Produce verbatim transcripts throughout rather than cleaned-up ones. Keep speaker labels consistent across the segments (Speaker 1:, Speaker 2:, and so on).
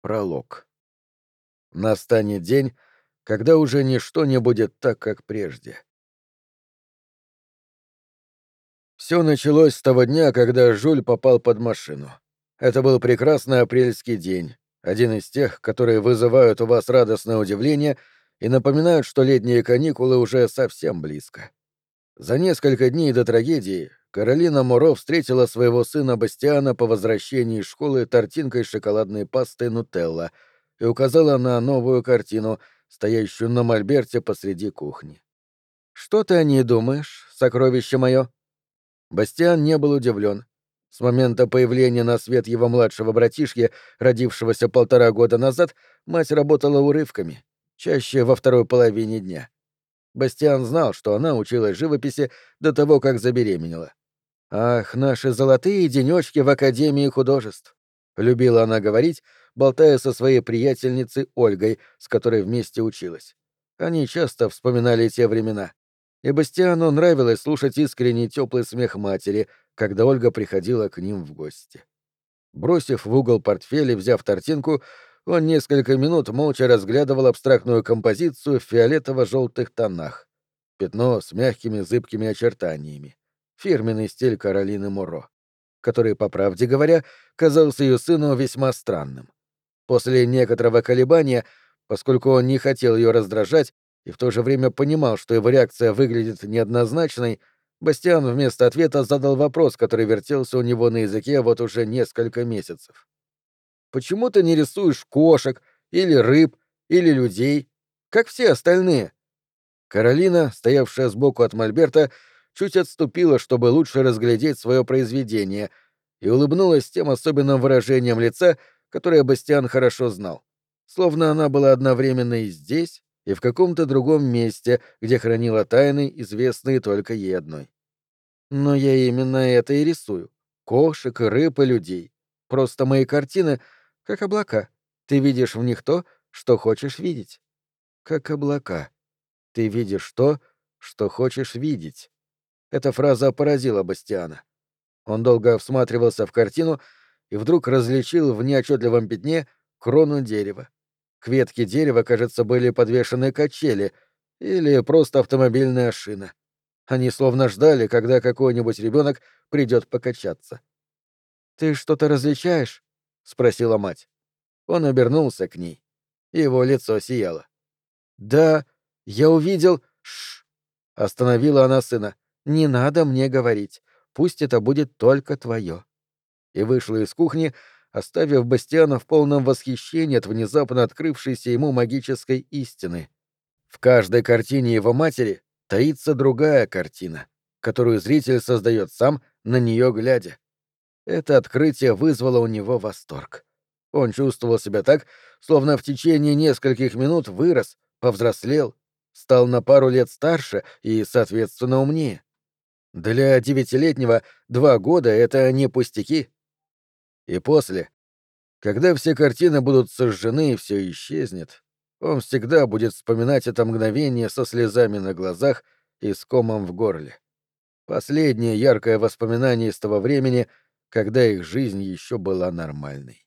Speaker 1: Пролог. Настанет день, когда уже ничто не будет так, как прежде. Все началось с того дня, когда Жюль попал под машину. Это был прекрасный апрельский день, один из тех, которые вызывают у вас радостное удивление и напоминают, что летние каникулы уже совсем близко. За несколько дней до трагедии Каролина Моро встретила своего сына Бастиана по возвращении из школы тортинкой с шоколадной пастой «Нутелла» и указала на новую картину, стоящую на мольберте посреди кухни. «Что ты о ней думаешь, сокровище мое?» Бастиан не был удивлен. С момента появления на свет его младшего братишки, родившегося полтора года назад, мать работала урывками, чаще во второй половине дня. Бастиан знал, что она училась живописи до того, как забеременела. «Ах, наши золотые денёчки в Академии художеств!» — любила она говорить, болтая со своей приятельницей Ольгой, с которой вместе училась. Они часто вспоминали те времена. И Бастиану нравилось слушать искренний теплый смех матери, когда Ольга приходила к ним в гости. Бросив в угол портфель и взяв тортинку, он несколько минут молча разглядывал абстрактную композицию в фиолетово-желтых тонах. Пятно с мягкими зыбкими очертаниями. Фирменный стиль Каролины Моро, который, по правде говоря, казался ее сыну весьма странным. После некоторого колебания, поскольку он не хотел ее раздражать и в то же время понимал, что его реакция выглядит неоднозначной, Бастиан вместо ответа задал вопрос, который вертелся у него на языке вот уже несколько месяцев. «Почему ты не рисуешь кошек, или рыб, или людей, как все остальные?» Каролина, стоявшая сбоку от мольберта, чуть отступила, чтобы лучше разглядеть свое произведение, и улыбнулась тем особенным выражением лица, которое Бастиан хорошо знал. Словно она была одновременно и здесь, и в каком-то другом месте, где хранила тайны, известные только ей одной. Но я именно это и рисую. Кошек, рыб и людей. Просто мои картины — как облака. Ты видишь в них то, что хочешь видеть. Как облака. Ты видишь то, что хочешь видеть. Эта фраза поразила Бастиана. Он долго всматривался в картину и вдруг различил в неотчетливом пятне крону дерева. К ветке дерева, кажется, были подвешены качели или просто автомобильная шина. Они словно ждали, когда какой-нибудь ребенок придет покачаться. «Ты что-то различаешь?» — спросила мать. Он обернулся к ней. Его лицо сияло. «Да, я увидел...» «Шш!» — остановила она сына. «Не надо мне говорить. Пусть это будет только твое». И вышла из кухни, оставив Бастиана в полном восхищении от внезапно открывшейся ему магической истины. В каждой картине его матери таится другая картина, которую зритель создает сам, на нее глядя. Это открытие вызвало у него восторг. Он чувствовал себя так, словно в течение нескольких минут вырос, повзрослел, стал на пару лет старше и, соответственно, умнее. Для девятилетнего два года — это не пустяки. И после, когда все картины будут сожжены и все исчезнет, он всегда будет вспоминать это мгновение со слезами на глазах и с комом в горле. Последнее яркое воспоминание из того времени, когда их жизнь еще была нормальной.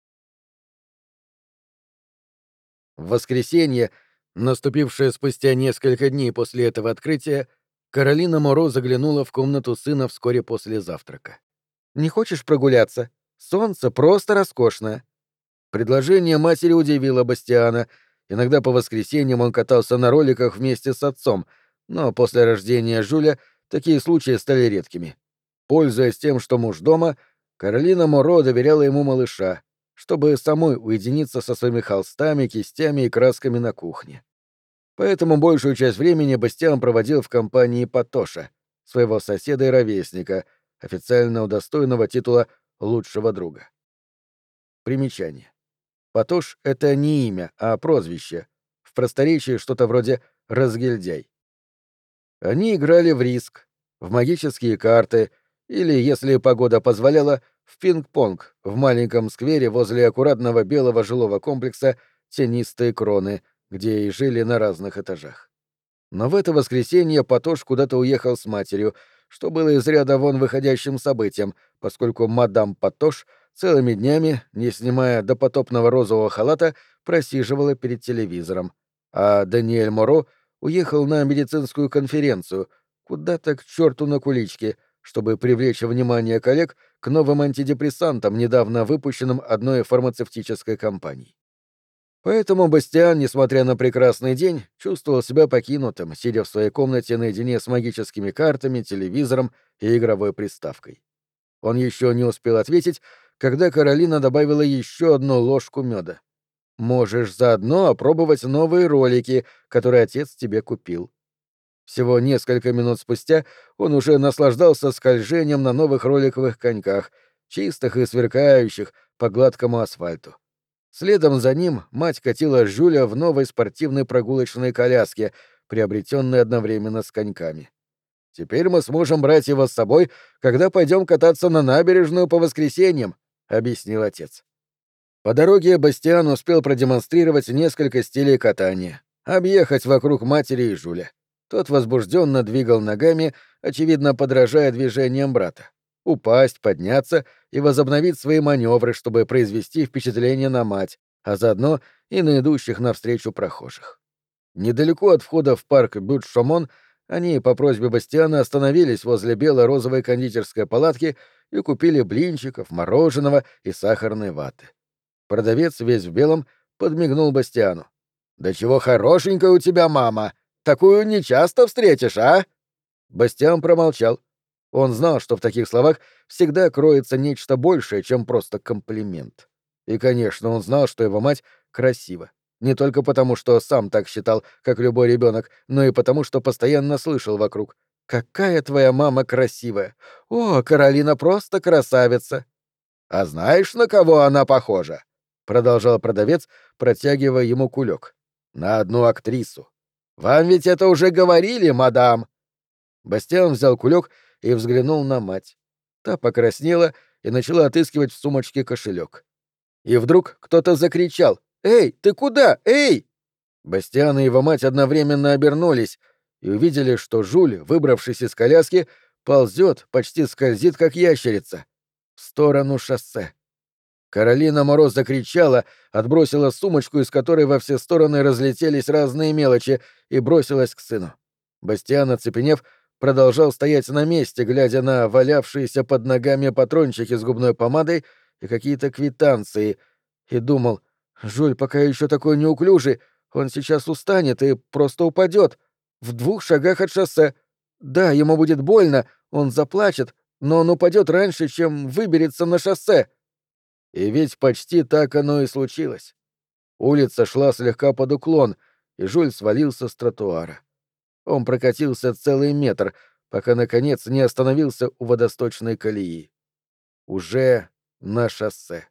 Speaker 1: В воскресенье, наступившее спустя несколько дней после этого открытия, Каролина Моро заглянула в комнату сына вскоре после завтрака. «Не хочешь прогуляться? Солнце просто роскошное». Предложение матери удивило Бастиана. Иногда по воскресеньям он катался на роликах вместе с отцом, но после рождения Жюля такие случаи стали редкими. Пользуясь тем, что муж дома, Каролина Моро доверяла ему малыша, чтобы самой уединиться со своими холстами, кистями и красками на кухне. Поэтому большую часть времени Бастиан проводил в компании Патоша, своего соседа и ровесника, официально удостоенного титула лучшего друга. Примечание. Патош — это не имя, а прозвище. В просторечии что-то вроде «разгильдяй». Они играли в риск, в магические карты или, если погода позволяла, в пинг-понг в маленьком сквере возле аккуратного белого жилого комплекса «Тенистые кроны», где и жили на разных этажах. Но в это воскресенье Патош куда-то уехал с матерью, что было из ряда вон выходящим событием, поскольку мадам Патош целыми днями, не снимая допотопного розового халата, просиживала перед телевизором, а Даниэль Моро уехал на медицинскую конференцию, куда-то к черту на куличке, чтобы привлечь внимание коллег к новым антидепрессантам, недавно выпущенным одной фармацевтической компанией. Поэтому Бастиан, несмотря на прекрасный день, чувствовал себя покинутым, сидя в своей комнате наедине с магическими картами, телевизором и игровой приставкой. Он еще не успел ответить, когда Каролина добавила еще одну ложку меда. «Можешь заодно опробовать новые ролики, которые отец тебе купил». Всего несколько минут спустя он уже наслаждался скольжением на новых роликовых коньках, чистых и сверкающих по гладкому асфальту. Следом за ним мать катила Жюля в новой спортивной прогулочной коляске, приобретенной одновременно с коньками. «Теперь мы сможем брать его с собой, когда пойдем кататься на набережную по воскресеньям», — объяснил отец. По дороге Бастиан успел продемонстрировать несколько стилей катания, объехать вокруг матери и Жюля. Тот возбужденно двигал ногами, очевидно подражая движениям брата. Упасть, подняться и возобновить свои маневры, чтобы произвести впечатление на мать, а заодно и на идущих навстречу прохожих. Недалеко от входа в парк Бют-Шомон они по просьбе Бастиана остановились возле бело-розовой кондитерской палатки и купили блинчиков, мороженого и сахарной ваты. Продавец, весь в белом, подмигнул Бастиану. «Да чего хорошенькая у тебя мама! Такую нечасто встретишь, а?» Бастиан промолчал. Он знал, что в таких словах всегда кроется нечто большее, чем просто комплимент. И, конечно, он знал, что его мать красива. Не только потому, что сам так считал, как любой ребенок, но и потому, что постоянно слышал вокруг: «Какая твоя мама красивая! О, Каролина просто красавица!» «А знаешь, на кого она похожа?» — продолжал продавец, протягивая ему кулек. «На одну актрису. Вам ведь это уже говорили, мадам!» Бастиан взял кулек и взглянул на мать. Та покраснела и начала отыскивать в сумочке кошелек. И вдруг кто-то закричал: «Эй, ты куда? Эй!» Бастиан и его мать одновременно обернулись и увидели, что Жюль, выбравшись из коляски, ползет, почти скользит, как ящерица, в сторону шоссе. Каролина Моро закричала, отбросила сумочку, из которой во все стороны разлетелись разные мелочи, и бросилась к сыну. Бастиан, оцепенев, продолжал стоять на месте, глядя на валявшиеся под ногами патрончики с губной помадой и какие-то квитанции, и думал: «Жюль пока еще такой неуклюжий, он сейчас устанет и просто упадет. В двух шагах от шоссе. Да, ему будет больно, он заплачет, но он упадет раньше, чем выберется на шоссе». И ведь почти так оно и случилось. Улица шла слегка под уклон, и Жюль свалился с тротуара. Он прокатился целый метр, пока, наконец, не остановился у водосточной колеи. Уже на шоссе.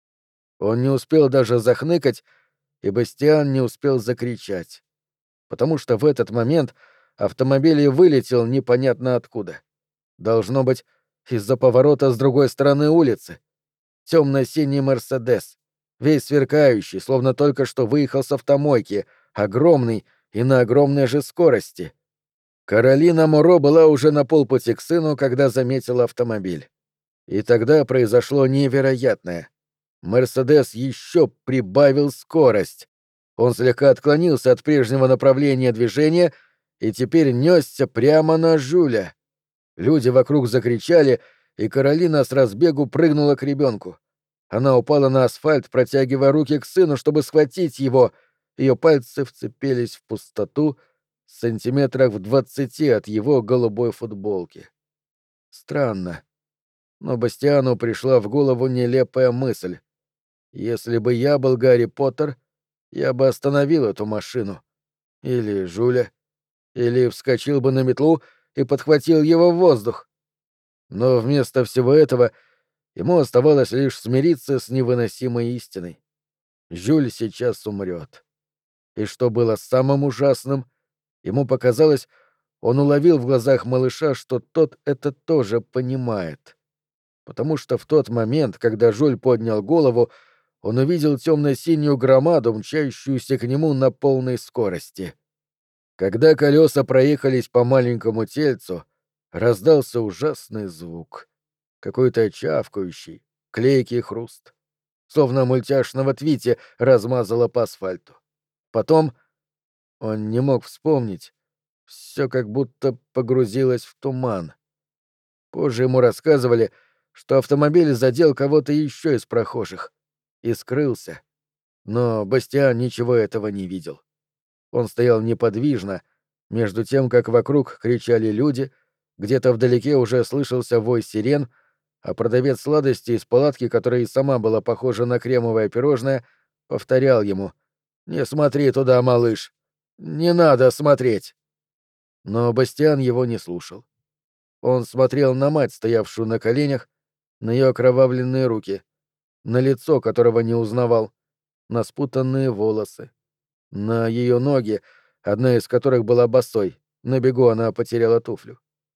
Speaker 1: Он не успел даже захныкать, и Бастиан не успел закричать, потому что в этот момент автомобиль и вылетел непонятно откуда. Должно быть, из-за поворота с другой стороны улицы. Темно-синий «Мерседес», весь сверкающий, словно только что выехал с автомойки, огромный и на огромной же скорости. Каролина Моро была уже на полпути к сыну, когда заметила автомобиль. И тогда произошло невероятное. «Мерседес» еще прибавил скорость. Он слегка отклонился от прежнего направления движения и теперь несся прямо на Жюля. Люди вокруг закричали, и Каролина с разбегу прыгнула к ребенку. Она упала на асфальт, протягивая руки к сыну, чтобы схватить его. Ее пальцы вцепились в пустоту сантиметрах в двадцати от его голубой футболки. Странно. Но Бастиану пришла в голову нелепая мысль. Если бы я был Гарри Поттер, я бы остановил эту машину. Или Жюля. Или вскочил бы на метлу и подхватил его в воздух. Но вместо всего этого ему оставалось лишь смириться с невыносимой истиной. Жюль сейчас умрет. И что было самым ужасным, ему показалось, он уловил в глазах малыша, что тот это тоже понимает. Потому что в тот момент, когда Жюль поднял голову, он увидел темно-синюю громаду, мчащуюся к нему на полной скорости. Когда колеса проехались по маленькому тельцу, раздался ужасный звук. Какой-то чавкающий, клейкий хруст. Словно мультяшного Твити размазало по асфальту. Потом он не мог вспомнить. Все как будто погрузилось в туман. Позже ему рассказывали, что автомобиль задел кого-то еще из прохожих и скрылся. Но Бастиан ничего этого не видел. Он стоял неподвижно, между тем, как вокруг кричали люди, где-то вдалеке уже слышался вой сирен, а продавец сладостей из палатки, которая и сама была похожа на кремовое пирожное, повторял ему: «Не смотри туда, малыш! Не надо смотреть!» Но Бастиан его не слушал. Он смотрел на мать, стоявшую на коленях, на ее окровавленные руки, на лицо, которого не узнавал, на спутанные волосы, на ее ноги, одна из которых была босой, на бегу она потеряла туфлю.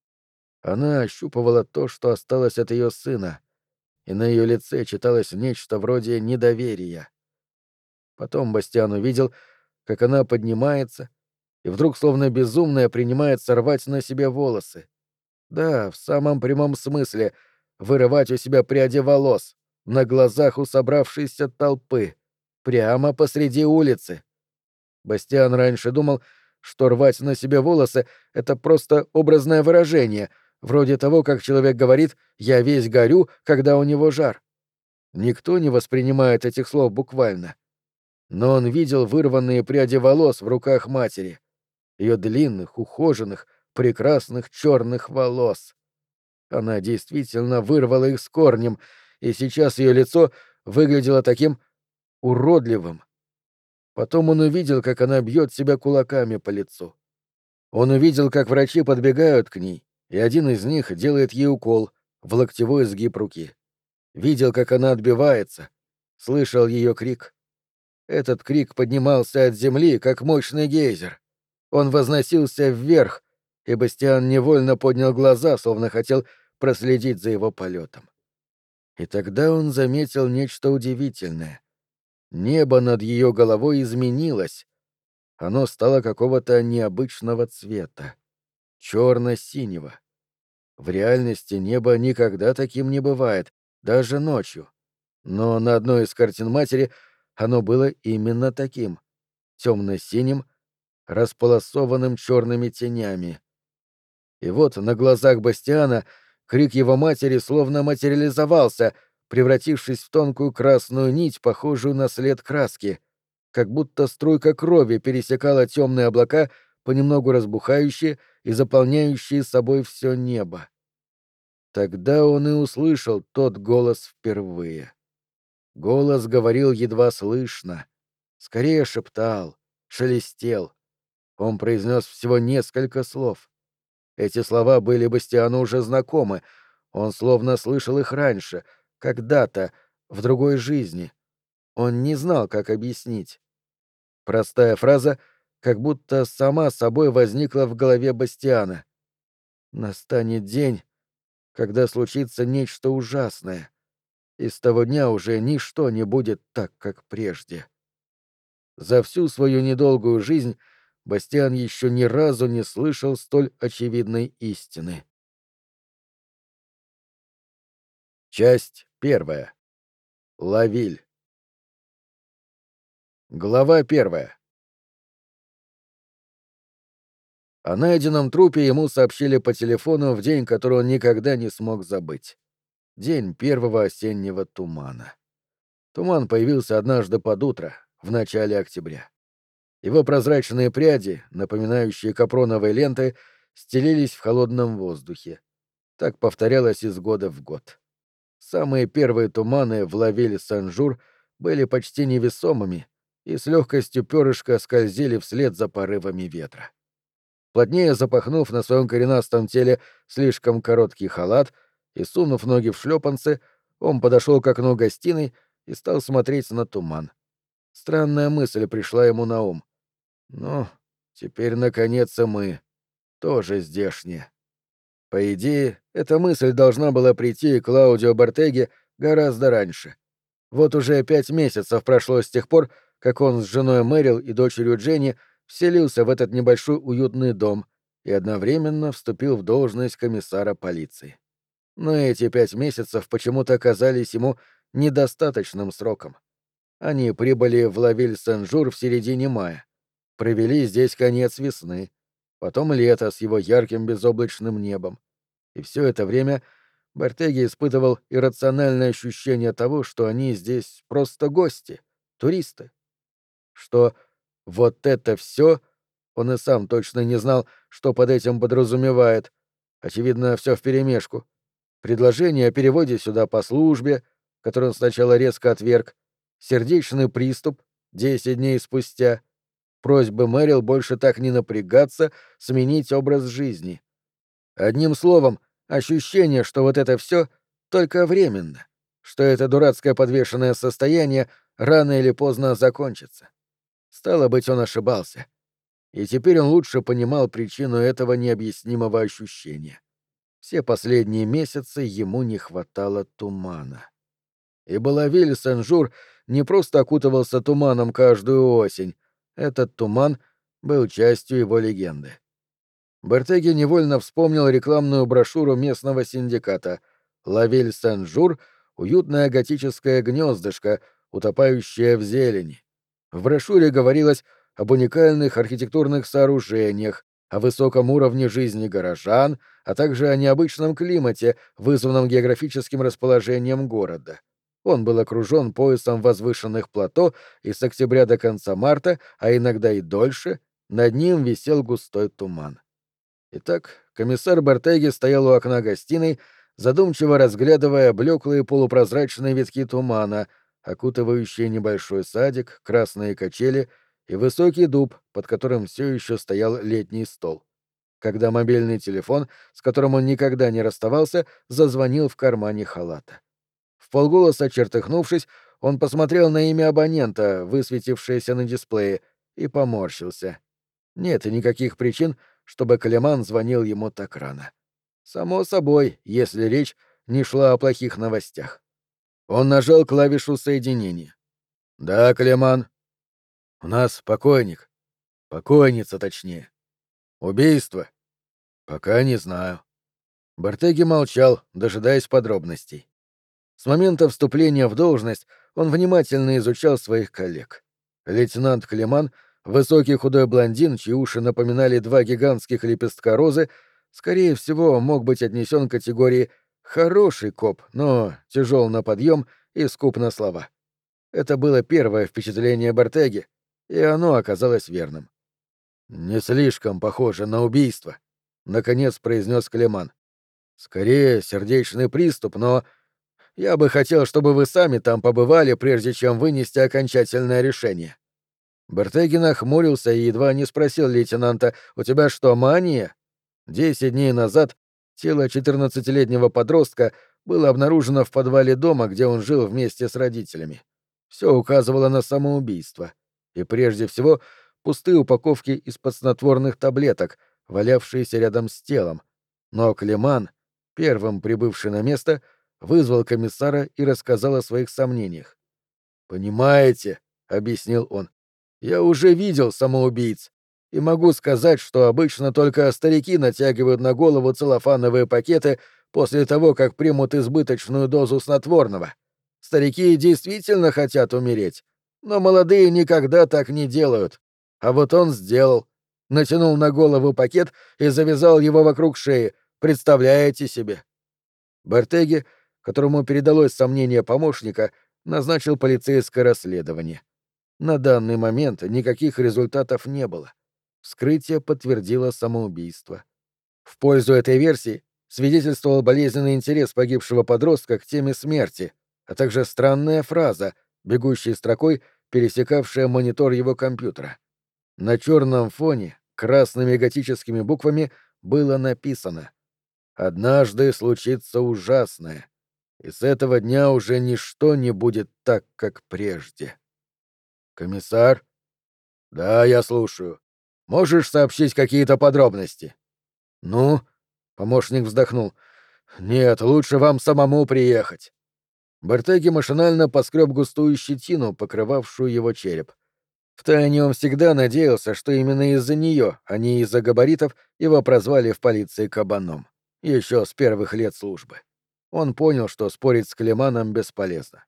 Speaker 1: Она ощупывала то, что осталось от ее сына, и на ее лице читалось нечто вроде недоверия. Потом Бастиан увидел, как она поднимается, и вдруг, словно безумная, принимается рвать на себе волосы. Да, в самом прямом смысле, вырывать у себя пряди волос, на глазах у собравшейся толпы, прямо посреди улицы. Бастиан раньше думал, что рвать на себе волосы — это просто образное выражение, вроде того, как человек говорит «я весь горю», когда у него жар. Никто не воспринимает этих слов буквально. Но он видел вырванные пряди волос в руках матери, ее длинных, ухоженных, прекрасных черных волос. Она действительно вырвала их с корнем, и сейчас ее лицо выглядело таким уродливым. Потом он увидел, как она бьет себя кулаками по лицу. Он увидел, как врачи подбегают к ней, и один из них делает ей укол в локтевой сгиб руки. Видел, как она отбивается, слышал ее крик. Этот крик поднимался от земли, как мощный гейзер. Он возносился вверх, и Бастиан невольно поднял глаза, словно хотел проследить за его полетом. И тогда он заметил нечто удивительное. Небо над ее головой изменилось. Оно стало какого-то необычного цвета. Черно-синего. В реальности небо никогда таким не бывает, даже ночью. Но на одной из картин матери оно было именно таким. Темно-синим, располосованным черными тенями. И вот на глазах Бастиана крик его матери словно материализовался, превратившись в тонкую красную нить, похожую на след краски, как будто струйка крови пересекала темные облака, понемногу разбухающие и заполняющие собой все небо. Тогда он и услышал тот голос впервые. Голос говорил едва слышно, скорее шептал, шелестел. Он произнес всего несколько слов. Эти слова были Бастиану уже знакомы, он словно слышал их раньше, когда-то, в другой жизни. Он не знал, как объяснить. Простая фраза как будто сама собой возникла в голове Бастиана. «Настанет день, когда случится нечто ужасное, и с того дня уже ничто не будет так, как прежде». За всю свою недолгую жизнь Бастиан еще ни разу не слышал столь очевидной истины. Часть первая. Лавиль. Глава первая. О найденном трупе ему сообщили по телефону в день, который он никогда не смог забыть. День первого осеннего тумана. Туман появился однажды под утро, в начале октября. Его прозрачные пряди, напоминающие капроновые ленты, стелились в холодном воздухе. Так повторялось из года в год. Самые первые туманы в Лавиль-Сен-Жур были почти невесомыми и с легкостью перышка скользили вслед за порывами ветра. Плотнее запахнув на своем коренастом теле слишком короткий халат и сунув ноги в шлепанцы, он подошел к окну гостиной и стал смотреть на туман. Странная мысль пришла ему на ум. «Ну, теперь, наконец, и мы тоже здешние». По идее, эта мысль должна была прийти к Клаудио Бортеге гораздо раньше. Вот уже пять месяцев прошло с тех пор, как он с женой Мэрил и дочерью Дженни вселился в этот небольшой уютный дом и одновременно вступил в должность комиссара полиции. Но эти пять месяцев почему-то казались ему недостаточным сроком. Они прибыли в Лавиль-Сен-Жур в середине мая, провели здесь конец весны, потом лето с его ярким безоблачным небом. И все это время Бартеги испытывал иррациональное ощущение того, что они здесь просто гости, туристы. Что вот это все, он и сам точно не знал, что под этим подразумевает. Очевидно, все вперемешку. Предложение о переводе сюда по службе, которое он сначала резко отверг, сердечный приступ десять дней спустя, просьбы Мэрил больше так не напрягаться, сменить образ жизни. Одним словом, ощущение, что вот это все только временно, что это дурацкое подвешенное состояние рано или поздно закончится. Стало быть, он ошибался. И теперь он лучше понимал причину этого необъяснимого ощущения. Все последние месяцы ему не хватало тумана. И Балавиль Сен-Жур не просто окутывался туманом каждую осень. Этот туман был частью его легенды. Бертеги невольно вспомнил рекламную брошюру местного синдиката «Лавиль Сен-Жур» — уютное готическое гнездышко, утопающее в зелени. В брошюре говорилось об уникальных архитектурных сооружениях, о высоком уровне жизни горожан, а также о необычном климате, вызванном географическим расположением города. Он был окружен поясом возвышенных плато, и с октября до конца марта, а иногда и дольше, над ним висел густой туман. Итак, комиссар Бартеги стоял у окна гостиной, задумчиво разглядывая блеклые полупрозрачные витки тумана, окутывающие небольшой садик, красные качели и высокий дуб, под которым все еще стоял летний стол. Когда мобильный телефон, с которым он никогда не расставался, зазвонил в кармане халата. Вполголоса чертыхнувшись, он посмотрел на имя абонента, высветившееся на дисплее, и поморщился. Нет никаких причин, чтобы Калеман звонил ему так рано. Само собой, если речь не шла о плохих новостях. Он нажал клавишу соединения. «Да, Калеман. У нас покойник. Покойница, точнее. Убийство? Пока не знаю». Бартеги молчал, дожидаясь подробностей. С момента вступления в должность он внимательно изучал своих коллег. Лейтенант Калеман, высокий худой блондин, чьи уши напоминали два гигантских лепестка розы, скорее всего, мог быть отнесен к категории «хороший коп», но тяжел на подъем и скуп на слова. Это было первое впечатление Бартеги, и оно оказалось верным. «Не слишком похоже на убийство», — наконец произнес Калеман. «Скорее сердечный приступ, но я бы хотел, чтобы вы сами там побывали, прежде чем вынести окончательное решение». Бартеги нахмурился и едва не спросил лейтенанта: «У тебя что, мания?» Десять дней назад тело четырнадцатилетнего подростка было обнаружено в подвале дома, где он жил вместе с родителями. Все указывало на самоубийство. И прежде всего пустые упаковки из-под снотворных таблеток, валявшиеся рядом с телом. Но Клеман, первым прибывший на место, вызвал комиссара и рассказал о своих сомнениях. «Понимаете», — объяснил он, — «я уже видел самоубийц, и могу сказать, что обычно только старики натягивают на голову целлофановые пакеты после того, как примут избыточную дозу снотворного. Старики действительно хотят умереть, но молодые никогда так не делают. А вот он сделал. Натянул на голову пакет и завязал его вокруг шеи. Представляете себе?» Бартеги, которому передалось сомнение помощника, назначил полицейское расследование. На данный момент никаких результатов не было. Вскрытие подтвердило самоубийство. В пользу этой версии свидетельствовал болезненный интерес погибшего подростка к теме смерти, а также странная фраза, бегущей строкой, пересекавшая монитор его компьютера. На черном фоне красными готическими буквами было написано: «Однажды случится ужасное, и с этого дня уже ничто не будет так, как прежде». «Комиссар?» «Да, я слушаю. Можешь сообщить какие-то подробности?» «Ну?» — помощник вздохнул. «Нет, лучше вам самому приехать». Бартеги машинально поскреб густую щетину, покрывавшую его череп. Втайне он всегда надеялся, что именно из-за нее, а не из-за габаритов, его прозвали в полиции кабаном. Еще с первых лет службы. Он понял, что спорить с Клеманом бесполезно.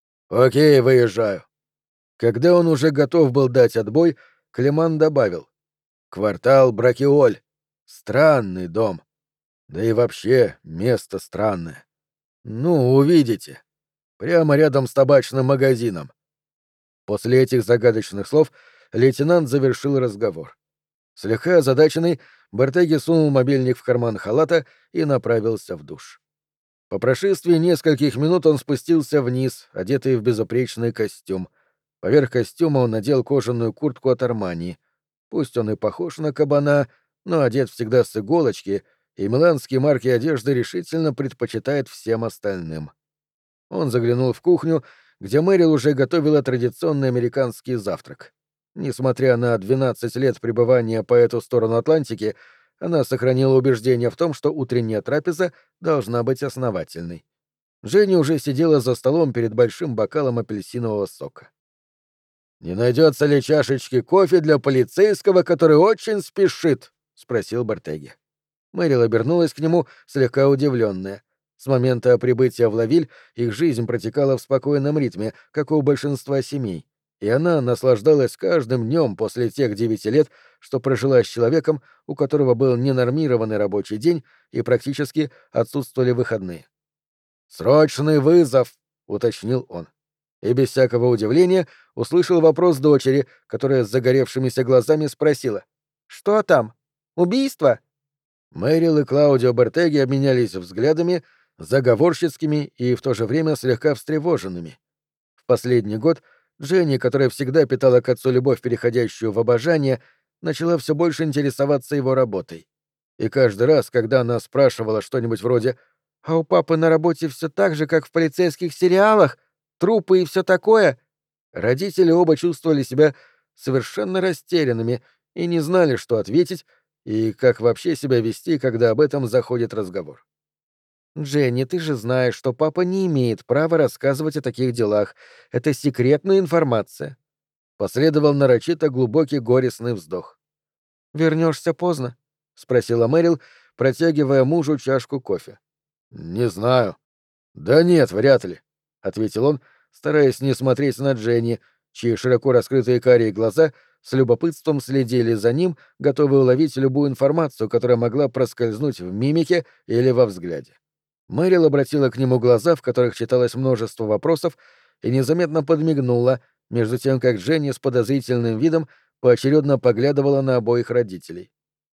Speaker 1: «Окей, выезжаю». Когда он уже готов был дать отбой, Клеман добавил. «Квартал Бракеоль. Странный дом. Да и вообще место странное. Ну, увидите. Прямо рядом с табачным магазином». После этих загадочных слов лейтенант завершил разговор. Слегка озадаченный, Бартеги сунул мобильник в карман халата и направился в душ. По прошествии нескольких минут он спустился вниз, одетый в безупречный костюм. Поверх костюма он надел кожаную куртку от Армани. Пусть он и похож на кабана, но одет всегда с иголочки, и миланские марки одежды решительно предпочитает всем остальным. Он заглянул в кухню, где Мэрил уже готовила традиционный американский завтрак. Несмотря на двенадцать лет пребывания по эту сторону Атлантики, она сохранила убеждение в том, что утренняя трапеза должна быть основательной. Женя уже сидела за столом перед большим бокалом апельсинового сока. «Не найдется ли чашечки кофе для полицейского, который очень спешит?» — спросил Бартеги. Мэрил обернулась к нему, слегка удивленная. С момента прибытия в Лавиль их жизнь протекала в спокойном ритме, как у большинства семей, и она наслаждалась каждым днем после тех девяти лет, что прожила с человеком, у которого был ненормированный рабочий день и практически отсутствовали выходные. «Срочный вызов!» — уточнил он. И без всякого удивления услышал вопрос дочери, которая с загоревшимися глазами спросила: «Что там? Убийство?» Мэрил и Клаудио Бартеги обменялись взглядами, заговорщицкими и в то же время слегка встревоженными. В последний год Дженни, которая всегда питала к отцу любовь, переходящую в обожание, начала все больше интересоваться его работой. И каждый раз, когда она спрашивала что-нибудь вроде «А у папы на работе все так же, как в полицейских сериалах? Трупы и все такое?» Родители оба чувствовали себя совершенно растерянными и не знали, что ответить и как вообще себя вести, когда об этом заходит разговор. «Дженни, ты же знаешь, что папа не имеет права рассказывать о таких делах. Это секретная информация». Последовал нарочито глубокий горестный вздох. «Вернешься поздно?» — спросила Мэрил, протягивая мужу чашку кофе. «Не знаю». «Да нет, вряд ли», — ответил он, стараясь не смотреть на Дженни, чьи широко раскрытые карие глаза с любопытством следили за ним, готовые уловить любую информацию, которая могла проскользнуть в мимике или во взгляде. Мэрил обратила к нему глаза, в которых читалось множество вопросов, и незаметно подмигнула, между тем как Дженни с подозрительным видом поочередно поглядывала на обоих родителей.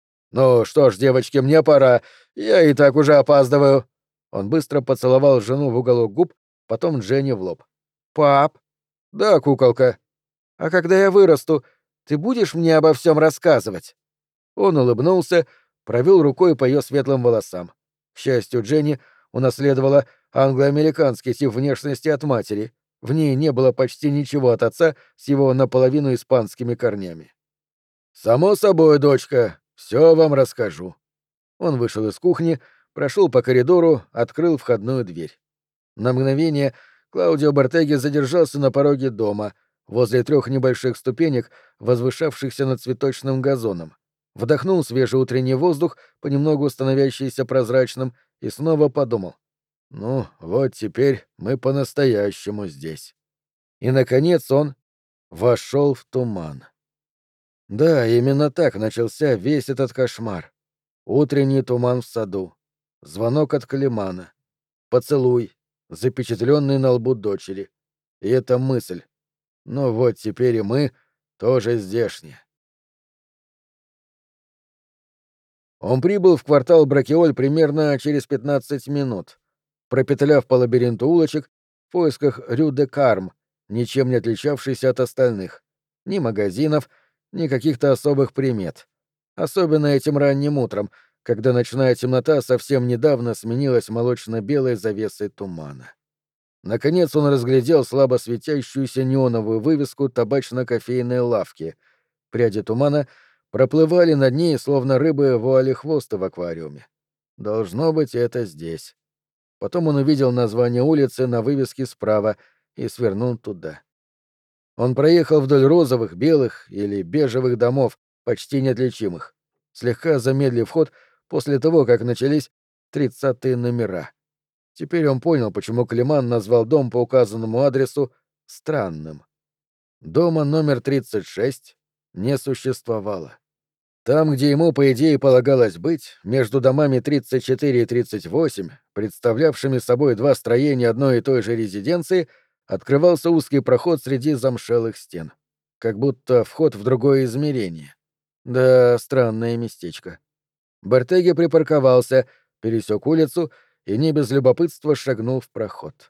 Speaker 1: «Ну что ж, девочки, мне пора. Я и так уже опаздываю». Он быстро поцеловал жену в уголок губ, потом Дженни в лоб. «Пап?» «Да, куколка». «А когда я вырасту, ты будешь мне обо всем рассказывать?» Он улыбнулся, провел рукой по ее светлым волосам. К счастью, Дженни унаследовала англо-американский тип внешности от матери. В ней не было почти ничего от отца с его наполовину испанскими корнями. «Само собой, дочка, все вам расскажу». Он вышел из кухни, прошел по коридору, открыл входную дверь. На мгновение Клаудио Бартеги задержался на пороге дома, возле трех небольших ступенек, возвышавшихся над цветочным газоном. Вдохнул свежий утренний воздух, понемногу становящийся прозрачным, и снова подумал: «Ну, вот теперь мы по-настоящему здесь». И, наконец, он вошел в туман. Да, именно так начался весь этот кошмар. Утренний туман в саду, звонок от Калимана, поцелуй, запечатленный на лбу дочери. И эта мысль: ну вот теперь и мы тоже здешние. Он прибыл в квартал Бракеоль примерно через пятнадцать минут, пропетляв по лабиринту улочек в поисках Рю-де-Карм, ничем не отличавшийся от остальных. Ни магазинов, ни каких-то особых примет. Особенно этим ранним утром, когда ночная темнота совсем недавно сменилась молочно-белой завесой тумана. Наконец он разглядел слабо светящуюся неоновую вывеску табачно-кофейной лавки. Пряди тумана проплывали над ней, словно рыбы вуали-хвосты в аквариуме. Должно быть, это здесь. Потом он увидел название улицы на вывеске справа и свернул туда. Он проехал вдоль розовых, белых или бежевых домов, почти неотличимых, слегка замедлив ход после того, как начались тридцатые номера. Теперь он понял, почему Климан назвал дом по указанному адресу странным. Дома номер тридцать шесть не существовало. Там, где ему, по идее, полагалось быть, между домами тридцать четыре и тридцать восемь, представлявшими собой два строения одной и той же резиденции, открывался узкий проход среди замшелых стен. Как будто вход в другое измерение. Да, странное местечко. Бертеги припарковался, пересек улицу и не без любопытства шагнул в проход.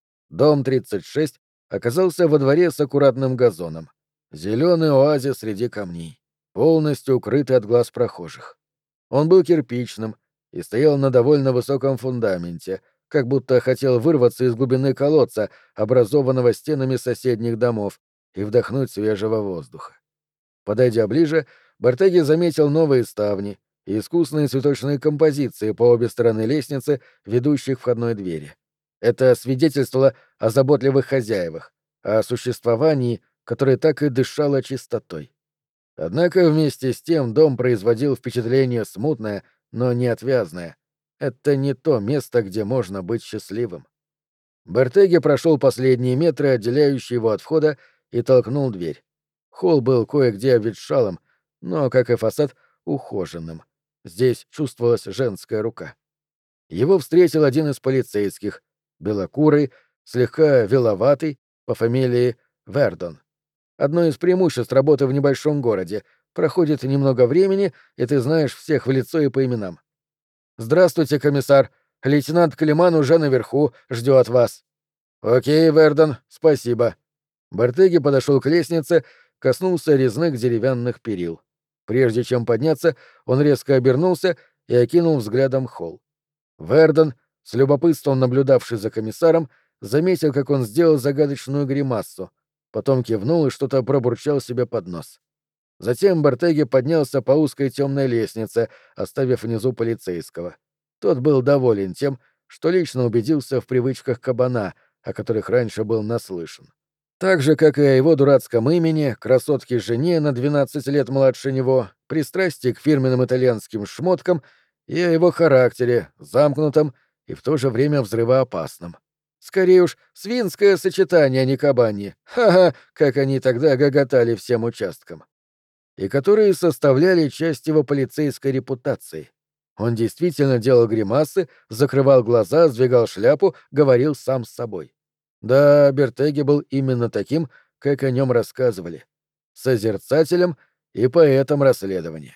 Speaker 1: Дом тридцать шесть оказался во дворе с аккуратным газоном. Зеленый оазис среди камней, полностью укрытый от глаз прохожих. Он был кирпичным и стоял на довольно высоком фундаменте, как будто хотел вырваться из глубины колодца, образованного стенами соседних домов, и вдохнуть свежего воздуха. Подойдя ближе, Бартеги заметил новые ставни и искусные цветочные композиции по обе стороны лестницы, ведущих к входной двери. Это свидетельствовало о заботливых хозяевах, о существовании, которое так и дышало чистотой. Однако вместе с тем дом производил впечатление смутное, но неотвязное. Это не то место, где можно быть счастливым. Бертеги прошел последние метры, отделяющие его от входа, и толкнул дверь. Холл был кое-где обветшалым, но, как и фасад, ухоженным. Здесь чувствовалась женская рука. Его встретил один из полицейских, белокурый, слегка веловатый, по фамилии Вердон. Одно из преимуществ работы в небольшом городе. Проходит немного времени, и ты знаешь всех в лицо и по именам. «Здравствуйте, комиссар. Лейтенант Климан уже наверху, ждет вас». «Окей, Вердон, спасибо». Бартеги подошел к лестнице, коснулся резных деревянных перил. Прежде чем подняться, он резко обернулся и окинул взглядом холл. Вердон, с любопытством наблюдавший за комиссаром, заметил, как он сделал загадочную гримассу, потом кивнул и что-то пробурчал себе под нос. Затем Бартеги поднялся по узкой темной лестнице, оставив внизу полицейского. Тот был доволен тем, что лично убедился в привычках кабана, о которых раньше был наслышан. Так же, как и о его дурацком имени, красотке-жене на двенадцать лет младше него, пристрастии к фирменным итальянским шмоткам и о его характере, замкнутом и в то же время взрывоопасном. Скорее уж, свинское сочетание, а не кабанье. Ха-ха, как они тогда гоготали всем участкам. И которые составляли часть его полицейской репутации. Он действительно делал гримасы, закрывал глаза, сдвигал шляпу, говорил сам с собой. Да, Бертеги был именно таким, как о нем рассказывали. Созерцателем и поэтом расследования.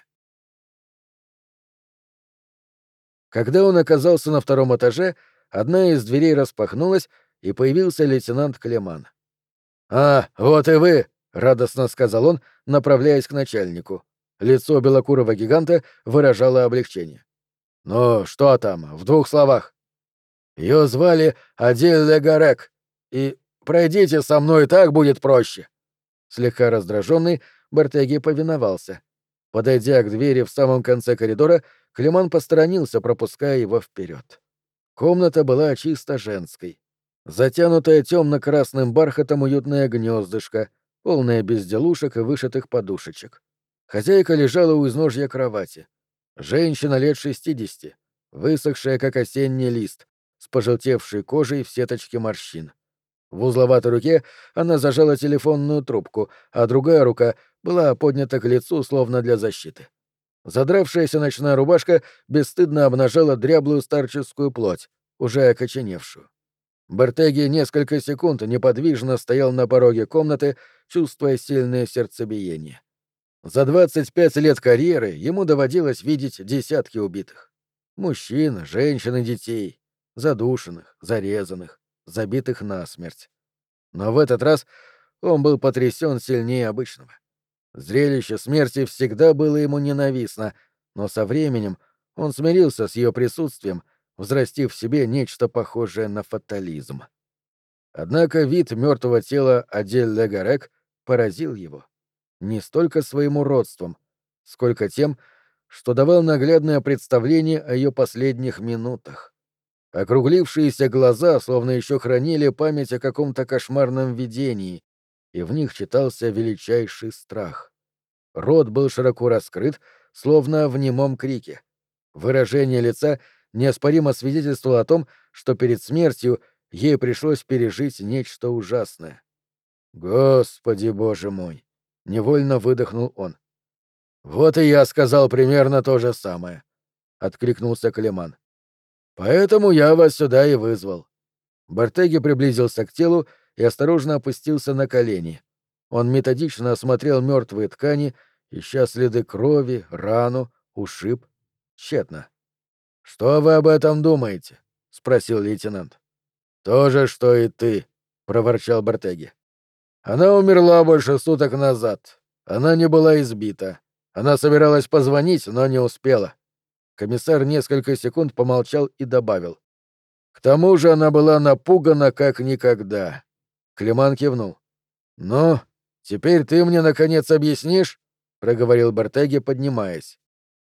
Speaker 1: Когда он оказался на втором этаже, одна из дверей распахнулась, и появился лейтенант Клеман. «А, вот и вы!» — радостно сказал он, направляясь к начальнику. Лицо белокурого гиганта выражало облегчение. «Ну, что там, в двух словах?» «Ее звали Адиль Легарек, и пройдите со мной, так будет проще». Слегка раздраженный, Бартеги повиновался. Подойдя к двери в самом конце коридора, Климан посторонился, пропуская его вперед. Комната была чисто женской. Затянутое темно-красным бархатом уютное гнездышко, полное безделушек и вышитых подушечек. Хозяйка лежала у изножья кровати. Женщина лет шестидесяти, высохшая, как осенний лист, с пожелтевшей кожей в сеточке морщин. В узловатой руке она зажала телефонную трубку, а другая рука была поднята к лицу, словно для защиты. Задравшаяся ночная рубашка бесстыдно обнажала дряблую старческую плоть, уже окоченевшую. Бертеги несколько секунд неподвижно стоял на пороге комнаты, чувствуя сильное сердцебиение. За двадцать пять лет карьеры ему доводилось видеть десятки убитых. Мужчин, женщин и детей, задушенных, зарезанных, забитых насмерть. Но в этот раз он был потрясен сильнее обычного. Зрелище смерти всегда было ему ненавистно, но со временем он смирился с ее присутствием, взрастив в себе нечто похожее на фатализм. Однако вид мертвого тела Адель Легарек поразил его. Не столько своим уродством, сколько тем, что давал наглядное представление о ее последних минутах. Округлившиеся глаза словно еще хранили память о каком-то кошмарном видении, и в них читался величайший страх. Рот был широко раскрыт, словно в немом крике. Выражение лица неоспоримо свидетельствовало о том, что перед смертью ей пришлось пережить нечто ужасное. «Господи, боже мой!» — невольно выдохнул он. «Вот и я сказал примерно то же самое», — откликнулся Клеман. «Поэтому я вас сюда и вызвал». Бартеги приблизился к телу и осторожно опустился на колени. Он методично осмотрел мертвые ткани, ища следы крови, рану, ушиб. Тщетно. «Что вы об этом думаете?» — спросил лейтенант. «То же, что и ты», — проворчал Бартеги. «Она умерла больше суток назад. Она не была избита. Она собиралась позвонить, но не успела». Комиссар несколько секунд помолчал и добавил. «К тому же она была напугана как никогда». Климан кивнул. «Ну, теперь ты мне, наконец, объяснишь?» — проговорил Бартеги, поднимаясь.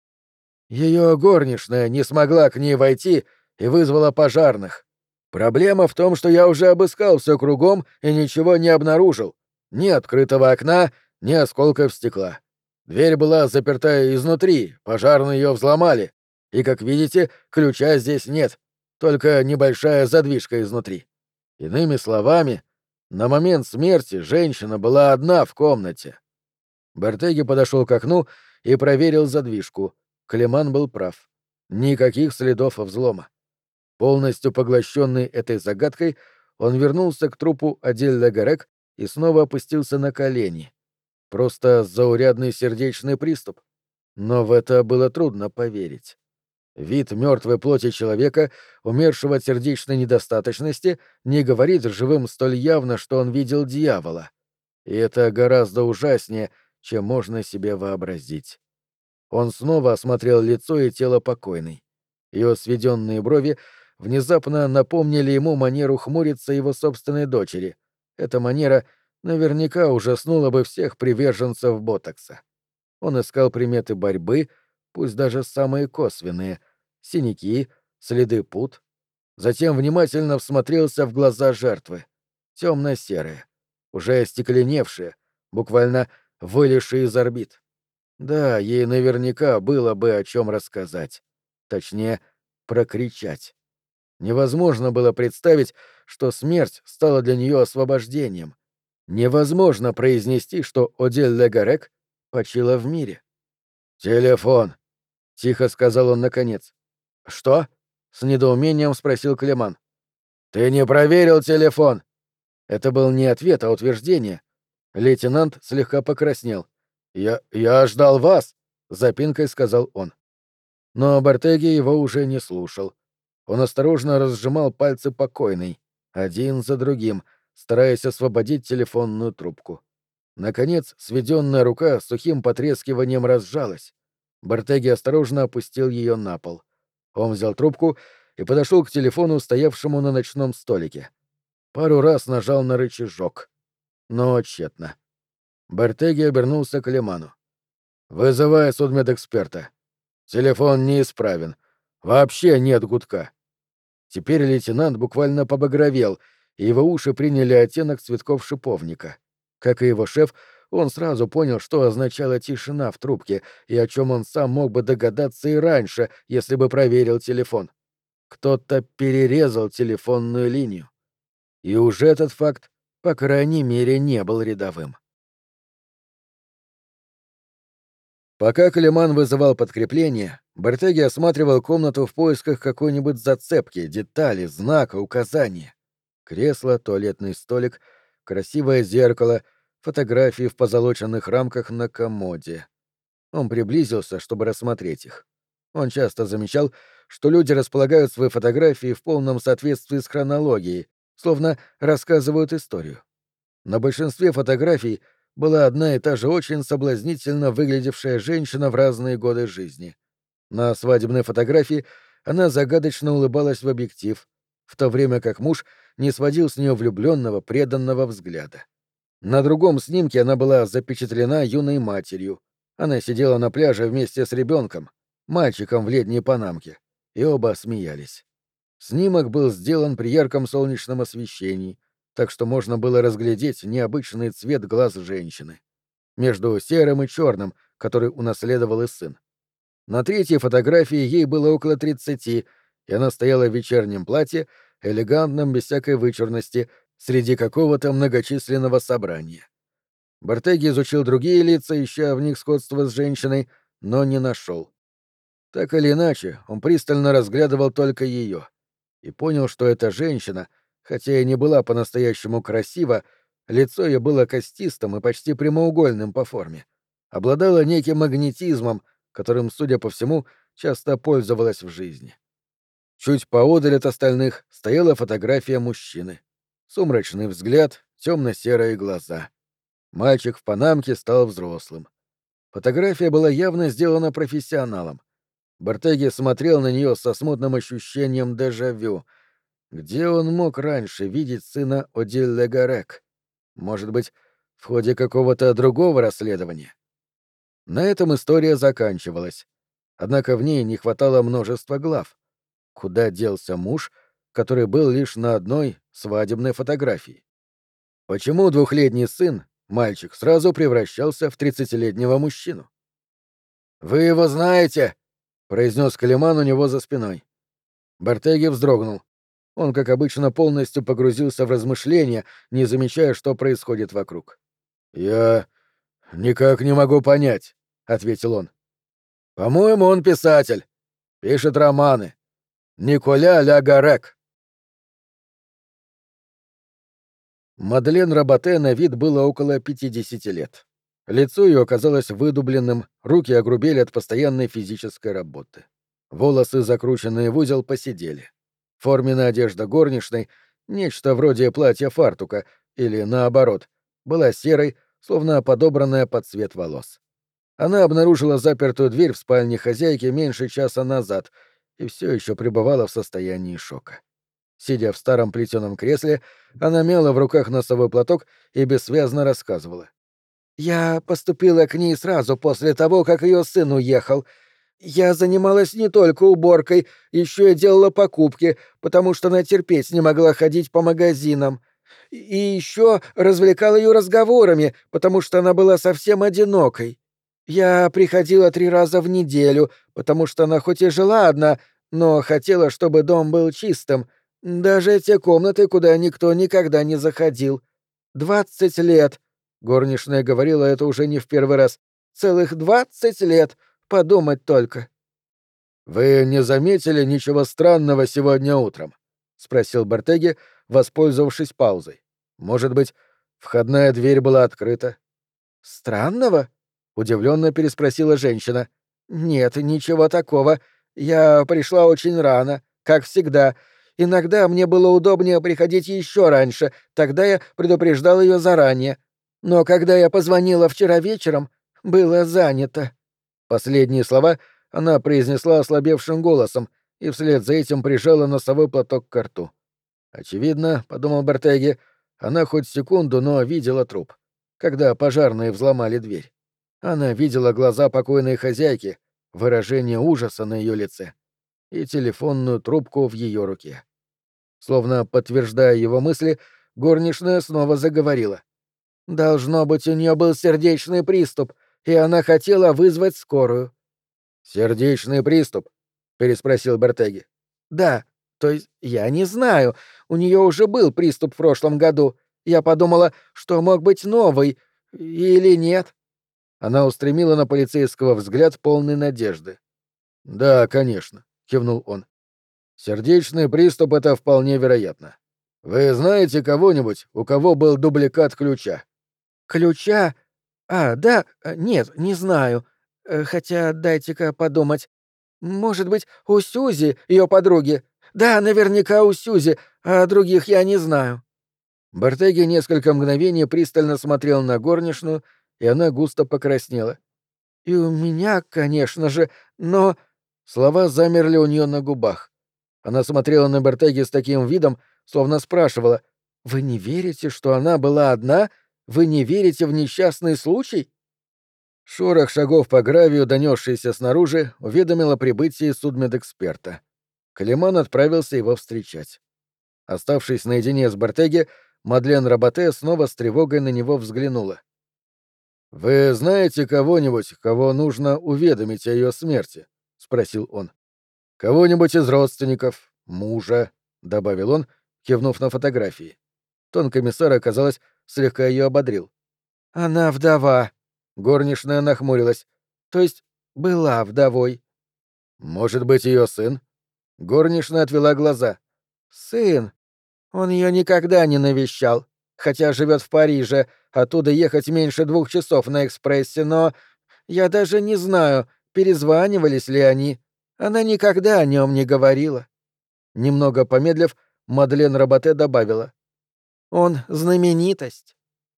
Speaker 1: Ее горничная не смогла к ней войти и вызвала пожарных. Проблема в том, что я уже обыскал все кругом и ничего не обнаружил. Ни открытого окна, ни осколков стекла. Дверь была заперта изнутри, пожарные ее взломали. И, как видите, ключа здесь нет, только небольшая задвижка изнутри. Иными словами, на момент смерти женщина была одна в комнате. Бартеги подошел к окну и проверил задвижку. Клеман был прав. Никаких следов взлома. Полностью поглощенный этой загадкой, он вернулся к трупу Адель Легарек и снова опустился на колени. Просто заурядный сердечный приступ. Но в это было трудно поверить. Вид мертвой плоти человека, умершего от сердечной недостаточности, не говорит живым столь явно, что он видел дьявола. И это гораздо ужаснее, чем можно себе вообразить. Он снова осмотрел лицо и тело покойной. Ее сведенные брови внезапно напомнили ему манеру хмуриться его собственной дочери. Эта манера наверняка ужаснула бы всех приверженцев ботокса. Он искал приметы борьбы, пусть даже самые косвенные — синяки, следы пут. Затем внимательно всмотрелся в глаза жертвы. Темно-серые, уже остекленевшие, буквально вылезшие из орбит. Да, ей наверняка было бы о чем рассказать. Точнее, прокричать. Невозможно было представить, что смерть стала для нее освобождением. Невозможно произнести, что Одель Легарек почила в мире. «Телефон», — тихо сказал он наконец. «Что?» — с недоумением спросил Клеман. «Ты не проверил телефон?» Это был не ответ, а утверждение. Лейтенант слегка покраснел. «Я... я ждал вас», — запинкой сказал он. Но Бартеги его уже не слушал. Он осторожно разжимал пальцы покойной, один за другим, стараясь освободить телефонную трубку. Наконец, сведенная рука с сухим потрескиванием разжалась. Бартеги осторожно опустил ее на пол. Он взял трубку и подошел к телефону, стоявшему на ночном столике. Пару раз нажал на рычажок. Но тщетно. Бартеги обернулся к Леману. «Вызывай судмедэксперта. Телефон неисправен. Вообще нет гудка». Теперь лейтенант буквально побагровел, и его уши приняли оттенок цветков шиповника. Как и его шеф, он сразу понял, что означала тишина в трубке, и о чем он сам мог бы догадаться и раньше, если бы проверил телефон. Кто-то перерезал телефонную линию. И уже этот факт, по крайней мере, не был рядовым. Пока Клеман вызывал подкрепление, Бартеги осматривал комнату в поисках какой-нибудь зацепки, детали, знака, указания. Кресло, туалетный столик, красивое зеркало, фотографии в позолоченных рамках на комоде. Он приблизился, чтобы рассмотреть их. Он часто замечал, что люди располагают свои фотографии в полном соответствии с хронологией, словно рассказывают историю. На большинстве фотографий была одна и та же очень соблазнительно выглядевшая женщина в разные годы жизни. На свадебной фотографии она загадочно улыбалась в объектив, в то время как муж не сводил с нее влюбленного, преданного взгляда. На другом снимке она была запечатлена юной матерью. Она сидела на пляже вместе с ребенком, мальчиком в летней панамке, и оба смеялись. Снимок был сделан при ярком солнечном освещении, так что можно было разглядеть необычный цвет глаз женщины. Между серым и черным, который унаследовал и сын. На третьей фотографии ей было около тридцати, и она стояла в вечернем платье, элегантном, без всякой вычурности, среди какого-то многочисленного собрания. Бартеги изучил другие лица, ища в них сходство с женщиной, но не нашел. Так или иначе, он пристально разглядывал только ее и понял, что эта женщина, хотя и не была по-настоящему красива, лицо ее было костистым и почти прямоугольным по форме, обладала неким магнетизмом, которым, судя по всему, часто пользовалась в жизни. Чуть поодаль от остальных стояла фотография мужчины. Сумрачный взгляд, темно-серые глаза. Мальчик в панамке стал взрослым. Фотография была явно сделана профессионалом. Бартеги смотрел на нее со смутным ощущением дежавю. Где он мог раньше видеть сына Одиль Легарек? Может быть, в ходе какого-то другого расследования? На этом история заканчивалась. Однако в ней не хватало множества глав. Куда делся муж, который был лишь на одной свадебной фотографии? Почему двухлетний сын, мальчик, сразу превращался в тридцатилетнего мужчину? «Вы его знаете?» — произнес Калиман у него за спиной. Бартеги вздрогнул. Он, как обычно, полностью погрузился в размышления, не замечая, что происходит вокруг. «Я никак не могу понять», — ответил он. «По-моему, он писатель. Пишет романы. Николя Ля Гарек». Мадлен Рабате на вид было около пятидесяти лет. Лицо ее оказалось выдубленным, руки огрубели от постоянной физической работы. Волосы, закрученные в узел, поседели. Форменная одежда горничной, нечто вроде платья-фартука, или наоборот, была серой, словно подобранная под цвет волос. Она обнаружила запертую дверь в спальне хозяйки меньше часа назад и все еще пребывала в состоянии шока. Сидя в старом плетеном кресле, она мяла в руках носовой платок и бессвязно рассказывала. «Я поступила к ней сразу после того, как ее сын уехал. Я занималась не только уборкой, еще и делала покупки, потому что она терпеть не могла ходить по магазинам. И еще развлекала ее разговорами, потому что она была совсем одинокой. Я приходила три раза в неделю, потому что она хоть и жила одна, но хотела, чтобы дом был чистым, даже те комнаты, куда никто никогда не заходил. Двадцать лет. Горничная говорила это уже не в первый раз. Целых двадцать лет. Подумать только. «Вы не заметили ничего странного сегодня утром?» — спросил Бартеги, воспользовавшись паузой. «Может быть, входная дверь была открыта?» «Странного?» — удивленно переспросила женщина. «Нет, ничего такого. Я пришла очень рано, как всегда. Иногда мне было удобнее приходить еще раньше, тогда я предупреждал ее заранее. Но когда я позвонила вчера вечером, было занято». Последние слова она произнесла ослабевшим голосом и вслед за этим прижала носовой платок к рту. «Очевидно, — подумал Бартеги, — она хоть секунду, но видела труп, когда пожарные взломали дверь. Она видела глаза покойной хозяйки, выражение ужаса на ее лице и телефонную трубку в ее руке». Словно подтверждая его мысли, горничная снова заговорила. «Должно быть, у нее был сердечный приступ, и она хотела вызвать скорую». «Сердечный приступ?» — переспросил Бартеги. «Да, то есть я не знаю. У нее уже был приступ в прошлом году. Я подумала, что мог быть новый. Или нет?» Она устремила на полицейского взгляд полный надежды. «Да, конечно», — кивнул он. «Сердечный приступ — это вполне вероятно. Вы знаете кого-нибудь, у кого был дубликат ключа?» «Ключа? А, да, э, нет, не знаю. Э, Хотя дайте-ка подумать. Может быть, у Сьюзи, ее подруги. Да, наверняка у Сьюзи, а других я не знаю». Бартеги несколько мгновений пристально смотрел на горничную, и она густо покраснела. «И у меня, конечно же, но...» Слова замерли у нее на губах. Она смотрела на Бартеги с таким видом, словно спрашивала: «Вы не верите, что она была одна? Вы не верите в несчастный случай?» Шорох шагов по гравию, донесшийся снаружи, уведомил о прибытии судмедэксперта. Калиман отправился его встречать. Оставшись наедине с Бартеги, Мадлен Рабате снова с тревогой на него взглянула. «Вы знаете кого-нибудь, кого нужно уведомить о ее смерти?» — спросил он. «Кого-нибудь из родственников, мужа, добавил он, кивнув на фотографии. Тон комиссара, казалось, слегка ее ободрил. «Она вдова». Горничная нахмурилась. «То есть была вдовой». «Может быть, ее сын?» Горничная отвела глаза. «Сын? Он ее никогда не навещал, хотя живет в Париже, оттуда ехать меньше двух часов на экспрессе, но я даже не знаю, перезванивались ли они. Она никогда о нем не говорила». Немного помедлив, Мадлен Роботе добавила. «Он знаменитость».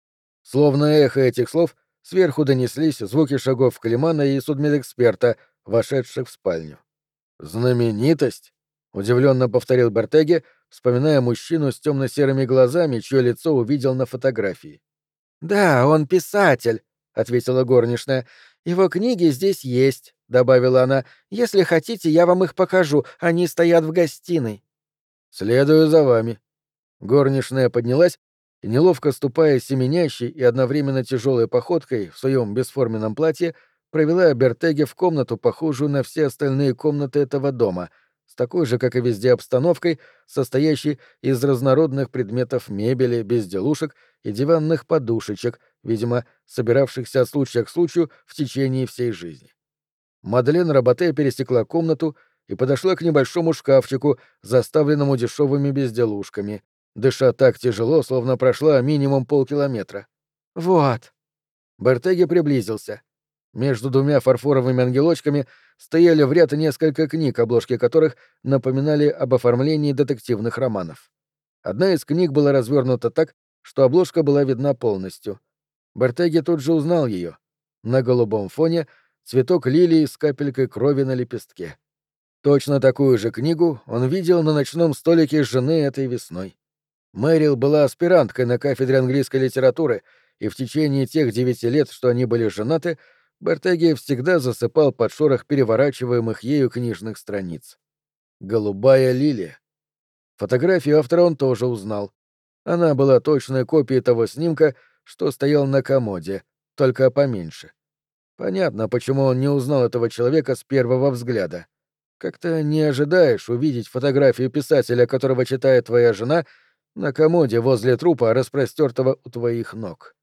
Speaker 1: Словно эхо этих слов, сверху донеслись звуки шагов Климана и судмедэксперта, вошедших в спальню. «Знаменитость?» — удивленно повторил Бертеге, вспоминая мужчину с темно-серыми глазами, чье лицо увидел на фотографии. «Да, он писатель», — ответила горничная. «Его книги здесь есть», — добавила она. «Если хотите, я вам их покажу. Они стоят в гостиной». «Следую за вами». Горничная поднялась и, неловко ступая семенящей и одновременно тяжелой походкой в своем бесформенном платье, провела Бертеге в комнату, похожую на все остальные комнаты этого дома, с такой же, как и везде, обстановкой, состоящей из разнородных предметов мебели, безделушек и диванных подушечек, видимо, собиравшихся от случая к случаю в течение всей жизни. Мадлен Роботе пересекла комнату и подошла к небольшому шкафчику, заставленному дешевыми безделушками, дыша так тяжело, словно прошла минимум полкилометра. «Вот». Бертеге приблизился. Между двумя фарфоровыми ангелочками стояли в ряд несколько книг, обложки которых напоминали об оформлении детективных романов. Одна из книг была развернута так, что обложка была видна полностью. Бертеге тут же узнал ее. На голубом фоне цветок лилии с капелькой крови на лепестке. Точно такую же книгу он видел на ночном столике жены этой весной. Мэрил была аспиранткой на кафедре английской литературы, и в течение тех девяти лет, что они были женаты, Бертеге всегда засыпал под шорох переворачиваемых ею книжных страниц. «Голубая лилия». Фотографию автора он тоже узнал. Она была точной копией того снимка, что стоял на комоде, только поменьше. Понятно, почему он не узнал этого человека с первого взгляда. Как-то не ожидаешь увидеть фотографию писателя, которого читает твоя жена, на комоде возле трупа, распростертого у твоих ног.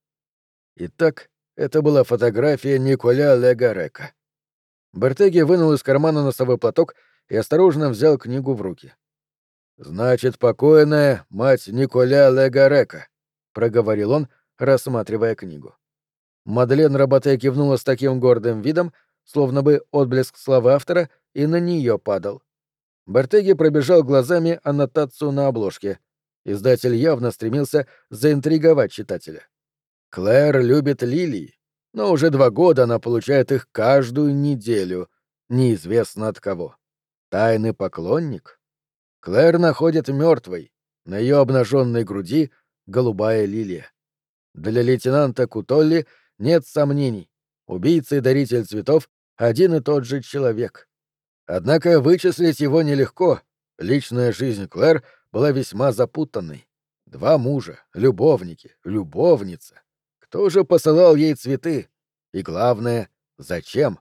Speaker 1: Итак, это была фотография Николя Легарека. Бертеге вынул из кармана носовой платок и осторожно взял книгу в руки. «Значит, покойная мать Николя Легарека», — проговорил он, рассматривая книгу. Мадлен Роботе кивнула с таким гордым видом, словно бы отблеск славы автора и на нее падал. Бертеге пробежал глазами аннотацию на обложке. Издатель явно стремился заинтриговать читателя. Клэр любит лилии, но уже два года она получает их каждую неделю, неизвестно от кого. Тайный поклонник? Клэр находит мертвой, на ее обнаженной груди голубая лилия. Для лейтенанта Кутолли нет сомнений, убийца и даритель цветов — один и тот же человек. Однако вычислить его нелегко, личная жизнь Клэр была весьма запутанной. Два мужа, любовники, любовница. Кто же посылал ей цветы? И главное, зачем?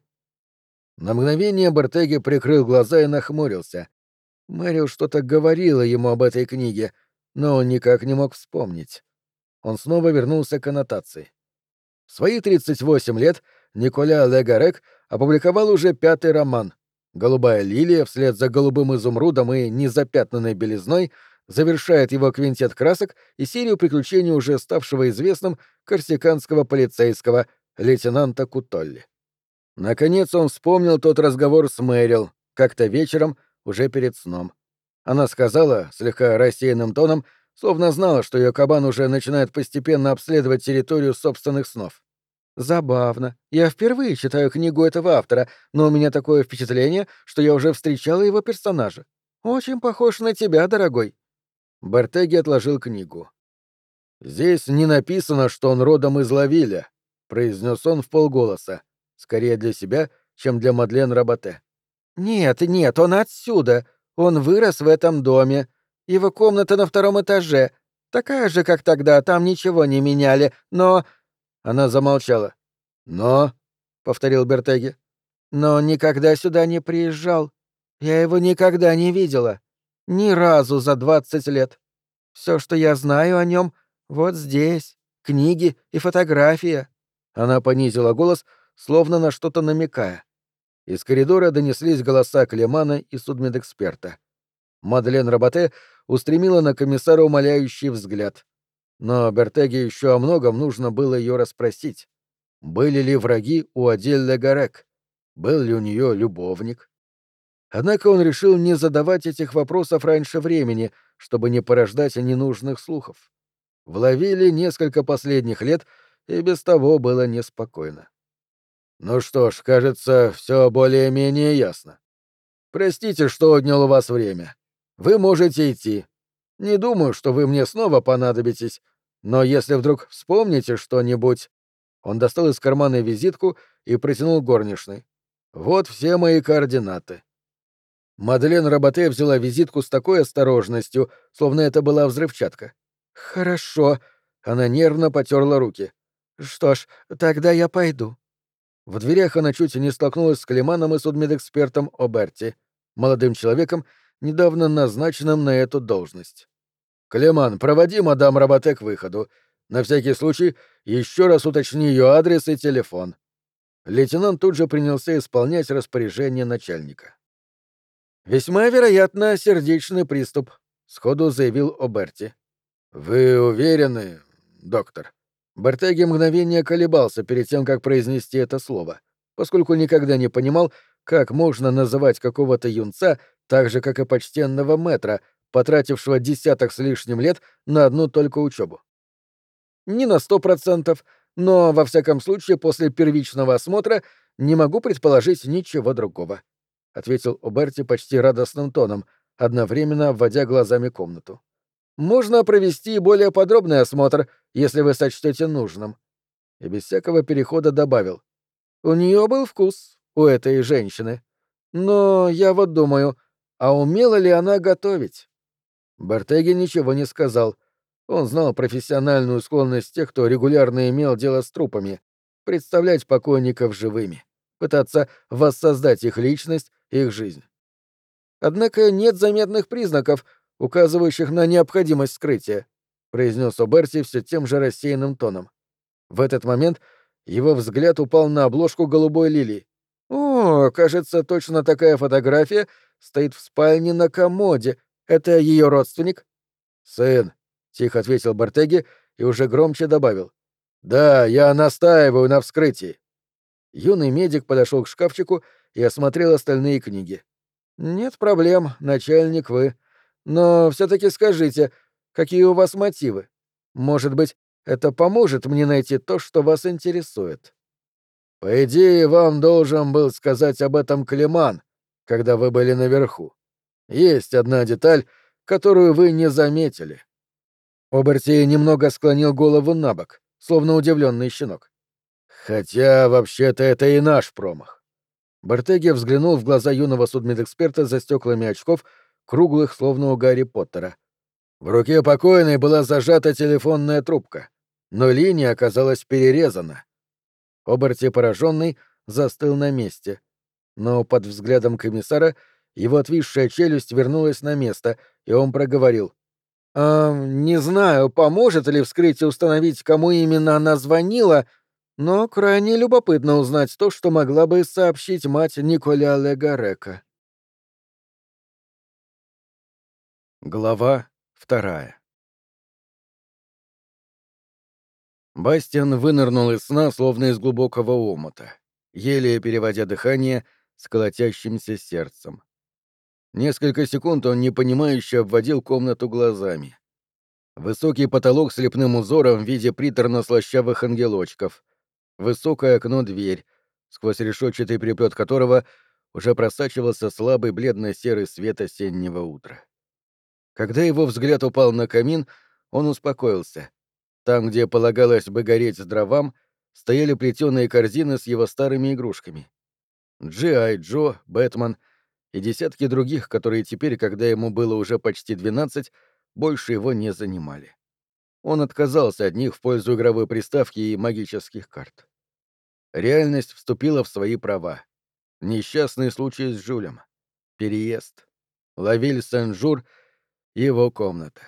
Speaker 1: На мгновение Бертеге прикрыл глаза и нахмурился. Мэрил что-то говорила ему об этой книге, но он никак не мог вспомнить. Он снова вернулся к аннотации. В свои тридцать восемь лет Николя Легарек опубликовал уже пятый роман. «Голубая лилия» вслед за «Голубым изумрудом» и «Незапятнанной белизной» завершает его квинтет красок и серию приключений уже ставшего известным корсиканского полицейского лейтенанта Кутолли. Наконец он вспомнил тот разговор с Мэрил, как-то вечером, уже перед сном. Она сказала, слегка рассеянным тоном, словно знала, что ее кабан уже начинает постепенно обследовать территорию собственных снов. «Забавно. Я впервые читаю книгу этого автора, но у меня такое впечатление, что я уже встречала его персонажа. Очень похож на тебя, дорогой». Бертеге отложил книгу. «Здесь не написано, что он родом из Лавиля», — произнес он вполголоса, скорее для себя, чем для Мадлен Роботе. «Нет, нет, он отсюда. Он вырос в этом доме. Его комната на втором этаже. Такая же, как тогда, там ничего не меняли, но...» Она замолчала. «Но...» — повторил Бертеге. «Но никогда сюда не приезжал. Я его никогда не видела.
Speaker 2: Ни разу за двадцать лет. Все, что я знаю о нем, вот здесь. Книги и фотография».
Speaker 1: Она понизила голос, словно на что-то намекая. Из коридора донеслись голоса Клемана и судмедэксперта. Мадлен Роботе устремила на комиссара умоляющий взгляд. Но Бертеге еще о многом нужно было ее расспросить. Были ли враги у Адель Легарек? Был ли у нее любовник? Однако он решил не задавать этих вопросов раньше времени, чтобы не порождать ненужных слухов. В Лавиле несколько последних лет и без того было неспокойно. Ну что ж, кажется, все более-менее ясно. Простите, что отнял у вас время. Вы можете идти. Не думаю, что вы мне снова понадобитесь, но если вдруг вспомните что-нибудь...» Он достал из кармана визитку и протянул горничной. «Вот все мои координаты». Мадлен Роботе взяла визитку с такой осторожностью, словно это была взрывчатка.
Speaker 2: «Хорошо»,
Speaker 1: — она нервно потерла руки.
Speaker 2: «что ж, тогда я пойду».
Speaker 1: В дверях она чуть не столкнулась с Клеманом и судмедэкспертом Оберти, молодым человеком, недавно назначенным на эту должность. «Клеман, проводи мадам Роботе к выходу. На всякий случай еще раз уточни ее адрес и телефон». Лейтенант тут же принялся исполнять распоряжение начальника. «Весьма вероятно, сердечный приступ», — сходу заявил Оберти. «Вы уверены, доктор?» Бертеги мгновение колебался перед тем, как произнести это слово, поскольку никогда не понимал, как можно называть какого-то юнца так же, как и почтенного мэтра, потратившего десяток с лишним лет на одну только учебу. «Не на сто процентов, но, во всяком случае, после первичного осмотра не могу предположить ничего другого», — ответил Оберти почти радостным тоном, одновременно обводя глазами комнату. «Можно провести более подробный осмотр, если вы сочтете нужным». И без всякого перехода добавил. «У нее был вкус, у этой женщины. Но я вот думаю, а умела ли она готовить?» Бертеги ничего не сказал. Он знал профессиональную склонность тех, кто регулярно имел дело с трупами, представлять покойников живыми, пытаться воссоздать их личность, их жизнь. «Однако нет заметных признаков, указывающих на необходимость скрытия», — произнес Оберти все тем же рассеянным тоном. В этот момент его взгляд упал на обложку голубой лилии. «О, кажется, точно такая фотография стоит в спальне на комоде. Это ее родственник?» «Сын», — тихо ответил Бартеги и уже громче добавил. «Да, я настаиваю на вскрытии». Юный медик подошел к шкафчику и осмотрел остальные книги. «Нет проблем, начальник вы. Но все-таки скажите, какие у вас мотивы? Может быть, это поможет мне найти то, что вас интересует?» «По идее, вам должен был сказать об этом Клеман, когда вы были наверху. Есть одна деталь, которую вы не заметили». Оберти немного склонил голову на бок, словно удивленный щенок. «Хотя, вообще-то, это и наш промах». Бартеги взглянул в глаза юного судмедэксперта за стеклами очков, круглых, словно у Гарри Поттера. В руке покойной была зажата телефонная трубка, но линия оказалась перерезана. Оберти, пораженный, застыл на месте. Но под взглядом комиссара его отвисшая челюсть вернулась на место, и он проговорил. «А, не знаю, поможет ли вскрытие установить, кому именно она звонила, но крайне любопытно узнать то, что могла бы сообщить мать Николя Легарека». Глава вторая. Бастиан вынырнул из сна, словно из глубокого омута, еле переводя дыхание с колотящимся сердцем. Несколько секунд он непонимающе обводил комнату глазами. Высокий потолок с лепным узором в виде приторно-слащавых ангелочков. Высокое окно-дверь, сквозь решетчатый переплет которого уже просачивался слабый бледно-серый свет осеннего утра. Когда его взгляд упал на камин, он успокоился. Там, где полагалось бы гореть дровам, стояли плетеные корзины с его старыми игрушками. Джи Ай Джо, Бэтмен и десятки других, которые теперь, когда ему было уже почти двенадцать, больше его не занимали. Он отказался от них в пользу игровой приставки и магических карт. Реальность вступила в свои права. Несчастный случай с Жюлем. Переезд. Лавиль Сен-Жур Его комната.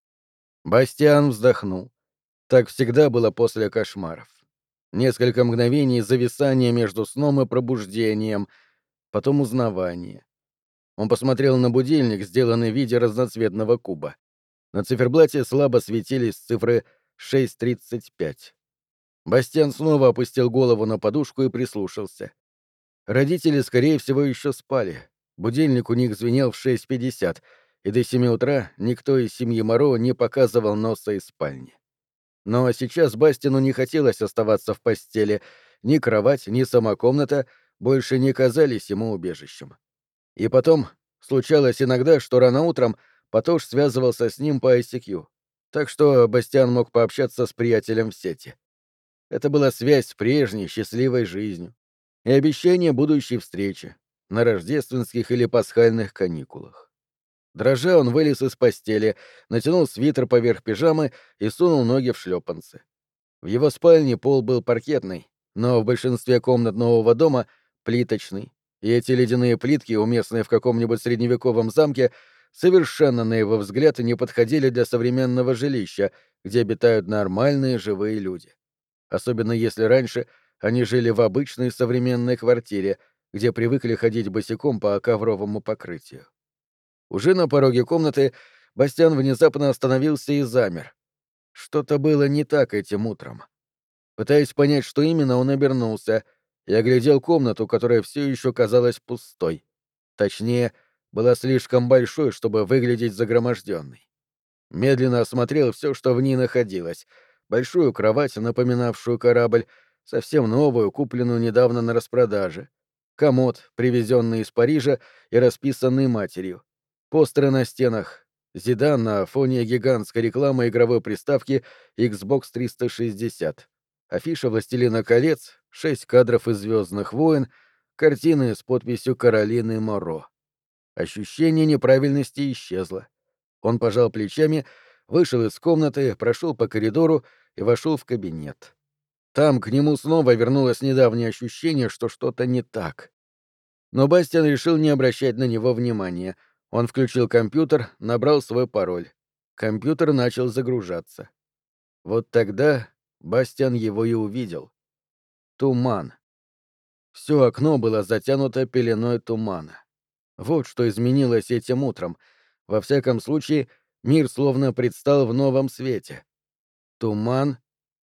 Speaker 1: Бастиан вздохнул. Так всегда было после кошмаров. Несколько мгновений зависания между сном и пробуждением, потом узнавание. Он посмотрел на будильник, сделанный в виде разноцветного куба. На циферблате слабо светились цифры шесть тридцать пять. Бастиан снова опустил голову на подушку и прислушался. Родители, скорее всего, еще спали. Будильник у них звенел в шесть пятьдесят, и до семи утра никто из семьи Моро не показывал носа из спальни. Но сейчас Бастину не хотелось оставаться в постели. Ни кровать, ни сама комната больше не казались ему убежищем. И потом, случалось иногда, что рано утром Патош связывался с ним по ай си кью, так что Бастиан мог пообщаться с приятелем в сети. Это была связь с прежней счастливой жизнью и обещание будущей встречи на рождественских или пасхальных каникулах. Дрожа, он вылез из постели, натянул свитер поверх пижамы и сунул ноги в шлепанцы. В его спальне пол был паркетный, но в большинстве комнат нового дома — плиточный, и эти ледяные плитки, уместные в каком-нибудь средневековом замке, совершенно, на его взгляд, не подходили для современного жилища, где обитают нормальные живые люди. Особенно если раньше они жили в обычной современной квартире, где привыкли ходить босиком по ковровому покрытию. Уже на пороге комнаты Бастиан внезапно остановился и замер. Что-то было не так этим утром. Пытаясь понять, что именно, он обернулся и оглядел комнату, которая все еще казалась пустой. Точнее, была слишком большой, чтобы выглядеть загроможденной. Медленно осмотрел все, что в ней находилось. Большую кровать, напоминавшую корабль, совсем новую, купленную недавно на распродаже. Комод, привезенный из Парижа и расписанный матерью. Постеры на стенах. Зидан на фоне гигантской рекламы игровой приставки Xbox триста шестьдесят. Афиша «Властелина колец», шесть кадров из «Звездных войн», картины с подписью Каролины Моро. Ощущение неправильности исчезло. Он пожал плечами, вышел из комнаты, прошел по коридору и вошел в кабинет. Там к нему снова вернулось недавнее ощущение, что что-то не так. Но Бастиан решил не обращать на него внимания. Он включил компьютер, набрал свой пароль. Компьютер начал загружаться. Вот тогда Бастиан его и увидел. Туман. Всё окно было затянуто пеленой тумана. Вот что изменилось этим утром. Во всяком случае, мир словно предстал в новом свете. Туман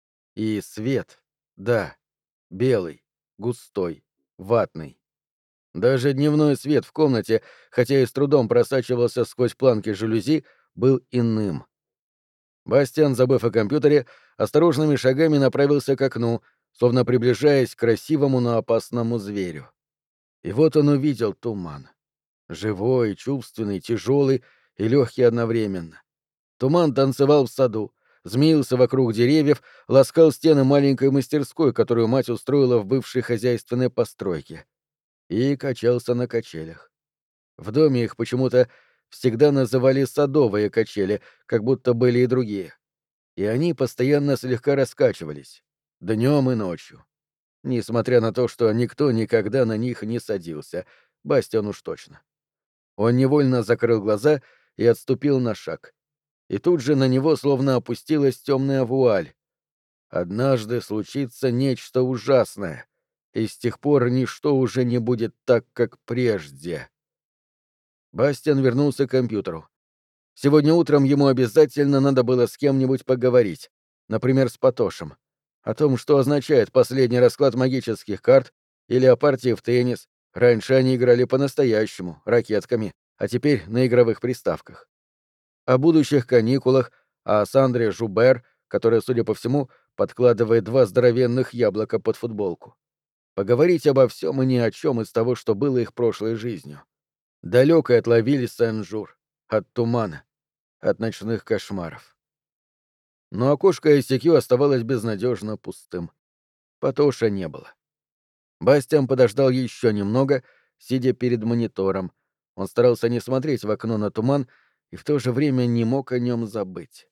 Speaker 1: и свет. Да, белый, густой, ватный. Даже дневной свет в комнате, хотя и с трудом просачивался сквозь планки жалюзи, был иным. Бастиан, забыв о компьютере, осторожными шагами направился к окну, словно приближаясь к красивому, но опасному зверю. И вот он увидел туман. Живой, чувственный, тяжелый и легкий одновременно. Туман танцевал в саду, змеился вокруг деревьев, ласкал стены маленькой мастерской, которую мать устроила в бывшей хозяйственной постройке, и качался на качелях. В доме их почему-то всегда называли садовые качели, как будто были и другие. И они постоянно слегка раскачивались, днем и ночью. Несмотря на то, что никто никогда на них не садился, Бастиан уж точно. Он невольно закрыл глаза и отступил на шаг. И тут же на него словно опустилась темная вуаль. Однажды случится нечто ужасное, и с тех пор ничто уже не будет так, как прежде. Бастиан вернулся к компьютеру. Сегодня утром ему обязательно надо было с кем-нибудь поговорить, например, с Патошем, о том, что означает последний расклад магических карт или о партии в теннис. Раньше они играли по-настоящему, ракетками, а теперь на игровых приставках. О будущих каникулах, о Сандре Жубер, которая, судя по всему, подкладывает два здоровенных яблока под футболку. Поговорить обо всем и ни о чем из того, что было их прошлой жизнью. Далекой от Лавиль Сен-Жур, от тумана, от ночных кошмаров. Но окошко ай си кью оставалось безнадежно пустым. Патоша не было. Бастиан подождал еще немного, сидя перед монитором. Он старался не смотреть в окно на туман и в то же время не мог о нем забыть.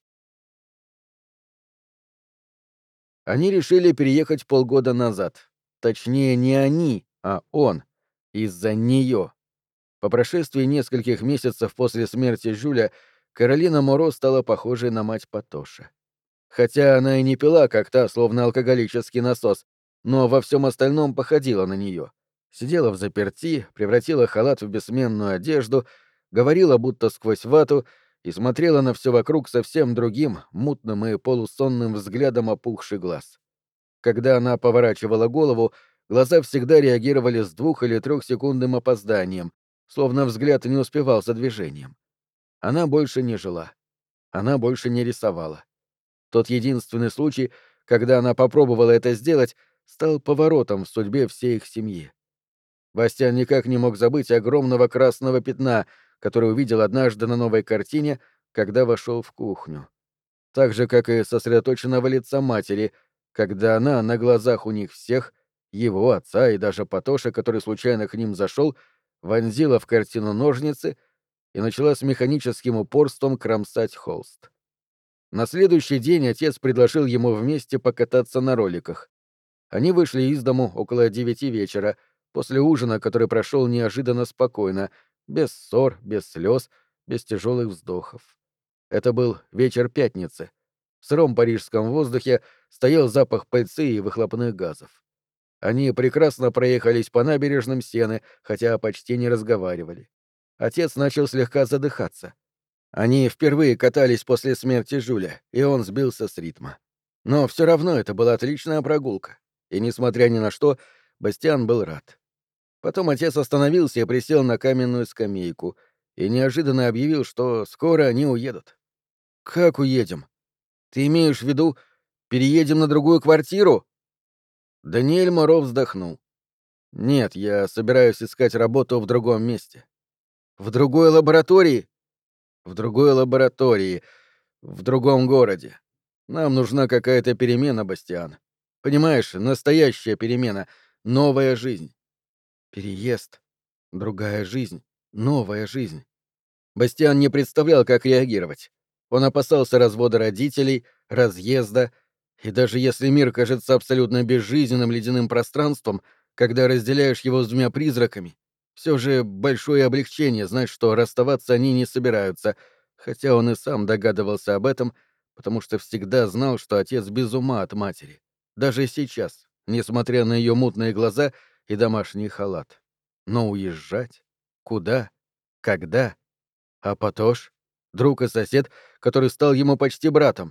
Speaker 1: Они решили переехать полгода назад. Точнее, не они, а он. Из-за нее. По прошествии нескольких месяцев после смерти Жюля Каролина Моро стала похожей на мать Патоша. Хотя она и не пила, как та, словно алкоголический насос, но во всем остальном походила на нее. Сидела в заперти, превратила халат в бессменную одежду, говорила будто сквозь вату и смотрела на все вокруг совсем другим, мутным и полусонным взглядом опухший глаз. Когда она поворачивала голову, глаза всегда реагировали с двух- или трехсекундным опозданием, словно взгляд не успевал за движением. Она больше не жила. Она больше не рисовала. Тот единственный случай, когда она попробовала это сделать, стал поворотом в судьбе всей их семьи. Бастиан никак не мог забыть огромного красного пятна, которое увидел однажды на новой картине, когда вошел в кухню. Так же, как и сосредоточенного лица матери, когда она на глазах у них всех, его отца и даже Патоша, который случайно к ним зашел, вонзила в картину ножницы и начала с механическим упорством кромсать холст. На следующий день отец предложил ему вместе покататься на роликах. Они вышли из дому около девяти вечера, после ужина, который прошел неожиданно спокойно, без ссор, без слез, без тяжелых вздохов. Это был вечер пятницы. В сыром парижском воздухе стоял запах пыльцы и выхлопных газов. Они прекрасно проехались по набережным Сены, хотя почти не разговаривали. Отец начал слегка задыхаться. Они впервые катались после смерти Жюля, и он сбился с ритма. Но все равно это была отличная прогулка, и, несмотря ни на что, Бастиан был рад. Потом отец остановился и присел на каменную скамейку, и неожиданно объявил, что скоро они уедут. «Как уедем? Ты имеешь в виду, переедем на другую квартиру?» Даниэль Моро вздохнул. «Нет, я собираюсь искать работу в другом месте». «В другой лаборатории?» «В другой лаборатории, в другом городе. Нам нужна какая-то перемена, Бастиан. Понимаешь, настоящая перемена, новая жизнь». Переезд, другая жизнь, новая жизнь. Бастиан не представлял, как реагировать. Он опасался развода родителей, разъезда, и даже если мир кажется абсолютно безжизненным ледяным пространством, когда разделяешь его с двумя призраками, все же большое облегчение знать, что расставаться они не собираются, хотя он и сам догадывался об этом, потому что всегда знал, что отец без ума от матери. Даже сейчас, несмотря на ее мутные глаза и домашний халат. Но уезжать? Куда? Когда? А Патош? Друг и сосед, который стал ему почти братом.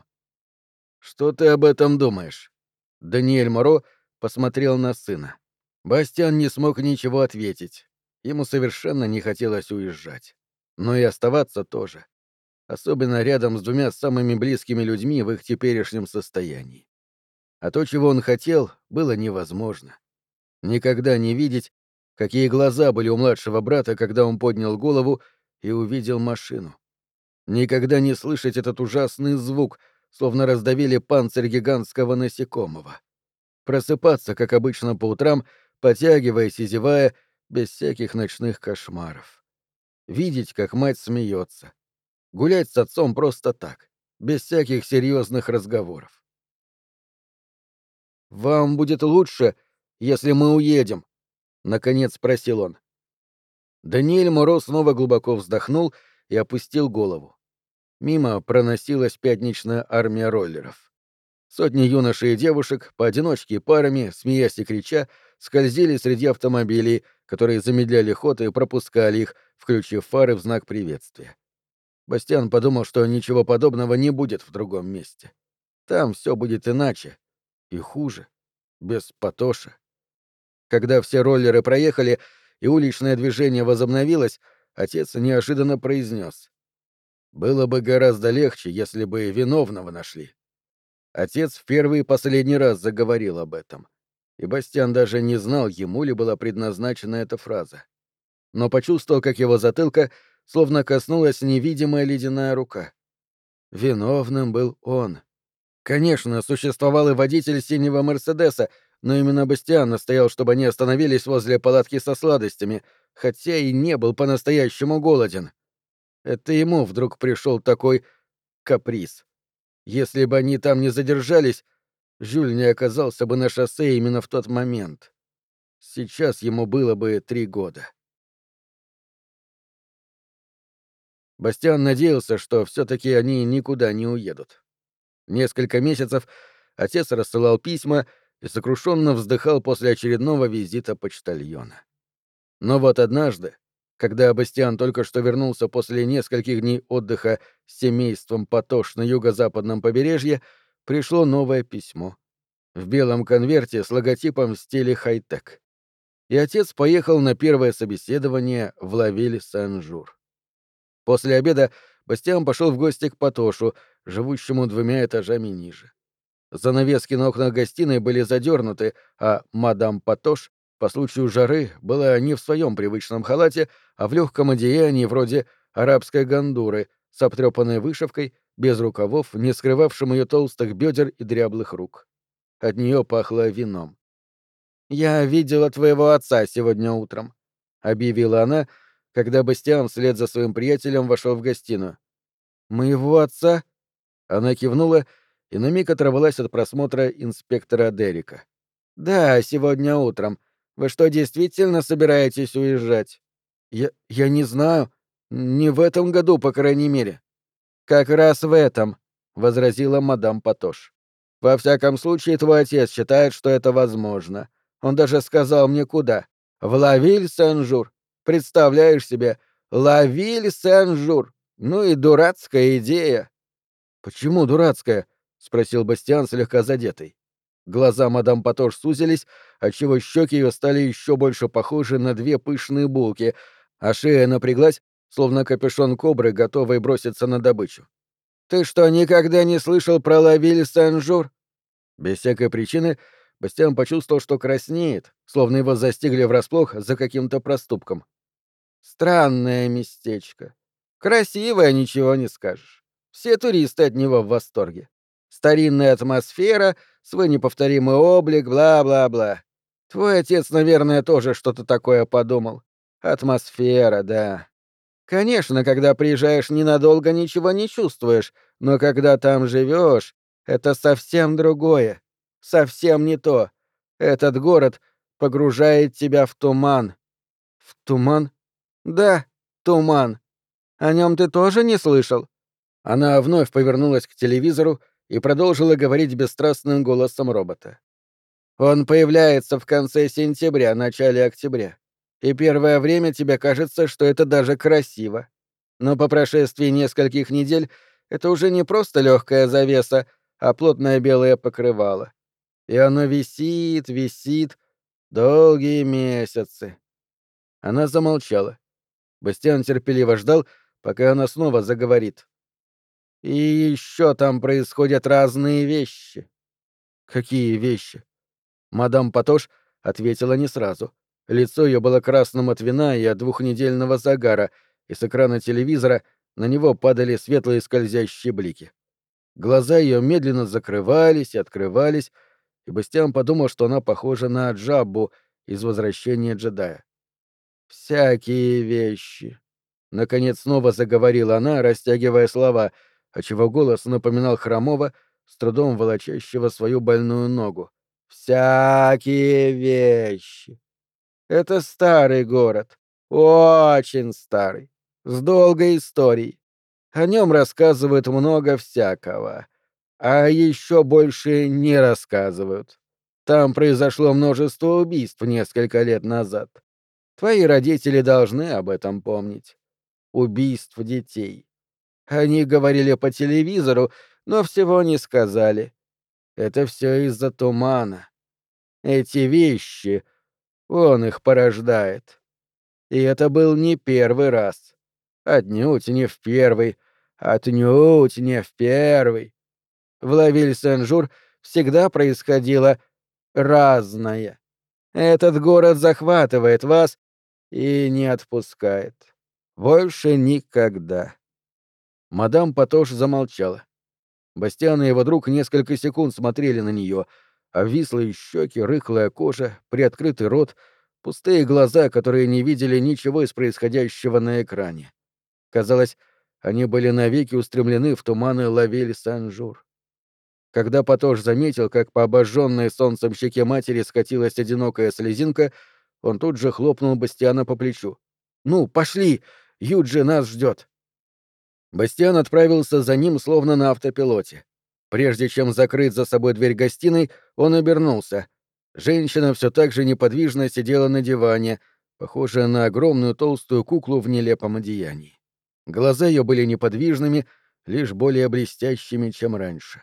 Speaker 1: «Что ты об этом думаешь?» Даниэль Моро посмотрел на сына. Бастиан не смог ничего ответить. Ему совершенно не хотелось уезжать. Но и оставаться тоже. Особенно рядом с двумя самыми близкими людьми в их теперешнем состоянии. А то, чего он хотел, было невозможно. Никогда не видеть, какие глаза были у младшего брата, когда он поднял голову и увидел машину. Никогда не слышать этот ужасный звук, словно раздавили панцирь гигантского насекомого. Просыпаться, как обычно по утрам, потягиваясь и зевая, без всяких ночных кошмаров. Видеть, как мать смеется. Гулять с отцом просто так, без всяких серьезных разговоров. «Вам будет лучше, если мы уедем?» — наконец спросил он. Даниэль Моро снова глубоко вздохнул и опустил голову. Мимо проносилась пятничная армия роллеров. Сотни юношей и девушек, поодиночке и парами, смеясь и крича, скользили среди автомобилей, которые замедляли ход и пропускали их, включив фары в знак приветствия. Бастиан подумал, что ничего подобного не будет в другом месте. Там все будет иначе. И хуже. Без Патоша. Когда все роллеры проехали и уличное движение возобновилось, отец неожиданно произнес: «Было бы гораздо легче, если бы виновного нашли». Отец в первый и последний раз заговорил об этом. И Бастиан даже не знал, ему ли была предназначена эта фраза. Но почувствовал, как его затылка словно коснулась невидимая ледяная рука. Виновным был он. Конечно, существовал и водитель синего «Мерседеса», но именно Бастиан настоял, чтобы они остановились возле палатки со сладостями, хотя и не был по-настоящему голоден. Это ему вдруг пришел такой каприз. Если бы они там не задержались, Жюль не оказался бы на шоссе именно в тот момент. Сейчас ему было бы три года. Бастиан надеялся, что все-таки они никуда не уедут. Несколько месяцев отец рассылал письма и сокрушенно вздыхал после очередного визита почтальона. Но вот однажды, когда Бастиан только что вернулся после нескольких дней отдыха с семейством Патош на юго-западном побережье, пришло новое письмо. В белом конверте с логотипом в стиле хай-тек. И отец поехал на первое собеседование в Лавиль-Сен-Жур. После обеда Бастиан пошел в гости к Патошу, живущему двумя этажами ниже. Занавески на окнах гостиной были задернуты, а мадам Патош по случаю жары была не в своем привычном халате, а в легком одеянии вроде арабской гандуры с обтрепанной вышивкой, без рукавов, не скрывавшим ее толстых бедер и дряблых рук. От нее пахло вином. «Я видела твоего отца сегодня утром», — объявила она, когда Бастиан вслед за своим приятелем вошел в гостиную. «Моего отца?» Она кивнула и на миг оторвалась от просмотра инспектора Деррика. «Да, сегодня утром. Вы что, действительно собираетесь уезжать?» «Я... я не знаю. Не в этом году, по крайней мере». «Как раз в этом», — возразила мадам Патош. «Во всяком случае, твой отец считает, что это возможно. Он даже сказал мне куда. В Лавиль-Сен-Жур. Представляешь себе, Лавиль-Сен-Жур. Ну и дурацкая идея». «Почему дурацкая?» — спросил Бастиан, слегка задетый. Глаза мадам Патош сузились, отчего щеки ее стали еще больше похожи на две пышные булки, а шея напряглась, словно капюшон кобры, готовый броситься на добычу. «Ты что, никогда не слышал про Лавиль-Сен-Жур?» Без всякой причины Бастиан почувствовал, что краснеет, словно его застигли врасплох за каким-то проступком. «Странное местечко. Красивое, ничего не скажешь. Все туристы от него в восторге. Старинная атмосфера, свой неповторимый облик, бла-бла-бла. Твой отец, наверное, тоже что-то такое подумал. Атмосфера, да. Конечно, когда приезжаешь ненадолго, ничего не чувствуешь, но когда там живешь, это совсем другое. Совсем не то. Этот город погружает тебя в туман». «В туман?» «Да, туман. О нем ты тоже не слышал?» Она вновь повернулась к телевизору и продолжила говорить бесстрастным голосом робота. «Он появляется в конце сентября, начале октября. И первое время тебе кажется, что это даже красиво. Но по прошествии нескольких недель это уже не просто легкая завеса, а плотное белое покрывало. И оно висит, висит долгие месяцы». Она замолчала. Бастиан терпеливо ждал, пока она снова заговорит. «И еще там происходят разные вещи». «Какие вещи?» Мадам Патош ответила не сразу. Лицо ее было красным от вина и от двухнедельного загара, и с экрана телевизора на него падали светлые скользящие блики. Глаза ее медленно закрывались и открывались, и Бастиан подумал, что она похожа на Джаббу из «Возвращения джедая». «Всякие вещи». Наконец снова заговорила она, растягивая слова, отчего голос напоминал хромого, с трудом волочащего свою больную ногу. «Всякие вещи. Это старый город. Очень старый. С долгой историей. О нем рассказывают много всякого. А еще больше не рассказывают. Там произошло множество убийств несколько лет назад. Твои родители должны об этом помнить. Убийств детей. Они говорили по телевизору, но всего не сказали. Это все из-за тумана. Эти вещи, он их порождает. И это был не первый раз. Отнюдь не в первый. Отнюдь не в первый. В Лавиль-Сен-Жур всегда происходило разное. Этот город захватывает вас и не отпускает. Больше никогда. Мадам Патош замолчала. Бастиан и его друг несколько секунд смотрели на нее, обвислые щеки, рыхлая кожа, приоткрытый рот, пустые глаза, которые не видели ничего из происходящего на экране. Казалось, они были навеки устремлены в туманы Лавиль-Сен-Жур. Когда Патош заметил, как по обожженной солнцем щеке матери скатилась одинокая слезинка, он тут же хлопнул Бастиана по плечу. «Ну, пошли! Юджи нас ждет!» Бастиан отправился за ним словно на автопилоте. Прежде чем закрыть за собой дверь гостиной, он обернулся. Женщина все так же неподвижно сидела на диване, похожая на огромную толстую куклу в нелепом одеянии. Глаза ее были неподвижными, лишь более блестящими, чем раньше.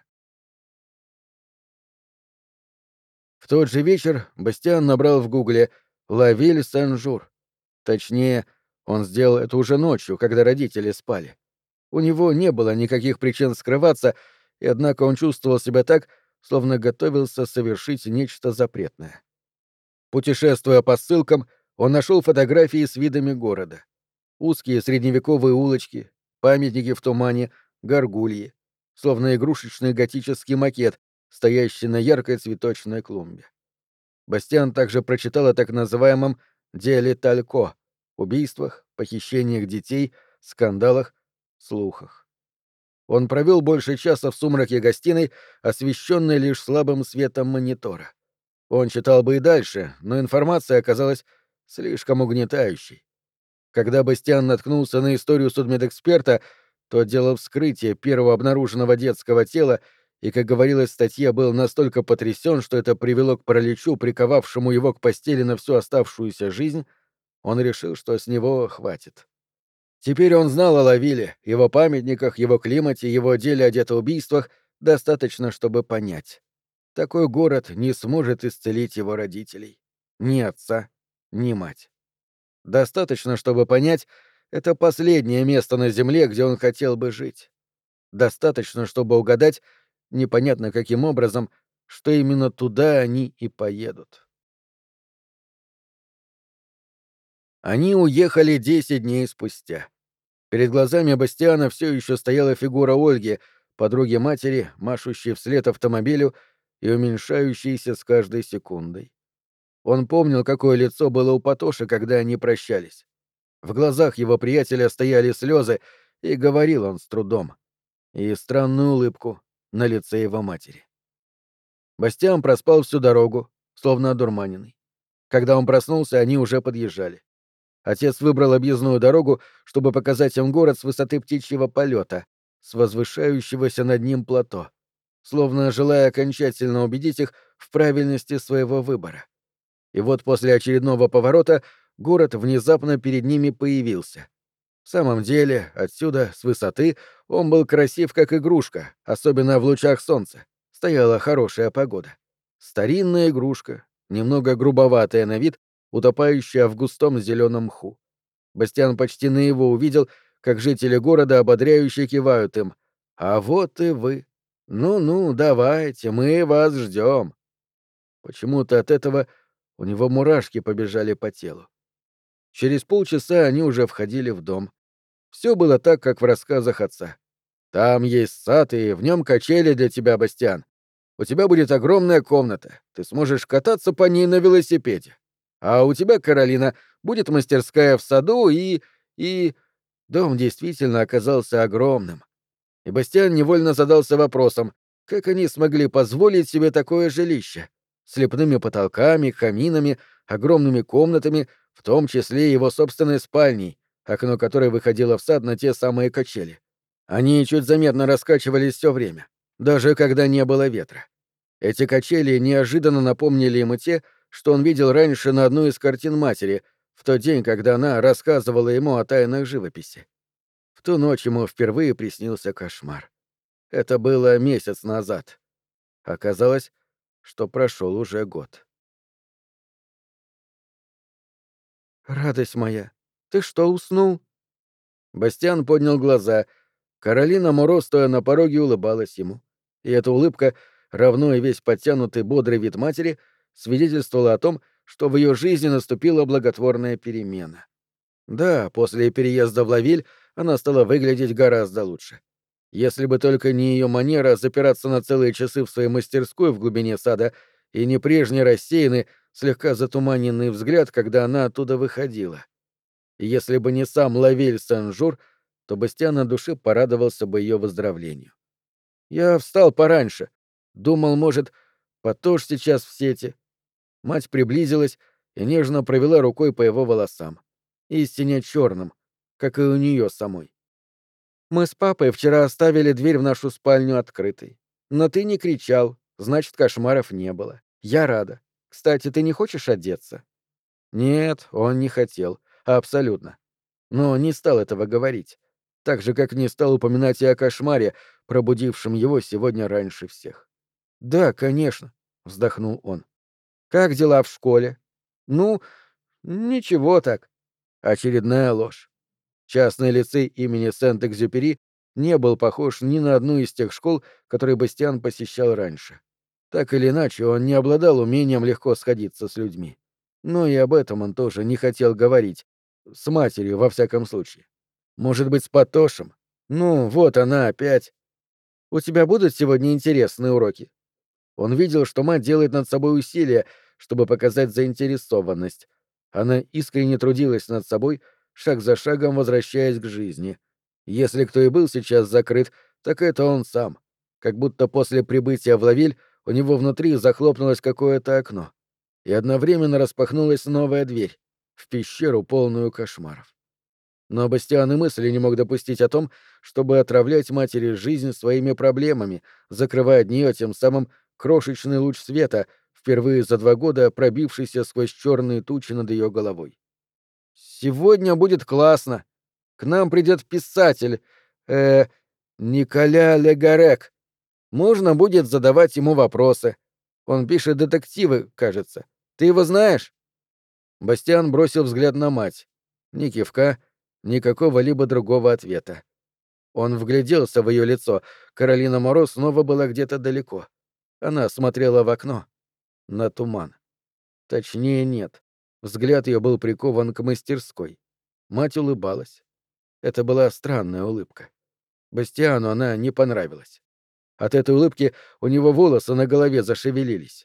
Speaker 1: В тот же вечер Бастиан набрал в гугле «Лавиль Сен-Жур». Точнее, он сделал это уже ночью, когда родители спали. У него не было никаких причин скрываться, и однако он чувствовал себя так, словно готовился совершить нечто запретное. Путешествуя по ссылкам, он нашел фотографии с видами города. Узкие средневековые улочки, памятники в тумане, горгульи, словно игрушечный готический макет, стоящий на яркой цветочной клумбе. Бастиан также прочитал о так называемом «деле Талько» — убийствах, похищениях детей, скандалах, слухах. Он провел больше часа в сумраке гостиной, освещенной лишь слабым светом монитора. Он читал бы и дальше, но информация оказалась слишком угнетающей. Когда Бастиан наткнулся на историю судмедэксперта, то дело вскрытия первого обнаруженного детского тела и, как говорилось в статье, был настолько потрясен, что это привело к параличу, приковавшему его к постели на всю оставшуюся жизнь, он решил, что с него хватит. Теперь он знал о Лавиле, его памятниках, его климате, его деле о детоубийствах достаточно, чтобы понять. Такой город не сможет исцелить его родителей. Ни отца, ни мать. Достаточно, чтобы понять, это последнее место на земле, где он хотел бы жить. Достаточно, чтобы угадать, непонятно каким образом, что именно туда они и поедут. Они уехали десять дней спустя. Перед глазами Бастиана все еще стояла фигура Ольги, подруги матери, машущей вслед автомобилю и уменьшающейся с каждой секундой. Он помнил, какое лицо было у Патоши, когда они прощались. В глазах его приятеля стояли слезы, и говорил он с трудом. И странную улыбку на лице его матери. Бастиан проспал всю дорогу, словно одурманенный. Когда он проснулся, они уже подъезжали. Отец выбрал объездную дорогу, чтобы показать им город с высоты птичьего полета, с возвышающегося над ним плато, словно желая окончательно убедить их в правильности своего выбора. И вот после очередного поворота город внезапно перед ними появился. В самом деле, отсюда, с высоты, он был красив как игрушка, особенно в лучах солнца. Стояла хорошая погода. Старинная игрушка, немного грубоватая на вид, утопающая в густом зеленом мху. Бастиан почти наяву увидел, как жители города ободряюще кивают им. «А вот и вы. Ну-ну, давайте, мы вас ждем». Почему-то от этого у него мурашки побежали по телу. Через полчаса они уже входили в дом. Все было так, как в рассказах отца. «Там есть сад, и в нем качели для тебя, Бастиан. У тебя будет огромная комната. Ты сможешь кататься по ней на велосипеде. А у тебя, Каролина, будет мастерская в саду и... и...» Дом действительно оказался огромным. И Бастиан невольно задался вопросом, как они смогли позволить себе такое жилище? С лепными потолками, каминами, огромными комнатами, в том числе его собственной спальней, окно которой выходило в сад на те самые качели. Они чуть заметно раскачивались все время, даже когда не было ветра. Эти качели неожиданно напомнили ему те, что он видел раньше на одной из картин матери, в тот день, когда она рассказывала ему о тайнах живописи. В ту ночь ему впервые приснился кошмар. Это было месяц назад. Оказалось, что прошел уже год.
Speaker 2: «Радость моя, ты что, уснул?»
Speaker 1: Бастиан поднял глаза. Каролина Моро, стоя на пороге, улыбалась ему. И эта улыбка, равно и весь подтянутый бодрый вид матери, свидетельствовала о том, что в ее жизни наступила благотворная перемена. Да, после переезда в Лавиль она стала выглядеть гораздо лучше. Если бы только не ее манера запираться на целые часы в своей мастерской в глубине сада и не прежний рассеянный, слегка затуманенный взгляд, когда она оттуда выходила. И если бы не сам Лавиль Сен-Жур, то Бастиан на душе порадовался бы ее выздоровлению. «Я встал пораньше. Думал, может, Патош сейчас в сети». Мать приблизилась и нежно провела рукой по его волосам. Истинно черным, как и у нее самой.
Speaker 2: Мы с папой вчера оставили дверь в нашу спальню открытой. Но ты не кричал, значит, кошмаров не было. Я рада. Кстати, ты не хочешь одеться?» Нет, он не хотел. Абсолютно. Но не стал этого говорить. Так же, как не стал упоминать и о кошмаре, пробудившем его сегодня раньше всех. «Да, конечно», — вздохнул он. «Как дела в школе?» «Ну, ничего так». Очередная ложь. Частный лицей имени Сент-Экзюпери не был похож ни на одну из тех школ, которые Бастиан посещал раньше. Так или иначе, он не обладал умением легко сходиться с людьми. Но и об этом он тоже не хотел говорить. С матерью, во всяком случае. Может быть, с Патошем? Ну, вот она опять. «У тебя будут сегодня интересные уроки?» Он видел, что мать делает над собой усилия, чтобы показать заинтересованность. Она искренне трудилась над собой, шаг за шагом возвращаясь к жизни. Если кто и был сейчас закрыт, так это он сам. Как будто после прибытия в Лавиль у него внутри захлопнулось какое-то окно. И одновременно распахнулась новая дверь в пещеру, полную кошмаров. Но Бастиан и мысли не мог допустить о том, чтобы отравлять матери жизнь своими проблемами, закрывая от нее тем самым крошечный луч света, впервые за два года пробившийся сквозь черные тучи над ее головой. «Сегодня будет классно. К нам придет писатель, э, Николя Легарек. Можно будет задавать ему вопросы. Он пишет детективы, кажется. Ты его знаешь?» Бастиан бросил взгляд на мать. Ни кивка, ни какого-либо другого ответа. Он вгляделся в ее лицо. Каролина Моро снова была где-то далеко. Она смотрела в окно. На туман. Точнее, нет. Взгляд ее был прикован к мастерской. Мать улыбалась. Это была странная улыбка. Бастиану она не понравилась. От этой улыбки у него волосы на голове зашевелились.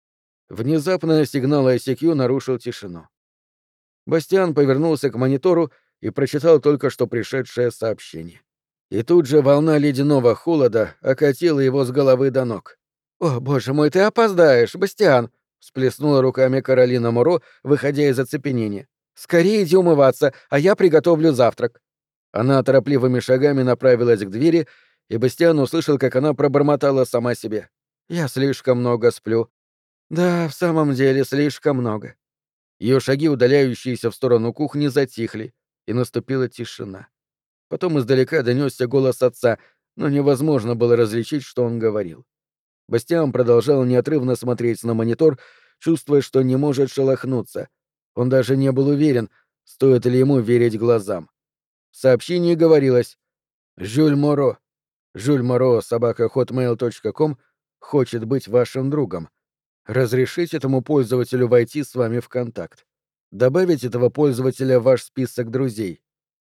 Speaker 2: Внезапно сигнал ай си кью нарушил тишину. Бастиан повернулся к монитору и прочитал только что пришедшее сообщение. И тут же волна ледяного холода окатила его с головы до ног. «О, боже мой, ты опоздаешь, Бастиан!» — всплеснула руками Каролина Моро, выходя из оцепенения. «Скорее иди умываться, а я приготовлю завтрак». Она торопливыми шагами направилась к двери, и Бастиан услышал, как она пробормотала сама себе. «Я слишком много сплю». «Да, в самом деле, слишком много». Ее шаги, удаляющиеся в сторону кухни, затихли, и наступила тишина. Потом издалека донесся голос отца, но невозможно было различить, что он говорил. Бастиан продолжал неотрывно смотреть на монитор, чувствуя, что не может шелохнуться. Он даже не был уверен, стоит ли ему верить глазам. В сообщении говорилось: «Жюль Моро. Жюль Моро, собака хотмейл точка ком, хочет быть вашим другом. Разрешите этому пользователю войти с вами в контакт. Добавить этого пользователя в ваш список друзей.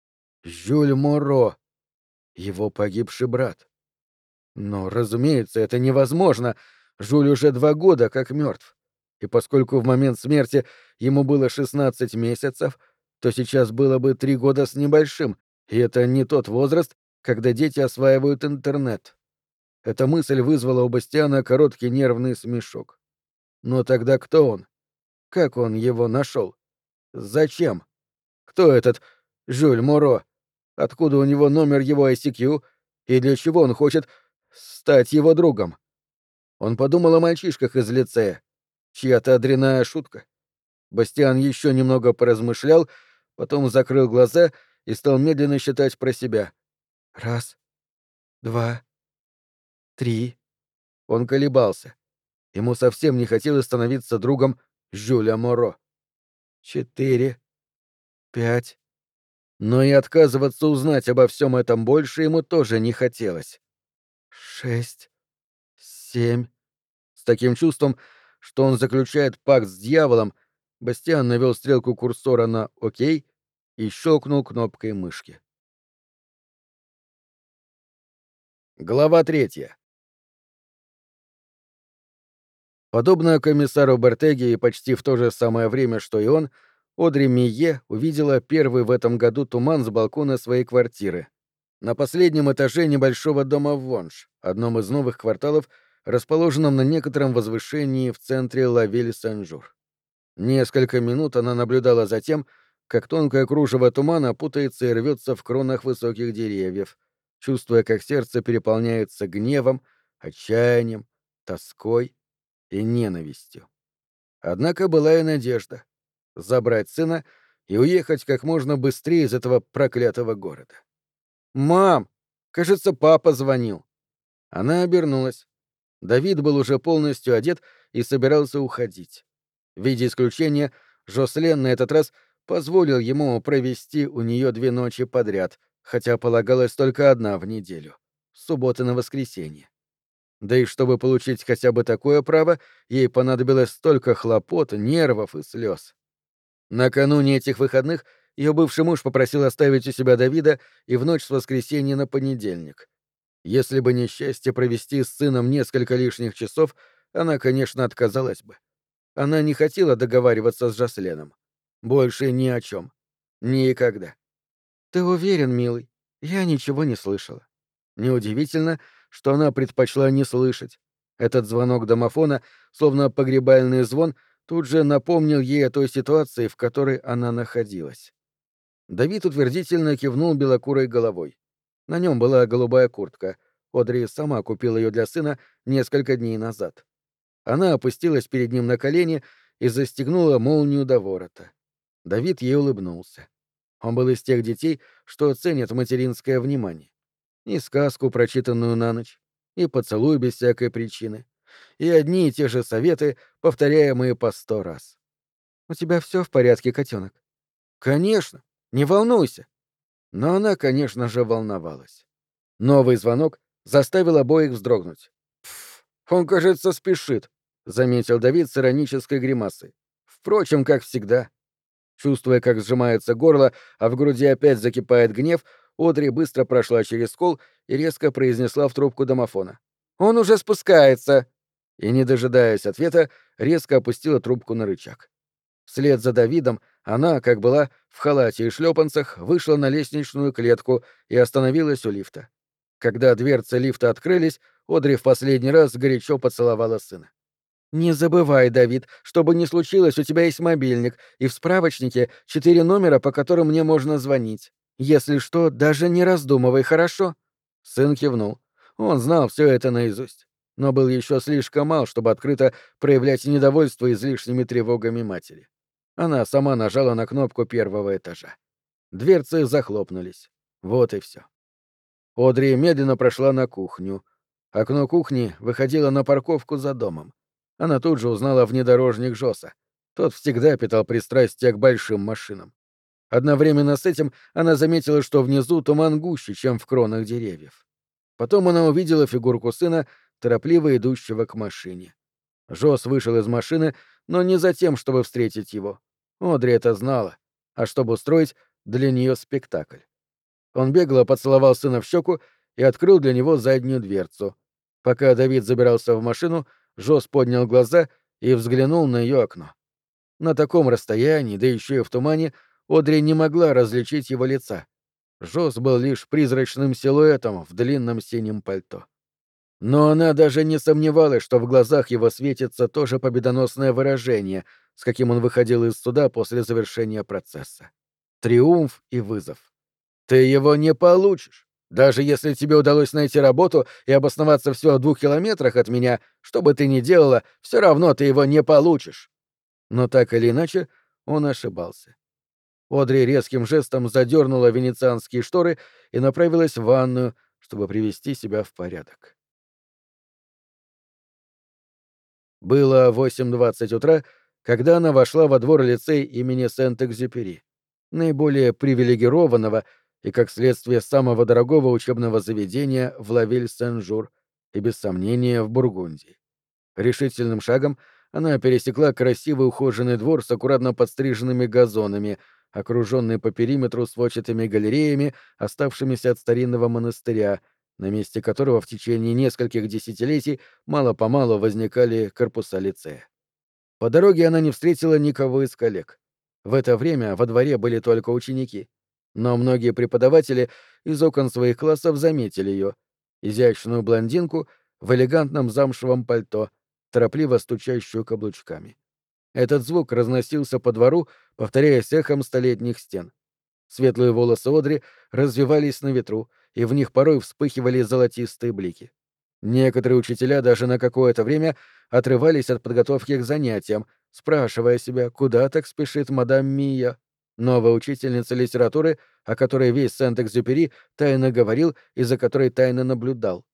Speaker 2: Жюль Моро. Его погибший брат. Но, разумеется, это невозможно. Жюль уже два года как мертв. И поскольку в момент смерти ему было шестнадцать месяцев, то сейчас было бы три года с небольшим, и это не тот возраст, когда дети осваивают интернет. Эта мысль вызвала у Бастиана короткий нервный смешок. Но тогда кто он? Как он его нашел? Зачем? Кто этот Жюль Моро? Откуда у него номер его ай си кью? И для чего он хочет стать его другом? Он подумал о мальчишках из лицея. Чья-то дрянная шутка. Бастиан еще немного поразмышлял, потом закрыл глаза и стал медленно считать про себя. Раз, два, три. Он колебался. Ему совсем не хотелось становиться другом Жюля Моро. Четыре, пять. Но и отказываться узнать обо всем этом больше ему тоже не хотелось. Шесть, семь. С таким чувством, что он заключает пакт с дьяволом, Бастиан навел стрелку курсора на «Ок» и щелкнул кнопкой мышки. Глава третья. Подобно комиссару Бертеге и почти в то же самое время, что и он, Одри Мие увидела первый в этом году туман с балкона своей квартиры. На последнем этаже небольшого дома в Вонж, одном из новых кварталов, расположенном на некотором возвышении в центре Лавиль-Сен-Жур. Несколько минут она наблюдала за тем, как тонкое кружево тумана путается и рвется в кронах высоких деревьев. чувствуя, как сердце переполняется гневом, отчаянием, тоской и ненавистью. Однако была и надежда — забрать сына и уехать как можно быстрее из этого проклятого города. «Мам! Кажется, папа звонил». Она обернулась. Давид был уже полностью одет и собирался уходить. В виде исключения, Жослен на этот раз позволил ему провести у нее две ночи подряд, хотя полагалась только одна в неделю — с субботы на воскресенье. Да и чтобы получить хотя бы такое право, ей понадобилось столько хлопот, нервов и слез. Накануне этих выходных ее бывший муж попросил оставить у себя Давида и в ночь с воскресенья на понедельник. Если бы не счастье провести с сыном несколько лишних часов, она, конечно, отказалась бы. Она не хотела договариваться с Жасленом. Больше ни о чем. Никогда. «Ты уверен, милый? Я ничего не слышала». Неудивительно, что она предпочла не слышать. Этот звонок домофона, словно погребальный звон, тут же напомнил ей о той ситуации, в которой она находилась. Давид утвердительно кивнул белокурой головой. На нем была голубая куртка. Одри сама купила ее для сына несколько дней назад. Она опустилась перед ним на колени и застегнула молнию до ворота. Давид ей улыбнулся. Он был из тех детей, что ценят материнское внимание. И сказку, прочитанную на ночь, и поцелуй без всякой причины, и одни и те же советы, повторяемые по сто раз. «У тебя все в порядке, котенок?» «Конечно, не волнуйся». Но она, конечно же, волновалась. Новый звонок заставил обоих вздрогнуть. «Пф, он, кажется, спешит», — заметил Давид с иронической гримасой. «Впрочем, как всегда». Чувствуя, как сжимается горло, а в груди опять закипает гнев, Одри быстро прошла через скол и резко произнесла в трубку домофона: «Он уже спускается!» И, не дожидаясь ответа, резко опустила трубку на рычаг. Вслед за Давидом она, как была, в халате и шлепанцах, вышла на лестничную клетку и остановилась у лифта. Когда дверцы лифта открылись, Одри в последний раз горячо поцеловала сына. «Не забывай, Давид, что бы ни случилось, у тебя есть мобильник, и в справочнике четыре номера, по которым мне можно звонить. Если что, даже не раздумывай, хорошо?» Сын кивнул. Он знал все это наизусть, но был еще слишком мал, чтобы открыто проявлять недовольство излишними тревогами матери. Она сама нажала на кнопку первого этажа. Дверцы захлопнулись. Вот и все. Одри медленно прошла на кухню. Окно кухни выходило на парковку за домом. Она тут же узнала внедорожник Жоса. Тот всегда питал пристрастие к большим машинам. Одновременно с этим она заметила, что внизу туман гуще, чем в кронах деревьев. Потом она увидела фигурку сына, торопливо идущего к машине. Жос вышел из машины, но не за тем, чтобы встретить его. Одри это знала, а чтобы устроить для нее спектакль. Он бегло поцеловал сына в щеку и открыл для него заднюю дверцу. Пока Давид забирался в машину, Жос поднял глаза и взглянул на ее окно. На таком расстоянии, да еще и в тумане, Одри не могла различить его лица. Жос был лишь призрачным силуэтом в длинном синем пальто. Но она даже не сомневалась, что в глазах его светится то же победоносное выражение, с каким он выходил из суда после завершения процесса. Триумф и вызов. «Ты его не получишь. Даже если тебе удалось найти работу и обосноваться всего в двух километрах от меня, что бы ты ни делала, все равно ты его не получишь». Но так или иначе, он ошибался. Одри резким жестом задернула венецианские шторы и направилась в ванную, чтобы привести себя в порядок. Было восемь двадцать утра, когда она вошла во двор лицей имени Сент-Экзюпери, наиболее привилегированного и, как следствие, самого дорогого учебного заведения в Лавиль-Сен-Жур и, без сомнения, в Бургундии. Решительным шагом она пересекла красивый ухоженный двор с аккуратно подстриженными газонами, окруженный по периметру сводчатыми галереями, оставшимися от старинного монастыря, на месте которого в течение нескольких десятилетий мало-помалу возникали корпуса лицея. По дороге она не встретила никого из коллег. В это время во дворе были только ученики. Но многие преподаватели из окон своих классов заметили ее, изящную блондинку в элегантном замшевом пальто, торопливо стучащую каблучками. Этот звук разносился по двору, повторяясь эхом столетних стен. Светлые волосы Одри развивались на ветру, и в них порой вспыхивали золотистые блики. Некоторые учителя даже на какое-то время отрывались от подготовки к занятиям, спрашивая себя, куда так спешит мадам Мия, новая учительница литературы, о которой весь Сент-Экзюпери тайно говорил и за которой тайно наблюдал.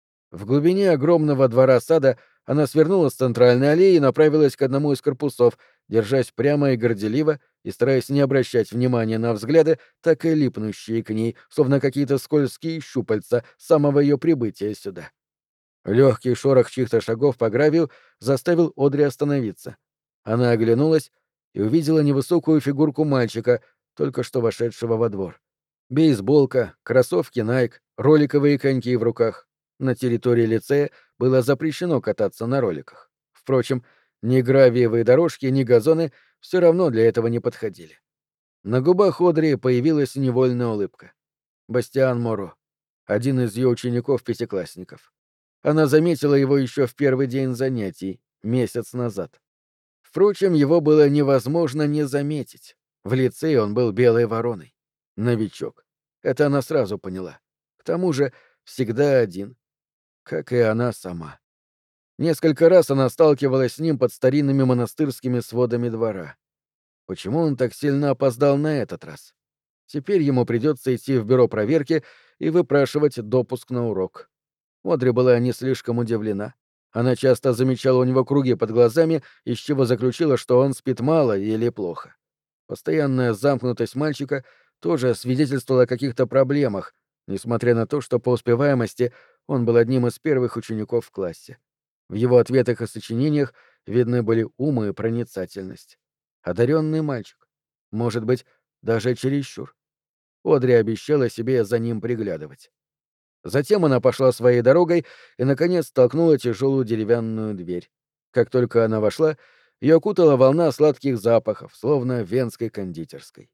Speaker 2: В глубине огромного двора сада она свернула с центральной аллеи и направилась к одному из корпусов, держась прямо и горделиво и стараясь не обращать внимания на взгляды, так и липнущие к ней, словно какие-то скользкие щупальца с самого ее прибытия сюда. Легкий шорох чьих-то шагов по гравию заставил Одри остановиться. Она оглянулась и увидела невысокую фигурку мальчика, только что вошедшего во двор. Бейсболка, кроссовки Nike, роликовые коньки в руках. На территории лицея было запрещено кататься на роликах. Впрочем, ни гравиевые дорожки, ни газоны все равно для этого не подходили. На губах Одри появилась невольная улыбка. Бастиан Моро, один из ее учеников-пятиклассников. Она заметила его еще в первый день занятий, месяц назад. Впрочем, его было невозможно не заметить. В лицее он был белой вороной. Новичок. Это она сразу поняла. К тому же всегда один. Как и она сама. Несколько раз она сталкивалась с ним под старинными монастырскими сводами двора. Почему он так сильно опоздал на этот раз? Теперь ему придется идти в бюро проверки и выпрашивать допуск на урок. Одри была не слишком удивлена. Она часто замечала у него круги под глазами, из чего заключила, что он спит мало или плохо. Постоянная замкнутость мальчика тоже свидетельствовала о каких-то проблемах, несмотря на то, что по успеваемости он был одним из первых учеников в классе. В его ответах и сочинениях видны были ум и проницательность. Одаренный мальчик. Может быть, даже чересчур. Одри обещала себе за ним приглядывать. Затем она пошла своей дорогой и, наконец, толкнула тяжелую деревянную дверь. Как только она вошла, ее окутала волна сладких запахов, словно в венской кондитерской.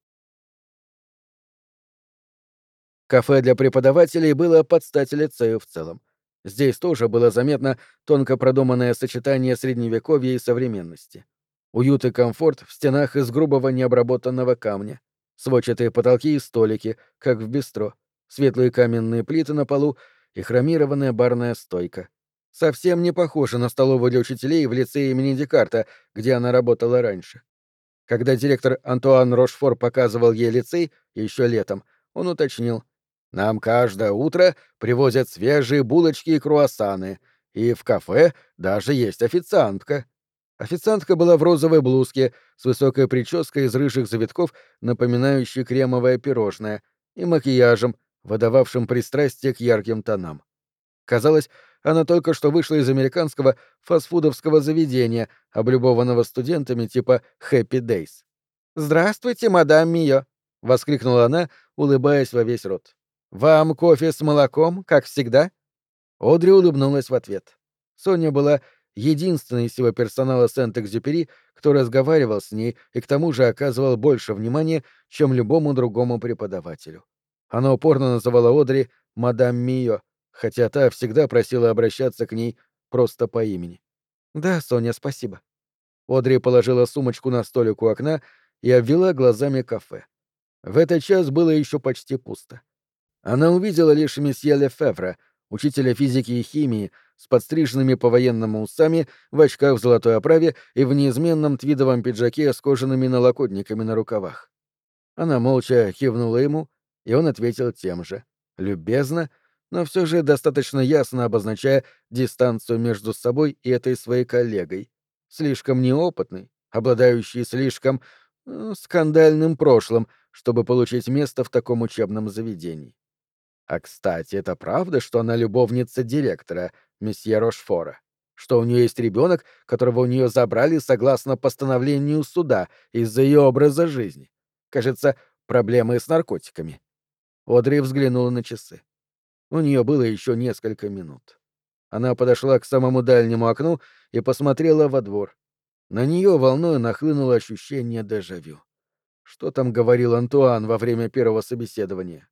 Speaker 2: Кафе для преподавателей было под стать лицею в целом. Здесь тоже было заметно тонко продуманное сочетание средневековья и современности. Уют и комфорт в стенах из грубого необработанного камня, сводчатые потолки и столики, как в бистро, светлые каменные плиты на полу и хромированная барная стойка. Совсем не похоже на столовую для учителей в лицее имени Декарта, где она работала раньше. Когда директор Антуан Рошфор показывал ей лицей еще летом, он уточнил: «Нам каждое утро привозят свежие булочки и круассаны, и в кафе даже есть официантка». Официантка была в розовой блузке с высокой прической из рыжих завитков, напоминающей кремовое пирожное, и макияжем, выдававшим пристрастие к ярким тонам. Казалось, она только что вышла из американского фастфудовского заведения, облюбованного студентами типа «Хэппи Дейс». «Здравствуйте, мадам Мио!» — воскликнула она, улыбаясь во весь рот. «Вам кофе с молоком, как всегда?» Одри улыбнулась в ответ. Соня была единственной из всего персонала Сент-Экзюпери, кто разговаривал с ней и к тому же оказывал больше внимания, чем любому другому преподавателю. Она упорно называла Одри «мадам Мио», хотя та всегда просила обращаться к ней просто по имени. «Да, Соня, спасибо». Одри положила сумочку на столик у окна и обвела глазами кафе. В этот час было еще почти пусто. Она увидела лишь месье Лефевра, учителя физики и химии, с подстриженными по-военному усами, в очках в золотой оправе и в неизменном твидовом пиджаке с кожаными налокотниками на рукавах. Она молча кивнула ему, и он ответил тем же, любезно, но все же достаточно ясно обозначая дистанцию между собой и этой своей коллегой, слишком неопытной, обладающей слишком э, скандальным прошлым, чтобы получить место в таком учебном заведении. А, кстати, это правда, что она любовница директора, месье Рошфора? Что у нее есть ребенок, которого у нее забрали согласно постановлению суда из-за ее образа жизни? Кажется, проблемы с наркотиками. Одри взглянула на часы. У нее было еще несколько минут. Она подошла к самому дальнему окну и посмотрела во двор. На нее волной нахлынуло ощущение дежавю. Что там говорил Антуан во время первого собеседования?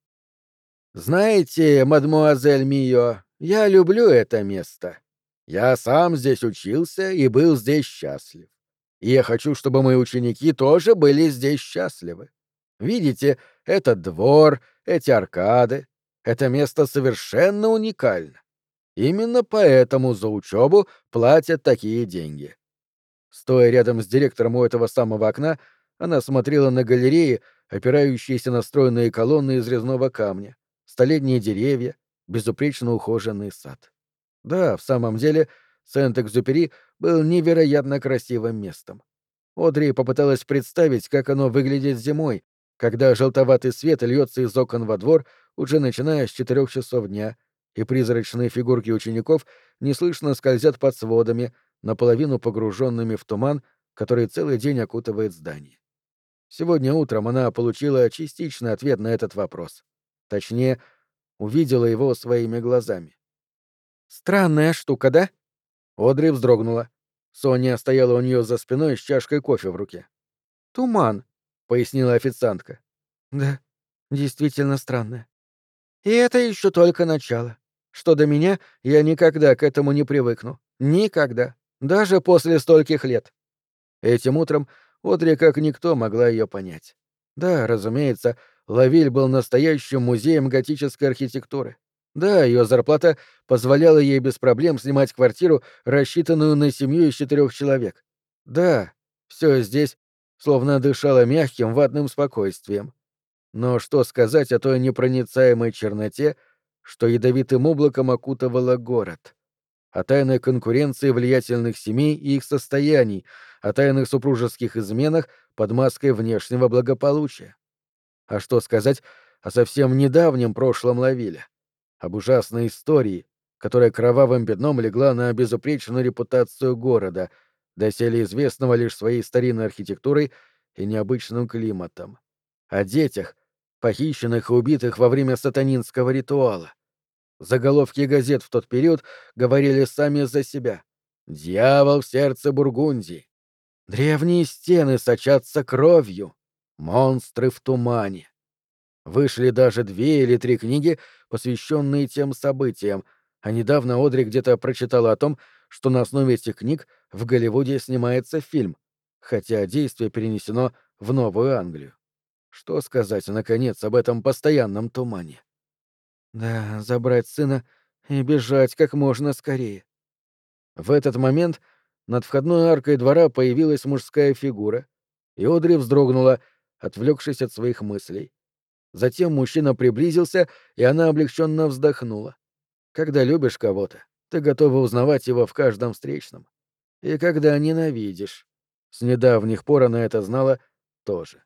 Speaker 2: «Знаете, мадмуазель Мио, я люблю это место. Я сам здесь учился и был здесь счастлив. И я хочу, чтобы мои ученики тоже были здесь счастливы. Видите, этот двор, эти аркады. Это место совершенно уникально. Именно поэтому за учебу платят такие деньги. Стоя рядом с директором у этого самого окна, она смотрела на галереи, опирающиеся на стройные колонны из резного камня, столетние деревья, безупречно ухоженный сад. Да, в самом деле, Сент-Экзюпери был невероятно красивым местом. Одри попыталась представить, как оно выглядит зимой, когда желтоватый свет льется из окон во двор, уже начиная с четырех часов дня, и призрачные фигурки учеников неслышно скользят под сводами, наполовину погруженными в туман, который целый день окутывает здание. Сегодня утром она получила частичный ответ на этот вопрос. Точнее, увидела его своими глазами. «Странная штука, да?» Одри вздрогнула. Соня стояла у нее за спиной с чашкой кофе в руке. «Туман», — пояснила официантка. «Да, действительно странное. И это еще только начало. Что до меня, я никогда к этому не привыкну. Никогда. Даже после стольких лет». Этим утром Одри как никто могла ее понять. Да, разумеется, Лавиль был настоящим музеем готической архитектуры. Да, ее зарплата позволяла ей без проблем снимать квартиру, рассчитанную на семью из четырех человек. Да, все здесь словно дышало мягким ватным спокойствием. Но что сказать о той непроницаемой черноте, что ядовитым облаком окутывала город? О тайной конкуренции влиятельных семей и их состояний, о тайных супружеских изменах под маской внешнего благополучия. А что сказать о совсем недавнем прошлом Лавиля? Об ужасной истории, которая кровавым пятном легла на безупречную репутацию города, доселе известного лишь своей старинной архитектурой и необычным климатом. О детях, похищенных и убитых во время сатанинского ритуала. Заголовки газет в тот период говорили сами за себя. «Дьявол в сердце Бургундии». «Древние стены сочатся кровью». «Монстры в тумане». Вышли даже две или три книги, посвященные тем событиям, а недавно Одри где-то прочитала о том, что на основе этих книг в Голливуде снимается фильм, хотя действие перенесено в Новую Англию. Что сказать, наконец, об этом постоянном тумане? Да, забрать сына и бежать как можно скорее. В этот момент над входной аркой двора появилась мужская фигура, и Одри вздрогнула, отвлекшись от своих мыслей. Затем мужчина приблизился, и она облегченно вздохнула. Когда любишь кого-то, ты готова узнавать его в каждом встречном. И когда ненавидишь. С недавних пор она это знала тоже.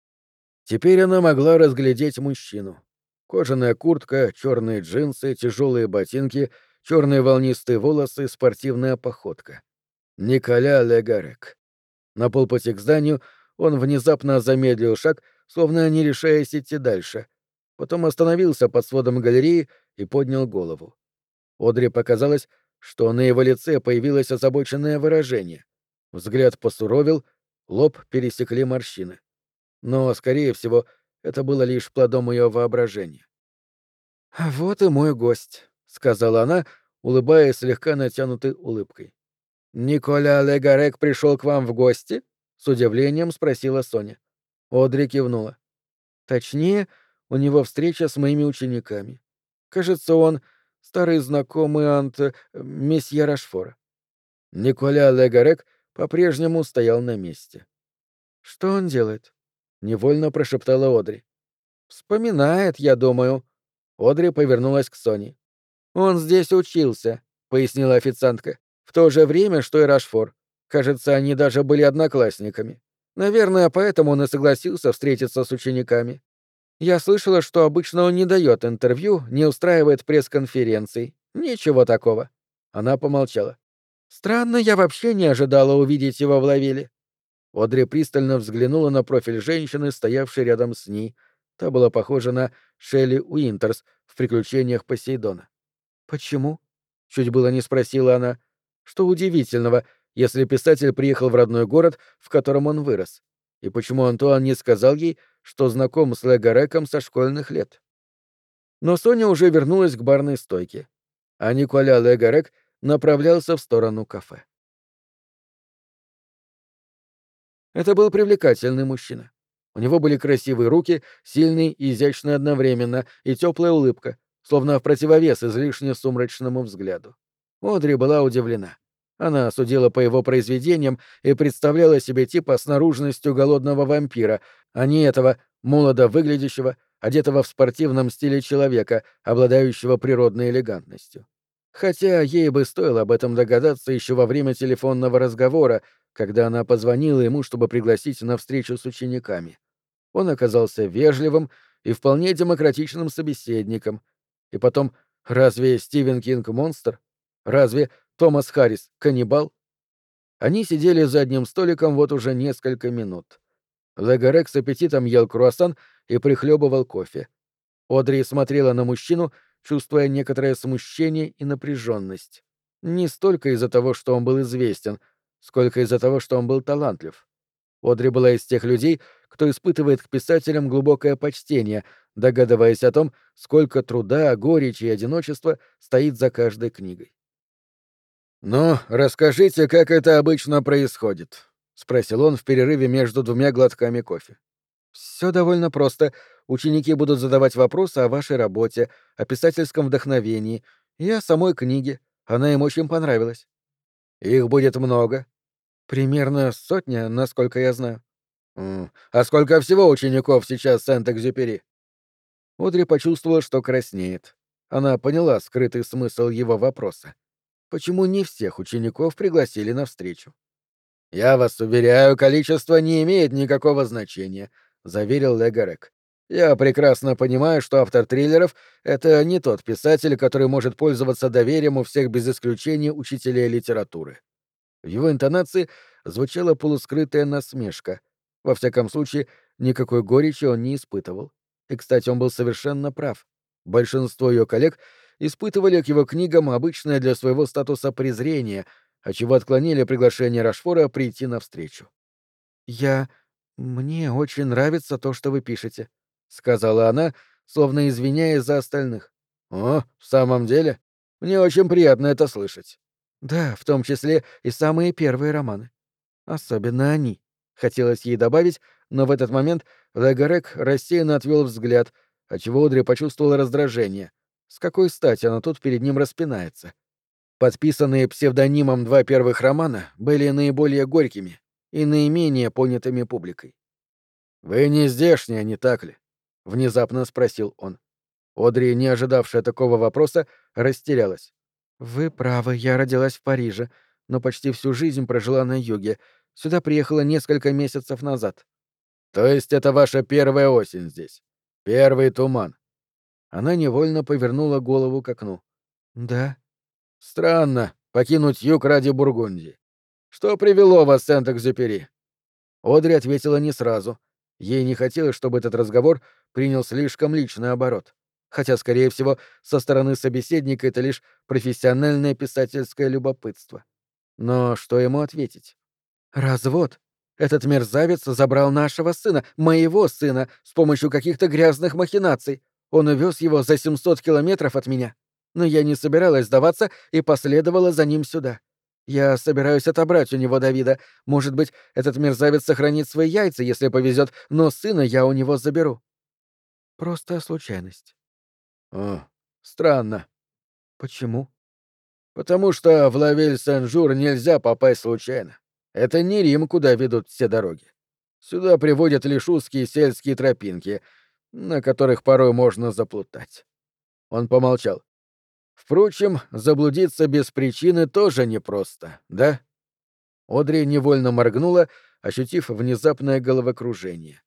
Speaker 2: Теперь она могла разглядеть мужчину. Кожаная куртка, черные джинсы, тяжелые ботинки, черные волнистые волосы, спортивная походка. Николя Легарек. На полпути к зданию он внезапно замедлил шаг, словно не решаясь идти дальше. Потом остановился под сводом галереи и поднял голову. Одри показалось, что на его лице появилось озабоченное выражение. Взгляд посуровил, лоб пересекли морщины. Но, скорее всего, это было лишь плодом ее воображения. «А вот и мой гость», — сказала она, улыбаясь слегка натянутой улыбкой. «Николя Легарек пришел к вам в гости?» — с удивлением спросила Соня. Одри кивнула. «Точнее, у него встреча с моими учениками. Кажется, он старый знакомый Ант... э, месье Рашфора». Николя Легарек по-прежнему стоял на месте. «Что он делает?» — невольно прошептала Одри. «Вспоминает, я думаю». Одри повернулась к Соне. «Он здесь учился», — пояснила официантка. «В то же время, что и Рашфор. Кажется, они даже были одноклассниками. Наверное, поэтому он и согласился встретиться с учениками. Я слышала, что обычно он не дает интервью, не устраивает пресс-конференций. Ничего такого». Она помолчала. «Странно, я вообще не ожидала увидеть его в Лавиле». Одри пристально взглянула на профиль женщины, стоявшей рядом с ней. Та была похожа на Шелли Уинтерс в «Приключениях Посейдона». «Почему?» — чуть было не спросила она. «Что удивительного, если писатель приехал в родной город, в котором он вырос? И почему Антуан не сказал ей, что знаком с Легареком со школьных лет?» Но Соня уже вернулась к барной стойке, а Николя Легарек направлялся в сторону кафе. Это был привлекательный мужчина. У него были красивые руки, сильные и изящные одновременно, и теплая улыбка, словно в противовес излишне сумрачному взгляду. Одри была удивлена. Она судила по его произведениям и представляла себе типа с наружностью голодного вампира, а не этого молодо выглядящего, одетого в спортивном стиле человека, обладающего природной элегантностью. Хотя ей бы стоило об этом догадаться еще во время телефонного разговора, когда она позвонила ему, чтобы пригласить на встречу с учениками. Он оказался вежливым и вполне демократичным собеседником. И потом, разве Стивен Кинг монстр? Разве Томас Харрис каннибал? Они сидели за одним столиком вот уже несколько минут. Легарек с аппетитом ел круассан и прихлебывал кофе. Одри смотрела на мужчину, чувствуя некоторое смущение и напряженность. Не столько из-за того, что он был известен, сколько из-за того, что он был талантлив. Одри была из тех людей, кто испытывает к писателям глубокое почтение, догадываясь о том, сколько труда, горечи и одиночества стоит за каждой книгой.
Speaker 1: «Ну, расскажите, как это обычно происходит», — спросил он в перерыве между двумя глотками кофе.
Speaker 2: Все довольно просто. Ученики будут задавать вопросы о вашей работе, о писательском вдохновении и о самой книге. Она им очень понравилась.
Speaker 1: «Их будет много».
Speaker 2: Примерно сотня, насколько я знаю.
Speaker 1: М, «А сколько всего учеников сейчас в Сент-Экзюпери?»
Speaker 2: Одри почувствовала, что краснеет. Она поняла скрытый смысл его вопроса. Почему не всех учеников пригласили на встречу?
Speaker 1: «Я вас уверяю, количество не имеет никакого значения», — заверил Легарек. «Я прекрасно понимаю, что автор триллеров — это не тот писатель, который может пользоваться доверием у всех без исключения учителей литературы». В его интонации звучала полускрытая насмешка. Во всяком случае, никакой горечи он не испытывал. И, кстати, он был совершенно прав. Большинство ее коллег испытывали к его книгам обычное для своего статуса презрение, отчего отклонили приглашение Рашфора прийти навстречу. «Я... Мне очень нравится то, что вы пишете», — сказала она, словно извиняясь за остальных. «О, в самом деле? Мне очень приятно это слышать».
Speaker 2: «Да, в том числе и самые первые романы. Особенно они», — хотелось ей добавить, но в этот момент Легарек рассеянно отвел взгляд, отчего Одри почувствовала раздражение. С какой стати она тут перед ним распинается? Подписанные псевдонимом два первых романа были наиболее горькими и наименее понятыми публикой.
Speaker 1: «Вы не здешняя, не так ли?»
Speaker 2: — внезапно спросил он. Одри, не ожидавшая такого вопроса, растерялась. «Вы правы, я родилась в Париже, но почти всю жизнь прожила на юге. Сюда приехала несколько месяцев назад».
Speaker 1: «То есть это ваша первая осень здесь? Первый туман?»
Speaker 2: Она невольно повернула голову к окну. «Да».
Speaker 1: «Странно, покинуть юг ради Бургундии. Что привело вас в Сент-Экзюпери?»
Speaker 2: Одри ответила не сразу. Ей не хотелось, чтобы этот разговор принял слишком личный оборот. Хотя, скорее всего, со стороны собеседника это лишь профессиональное писательское любопытство. Но что ему ответить? «Развод. Этот мерзавец забрал нашего сына, моего сына, с помощью каких-то грязных махинаций. Он увез его за семьсот километров от меня. Но я не собиралась сдаваться и последовала за ним сюда. Я собираюсь отобрать у него Давида. Может быть, этот мерзавец сохранит свои яйца, если повезет, но сына я у него заберу». Просто случайность.
Speaker 1: «О, странно.
Speaker 2: Почему?
Speaker 1: Потому что в Лавель-Сен-Жур нельзя попасть случайно. Это не Рим, куда ведут все дороги. Сюда приводят лишь узкие сельские тропинки, на которых порой можно заплутать». Он помолчал. «Впрочем, заблудиться без причины тоже непросто, да?» Одри невольно моргнула, ощутив внезапное головокружение.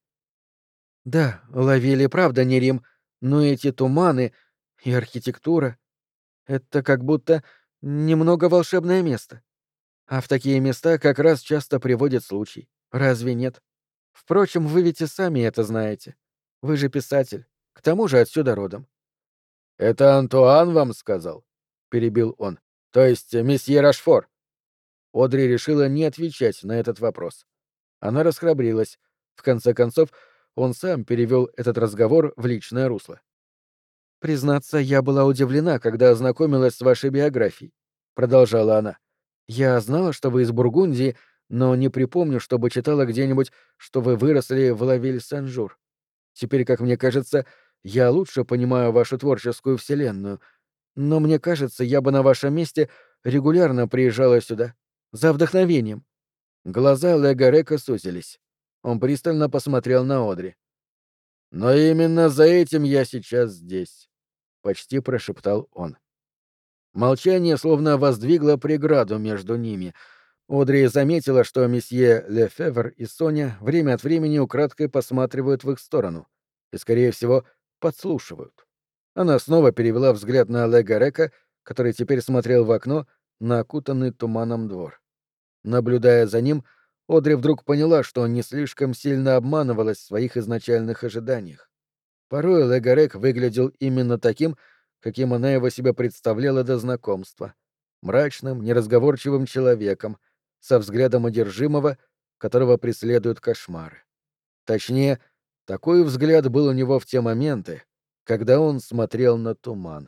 Speaker 2: Да, Лавель правда не Рим, но эти туманы и архитектура — это как будто немного волшебное место. А в такие места как раз часто приводит случай. Разве нет? Впрочем, вы ведь и сами это знаете. Вы же писатель. К тому же отсюда родом.
Speaker 1: «Это Антуан вам сказал?» — перебил он. «То есть месье Рашфор?»
Speaker 2: Одри решила не отвечать на этот вопрос. Она расхрабрилась. В конце концов, он сам перевел этот разговор в личное русло. «Признаться, я была удивлена, когда ознакомилась с вашей биографией», — продолжала она. «Я знала, что вы из Бургундии, но не припомню, чтобы читала где-нибудь, что вы выросли в Лавиль-Сен-Жур. Теперь, как мне кажется, я лучше понимаю вашу творческую вселенную, но мне кажется, я бы на вашем месте регулярно приезжала сюда. За вдохновением». Глаза Легарека сузились. Он пристально посмотрел на Одри. «Но именно за этим я сейчас здесь», — почти прошептал он. Молчание словно воздвигло преграду между ними. Одри заметила, что месье Лефевр и Соня время от времени украдкой посматривают в их сторону и, скорее всего, подслушивают. Она снова перевела взгляд на Легарека, который теперь смотрел в окно на окутанный туманом двор. Наблюдая за ним, Одри вдруг поняла, что он не слишком сильно обманывалась в своих изначальных ожиданиях. Порой Легарек выглядел именно таким, каким она его себе представляла до знакомства. Мрачным, неразговорчивым человеком, со взглядом одержимого, которого преследуют кошмары. Точнее, такой взгляд был у него в те моменты, когда он смотрел на туман.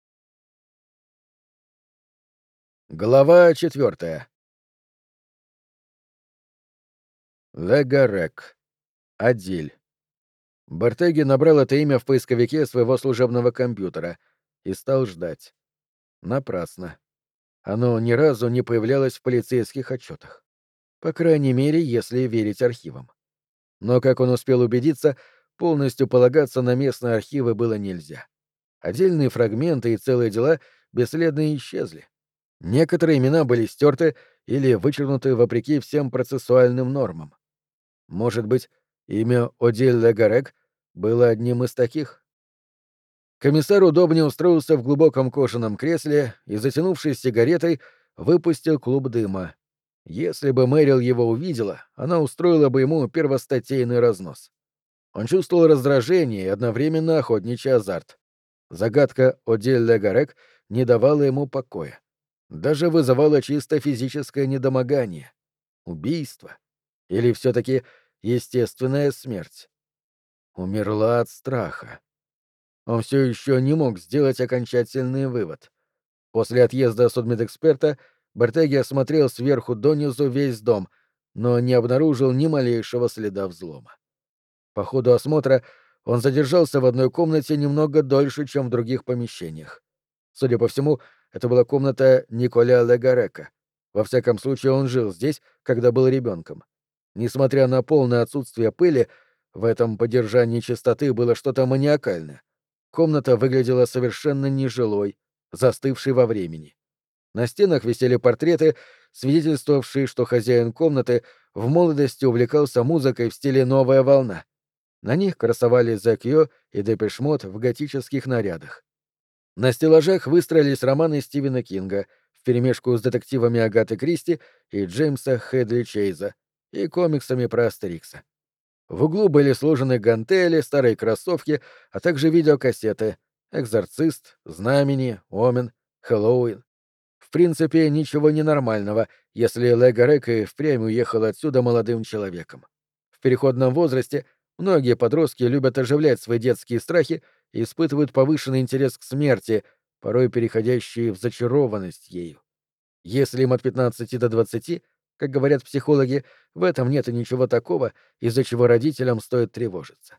Speaker 2: Глава четвертая. Легарек. Адиль. Бартеги набрал это имя в поисковике своего служебного компьютера и стал ждать. Напрасно. Оно ни разу не появлялось в полицейских отчетах. По крайней мере, если верить архивам. Но, как он успел убедиться, полностью полагаться на местные архивы было нельзя. Отдельные фрагменты и целые дела бесследно исчезли. Некоторые имена были стерты или вычеркнуты вопреки всем процессуальным нормам. Может быть, имя Одиль Легарек было одним из таких? Комиссар удобнее устроился в глубоком кожаном кресле и, затянувшись сигаретой, выпустил клуб дыма. Если бы Мэрил его увидела, она устроила бы ему первостатейный разнос. Он чувствовал раздражение и одновременно охотничий азарт. Загадка Одиль Легарек не давала ему покоя. Даже вызывала чисто физическое недомогание. Убийство. Или все-таки естественная смерть. Умерла от страха. Он все еще не мог сделать окончательный вывод. После отъезда судмедэксперта Бертеги осмотрел сверху донизу весь дом, но не обнаружил ни малейшего следа взлома. По ходу осмотра он задержался в одной комнате немного дольше, чем в других помещениях. Судя по всему, это была комната Николя Легарека. Во всяком случае, он жил здесь, когда был ребенком. Несмотря на полное отсутствие пыли, в этом поддержании чистоты было что-то маниакальное. Комната выглядела совершенно нежилой, застывшей во времени. На стенах висели портреты, свидетельствовавшие, что хозяин комнаты в молодости увлекался музыкой в стиле «Новая волна». На них красовались The Cure и Депеш Мод в готических нарядах. На стеллажах выстроились романы Стивена Кинга вперемешку с детективами Агаты Кристи и Джеймса Хэдли Чейза и комиксами про Астерикса. В углу были сложены гантели, старые кроссовки, а также видеокассеты «Экзорцист», «Знамени», «Омен», «Хэллоуин». В принципе, ничего ненормального, если Легарек и впрямь уехал отсюда молодым человеком. В переходном возрасте многие подростки любят оживлять свои детские страхи и испытывают повышенный интерес к смерти, порой переходящий в зачарованность ею. Если им от пятнадцати до двадцати, как говорят психологи, в этом нет и ничего такого, из-за чего родителям стоит тревожиться.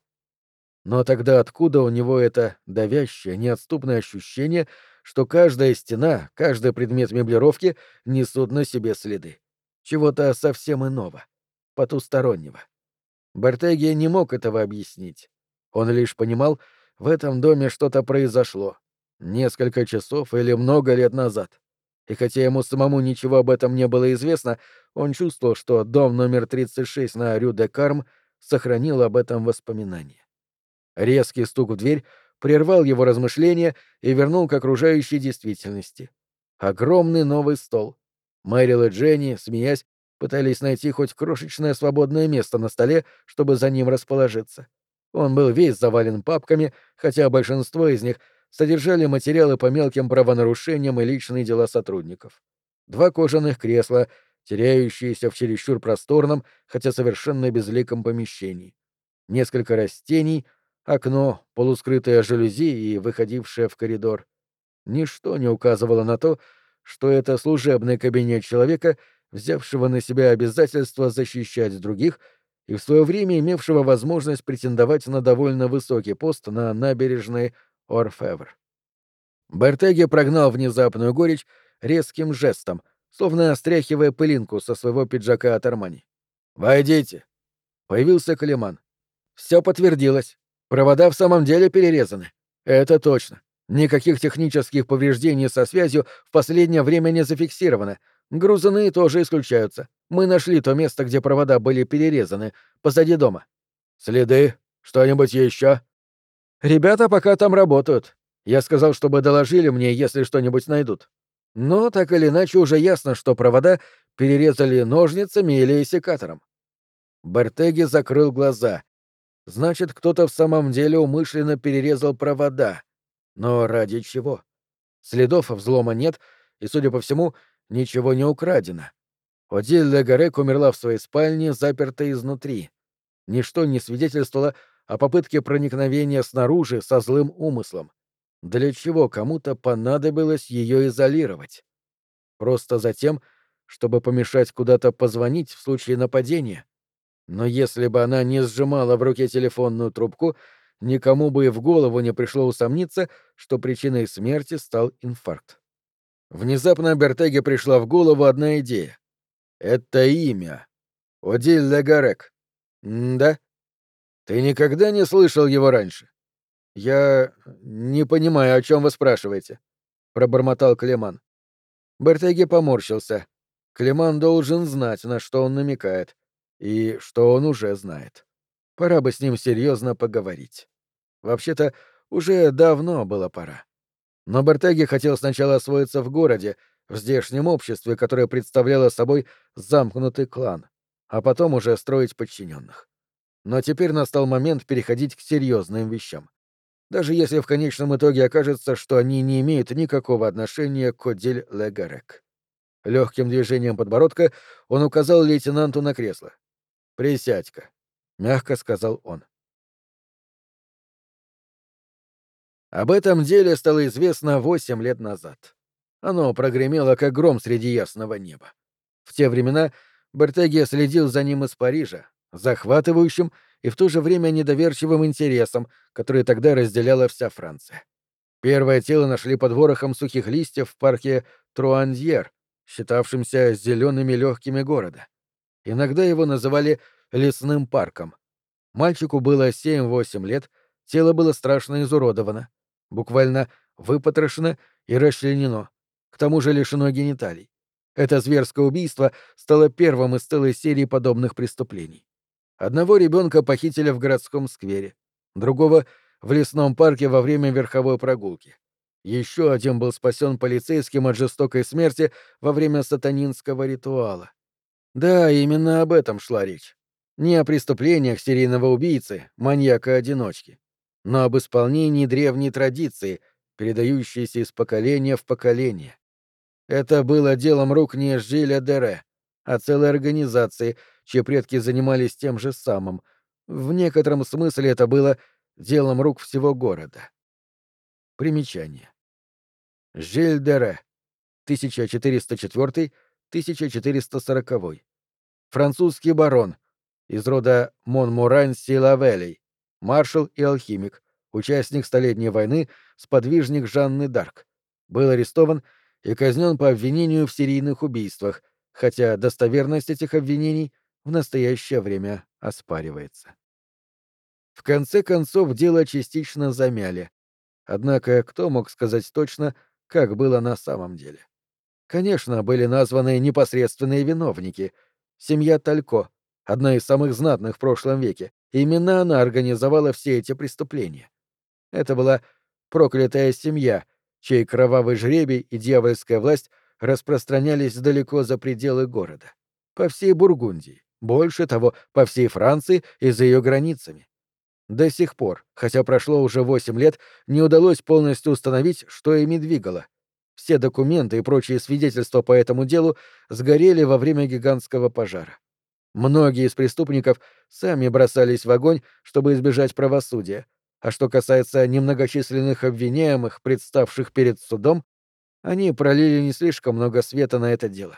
Speaker 2: Но тогда откуда у него это давящее, неотступное ощущение, что каждая стена, каждый предмет меблировки несут на себе следы? Чего-то совсем иного, потустороннего. Бертеги не мог этого объяснить. Он лишь понимал, в этом доме что-то произошло. Несколько часов или много лет назад. И хотя ему самому ничего об этом не было известно, он чувствовал, что дом номер тридцать шесть на Рю-де-Карм сохранил об этом воспоминания. Резкий стук в дверь прервал его размышления и вернул к окружающей действительности. Огромный новый стол. Мэрил и Дженни, смеясь, пытались найти хоть крошечное свободное место на столе, чтобы за ним расположиться. Он был весь завален папками, хотя большинство из них содержали материалы по мелким правонарушениям и личные дела сотрудников. Два кожаных кресла, теряющиеся в чересчур просторном, хотя совершенно безликом помещении. Несколько растений, окно, полускрытое жалюзи и выходившее в коридор. Ничто не указывало на то, что это служебный кабинет человека, взявшего на себя обязательство защищать других и в свое время имевшего возможность претендовать на довольно высокий пост на набережной Орфевр. Бертеги прогнал внезапную горечь резким жестом, словно стряхивая пылинку со своего пиджака от Армани. «Войдите!» Появился Калиман. «Все подтвердилось. Провода в самом деле перерезаны. Это точно. Никаких технических повреждений со связью в последнее время не зафиксировано. Грузаны тоже исключаются. Мы нашли то место, где провода были перерезаны, позади дома». «Следы? Что-нибудь еще?» «Ребята пока там работают. Я сказал, чтобы доложили мне, если что-нибудь найдут. Но так или иначе уже ясно, что провода перерезали ножницами или секатором». Бертеги закрыл глаза. Значит, кто-то в самом деле умышленно перерезал провода. Но ради чего? Следов взлома нет, и, судя по всему, ничего не украдено. Одиль Легарек умерла в своей спальне, запертой изнутри. Ничто не свидетельствовало о попытке проникновения снаружи со злым умыслом. Для чего кому-то понадобилось ее изолировать? Просто затем, чтобы помешать куда-то позвонить в случае нападения? Но если бы она не сжимала в руке телефонную трубку, никому бы и в голову не пришло усомниться, что причиной смерти стал инфаркт. Внезапно Бертеге пришла в голову одна идея. Это имя. Одиль Легарек. М-да? Ты никогда не слышал его раньше? Я не понимаю, о чем вы спрашиваете, пробормотал Клеман. Бертеге поморщился. Клеман должен знать, на что он намекает, и что он уже знает. Пора бы с ним серьезно поговорить. Вообще-то, уже давно было пора. Но Бертеге хотел сначала освоиться в городе, в здешнем обществе, которое представляло собой замкнутый клан, а потом уже строить подчиненных. Но теперь настал момент переходить к серьезным вещам. Даже если в конечном итоге окажется, что они не имеют никакого отношения к Одиль Легарек. Легким движением подбородка он указал лейтенанту на кресло. «Присядь-ка», — мягко сказал он. Об этом деле стало известно восемь лет назад. Оно прогремело, как гром среди ясного неба. В те времена Бертеге следил за ним из Парижа, захватывающим и в то же время недоверчивым интересом, который тогда разделяла вся Франция. Первое тело нашли под ворохом сухих листьев в парке Труандьер, считавшимся зелеными легкими города. Иногда его называли «лесным парком». Мальчику было семь-восемь лет, тело было страшно изуродовано, буквально выпотрошено и расчленено, к тому же лишено гениталий. Это зверское убийство стало первым из целой серии подобных преступлений. Одного ребенка похитили в городском сквере, другого — в лесном парке во время верховой прогулки. Еще один был спасен полицейским от жестокой смерти во время сатанинского ритуала. Да, именно об этом шла речь. Не о преступлениях серийного убийцы, маньяка-одиночки, но об исполнении древней традиции, передающейся из поколения в поколение. Это было делом рук не Жиля Дере, а целой организации, чьи предки занимались тем же самым. В некотором смысле это было делом рук всего города. Примечание. Жиль Дере, тысяча четыреста четвёртый — тысяча четыреста сороковой. Французский барон, из рода Монморанси-Лавелей, маршал и алхимик, участник Столетней войны, сподвижник Жанны Дарк. Был арестован и казнен по обвинению в серийных убийствах, хотя достоверность этих обвинений в настоящее время оспаривается. В конце концов, дело частично замяли. Однако кто мог сказать точно, как было на самом деле? Конечно, были названы непосредственные виновники. Семья Талько, одна из самых знатных в прошлом веке, именно она организовала все эти преступления. Это была проклятая семья, чей кровавый жребий и дьявольская власть распространялись далеко за пределы города. По всей Бургундии, больше того, по всей Франции и за ее границами. До сих пор, хотя прошло уже восемь лет, не удалось полностью установить, что ими двигало. Все документы и прочие свидетельства по этому делу сгорели во время гигантского пожара. Многие из преступников сами бросались в огонь, чтобы избежать правосудия, а что касается немногочисленных обвиняемых, представших перед судом, они пролили не слишком много света на это дело.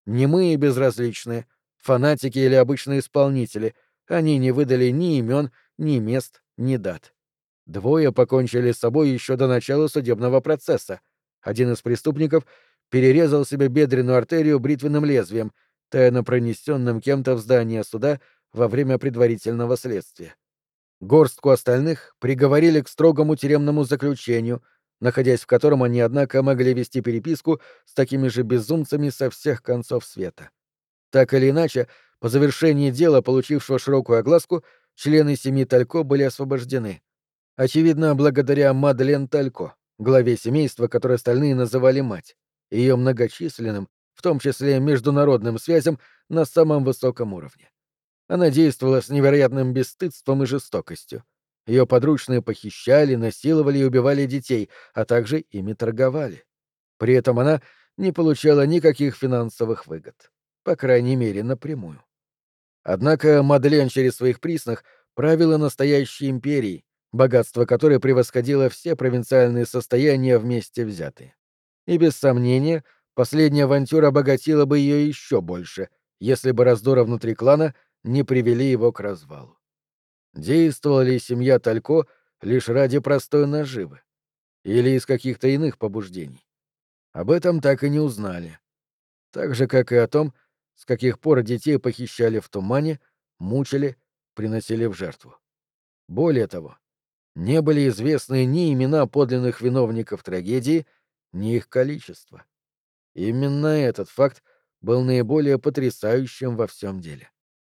Speaker 2: Немые и безразличные, фанатики или обычные исполнители, они не выдали ни имен, ни мест, ни дат. Двое покончили с собой еще до начала судебного процесса. Один из преступников перерезал себе бедренную артерию бритвенным лезвием, тайно пронесенным кем-то в здание суда во время предварительного следствия. Горстку остальных приговорили к строгому тюремному заключению, находясь в котором они, однако, могли вести переписку с такими же безумцами со всех концов света. Так или иначе, по завершении дела, получившего широкую огласку, члены семьи Талько были освобождены. Очевидно, благодаря Мадлен Талько, главе семейства, которое остальные называли мать, и ее многочисленным, в том числе международным связям на самом высоком уровне. Она действовала с невероятным бесстыдством и жестокостью. Ее подручные похищали, насиловали и убивали детей, а также ими торговали. При этом она не получала никаких финансовых выгод. По крайней мере, напрямую. Однако Мадлен через своих приснах правила настоящей империей, богатство которой превосходило все провинциальные состояния вместе взятые. И без сомнения, последняя авантюра обогатила бы ее еще больше, если бы раздоры внутри клана не привели его к развалу. Действовала ли семья Талько лишь ради простой наживы? Или из каких-то иных побуждений? Об этом так и не узнали. Так же, как и о том, с каких пор детей похищали в тумане, мучили, приносили в жертву. Более того, не были известны ни имена подлинных виновников трагедии, ни их количество. Именно этот факт был наиболее потрясающим во всем деле.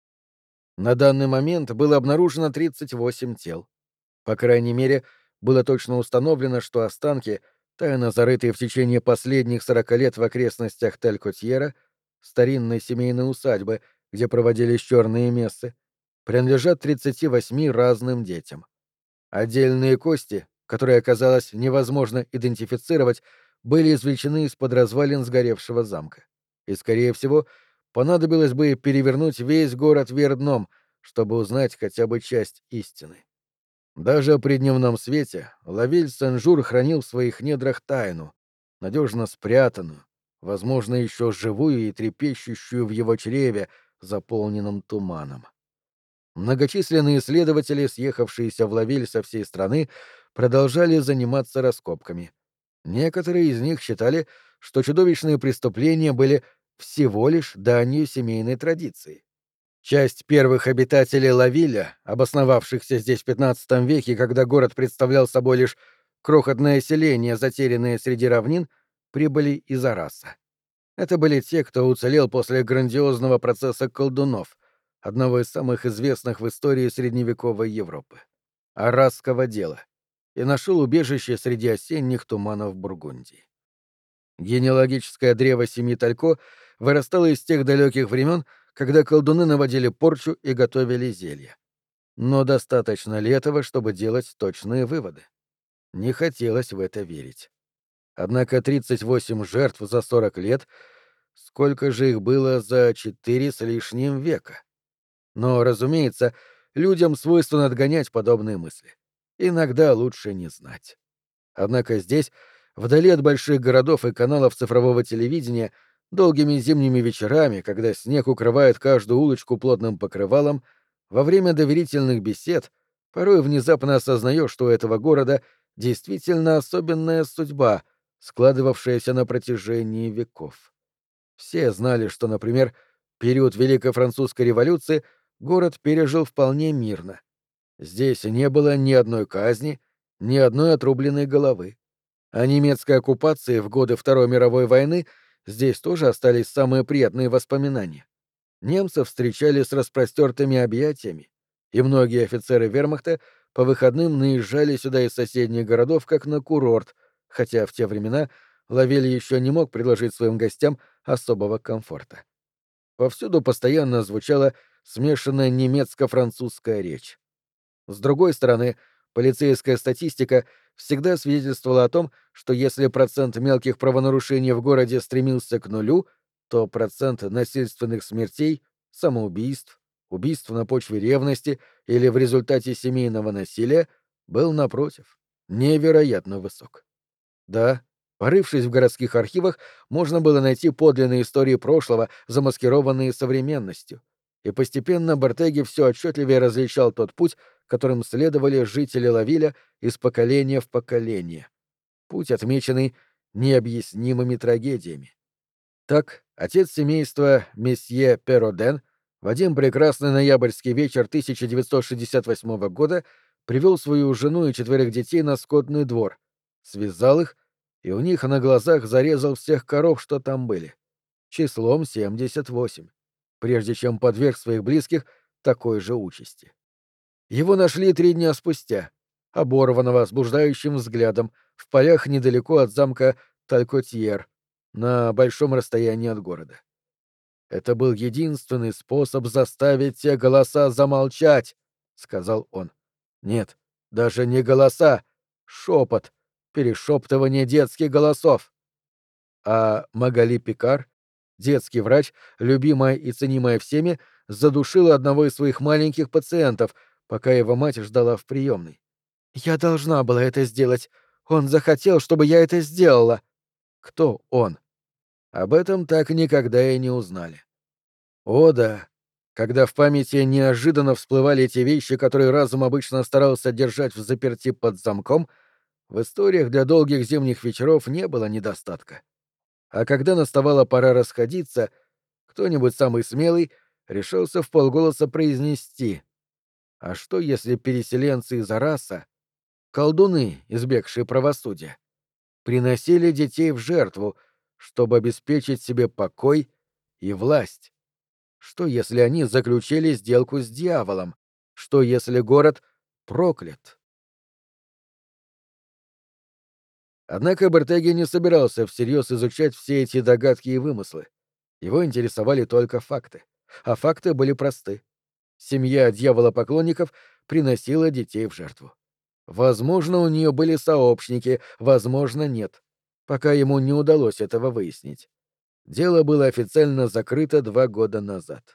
Speaker 2: На данный момент было обнаружено тридцать восемь тел. По крайней мере, было точно установлено, что останки, тайно зарытые в течение последних сорока лет в окрестностях Тель-Котьера, старинной семейной усадьбы, где проводились черные мессы, принадлежат тридцати восьми разным детям. Отдельные кости, которые оказалось невозможно идентифицировать, были извлечены из-под развалин сгоревшего замка. И, скорее всего, понадобилось бы перевернуть весь город вверх дном, чтобы узнать хотя бы часть истины. Даже при дневном свете Лавиль Сен-Жур хранил в своих недрах тайну, надежно спрятанную, возможно, еще живую и трепещущую в его чреве, заполненном туманом. Многочисленные исследователи, съехавшиеся в Лавиль со всей страны, продолжали заниматься раскопками. Некоторые из них считали, что чудовищные преступления были всего лишь данью семейной традиции. Часть первых обитателей Лавиля, обосновавшихся здесь в пятнадцатом веке, когда город представлял собой лишь крохотное селение, затерянное среди равнин, прибыли из Араса. Это были те, кто уцелел после грандиозного процесса колдунов, одного из самых известных в истории средневековой Европы — Арасского дела, и нашел убежище среди осенних туманов Бургундии. Генеалогическое древо семьи Талько вырастало из тех далеких времен, когда колдуны наводили порчу и готовили зелья. Но достаточно ли этого, чтобы делать точные выводы? Не хотелось в это верить. Однако тридцать восемь жертв за сорок лет — сколько же их было за четыре с лишним века? Но, разумеется, людям свойственно отгонять подобные мысли. Иногда лучше не знать. Однако здесь, вдали от больших городов и каналов цифрового телевидения, долгими зимними вечерами, когда снег укрывает каждую улочку плотным покрывалом, во время доверительных бесед порой внезапно осознаешь, что у этого города действительно особенная судьба, складывавшаяся на протяжении веков. Все знали, что, например, в период Великой Французской революции город пережил вполне мирно. Здесь не было ни одной казни, ни одной отрубленной головы. О немецкой оккупации в годы Второй мировой войны здесь тоже остались самые приятные воспоминания. Немцев встречали с распростертыми объятиями, и многие офицеры вермахта по выходным наезжали сюда из соседних городов как на курорт, хотя в те времена Лавель еще не мог предложить своим гостям особого комфорта. Повсюду постоянно звучала смешанная немецко-французская речь. С другой стороны, полицейская статистика всегда свидетельствовала о том, что если процент мелких правонарушений в городе стремился к нулю, то процент насильственных смертей, самоубийств, убийств на почве ревности или в результате семейного насилия был, напротив, невероятно высок. Да, Порывшись в городских архивах, можно было найти подлинные истории прошлого, замаскированные современностью. И постепенно Бартеги все отчетливее различал тот путь, которым следовали жители Лавиля из поколения в поколение. Путь, отмеченный необъяснимыми трагедиями. Так, отец семейства месье Пероден в один прекрасный ноябрьский вечер тысяча девятьсот шестьдесят восьмого года привел свою жену и четверых детей на скотный двор, связал их и у них на глазах зарезал всех коров, что там были, числом семьдесят восемь, прежде чем подверг своих близких такой же участи. Его нашли три дня спустя, оборванного с блуждающим взглядом, в полях недалеко от замка Талькотьер, на большом расстоянии от города. «Это был единственный способ заставить те голоса замолчать», — сказал он. «Нет, даже не голоса, шепот, перешептывание детских голосов». А Магали Пикар, детский врач, любимая и ценимая всеми, задушила одного из своих маленьких пациентов, пока его мать ждала в приемной. «Я должна была это сделать. Он захотел, чтобы я это сделала». Кто он? Об этом так никогда и не узнали. О да, когда в памяти неожиданно всплывали те вещи, которые разум обычно старался держать в заперти под замком, в историях для долгих зимних вечеров не было недостатка. А когда наставала пора расходиться, кто-нибудь самый смелый решился вполголоса произнести: «А что, если переселенцы из Араса, колдуны, избегшие правосудия, приносили детей в жертву, чтобы обеспечить себе покой и власть? Что, если они заключили сделку с дьяволом? Что, если город проклят?» Однако Бертеги не собирался всерьез изучать все эти догадки и вымыслы. Его интересовали только факты. А факты были просты. Семья дьяволопоклонников приносила детей в жертву. Возможно, у нее были сообщники, возможно, нет. Пока ему не удалось этого выяснить. Дело было официально закрыто два года назад.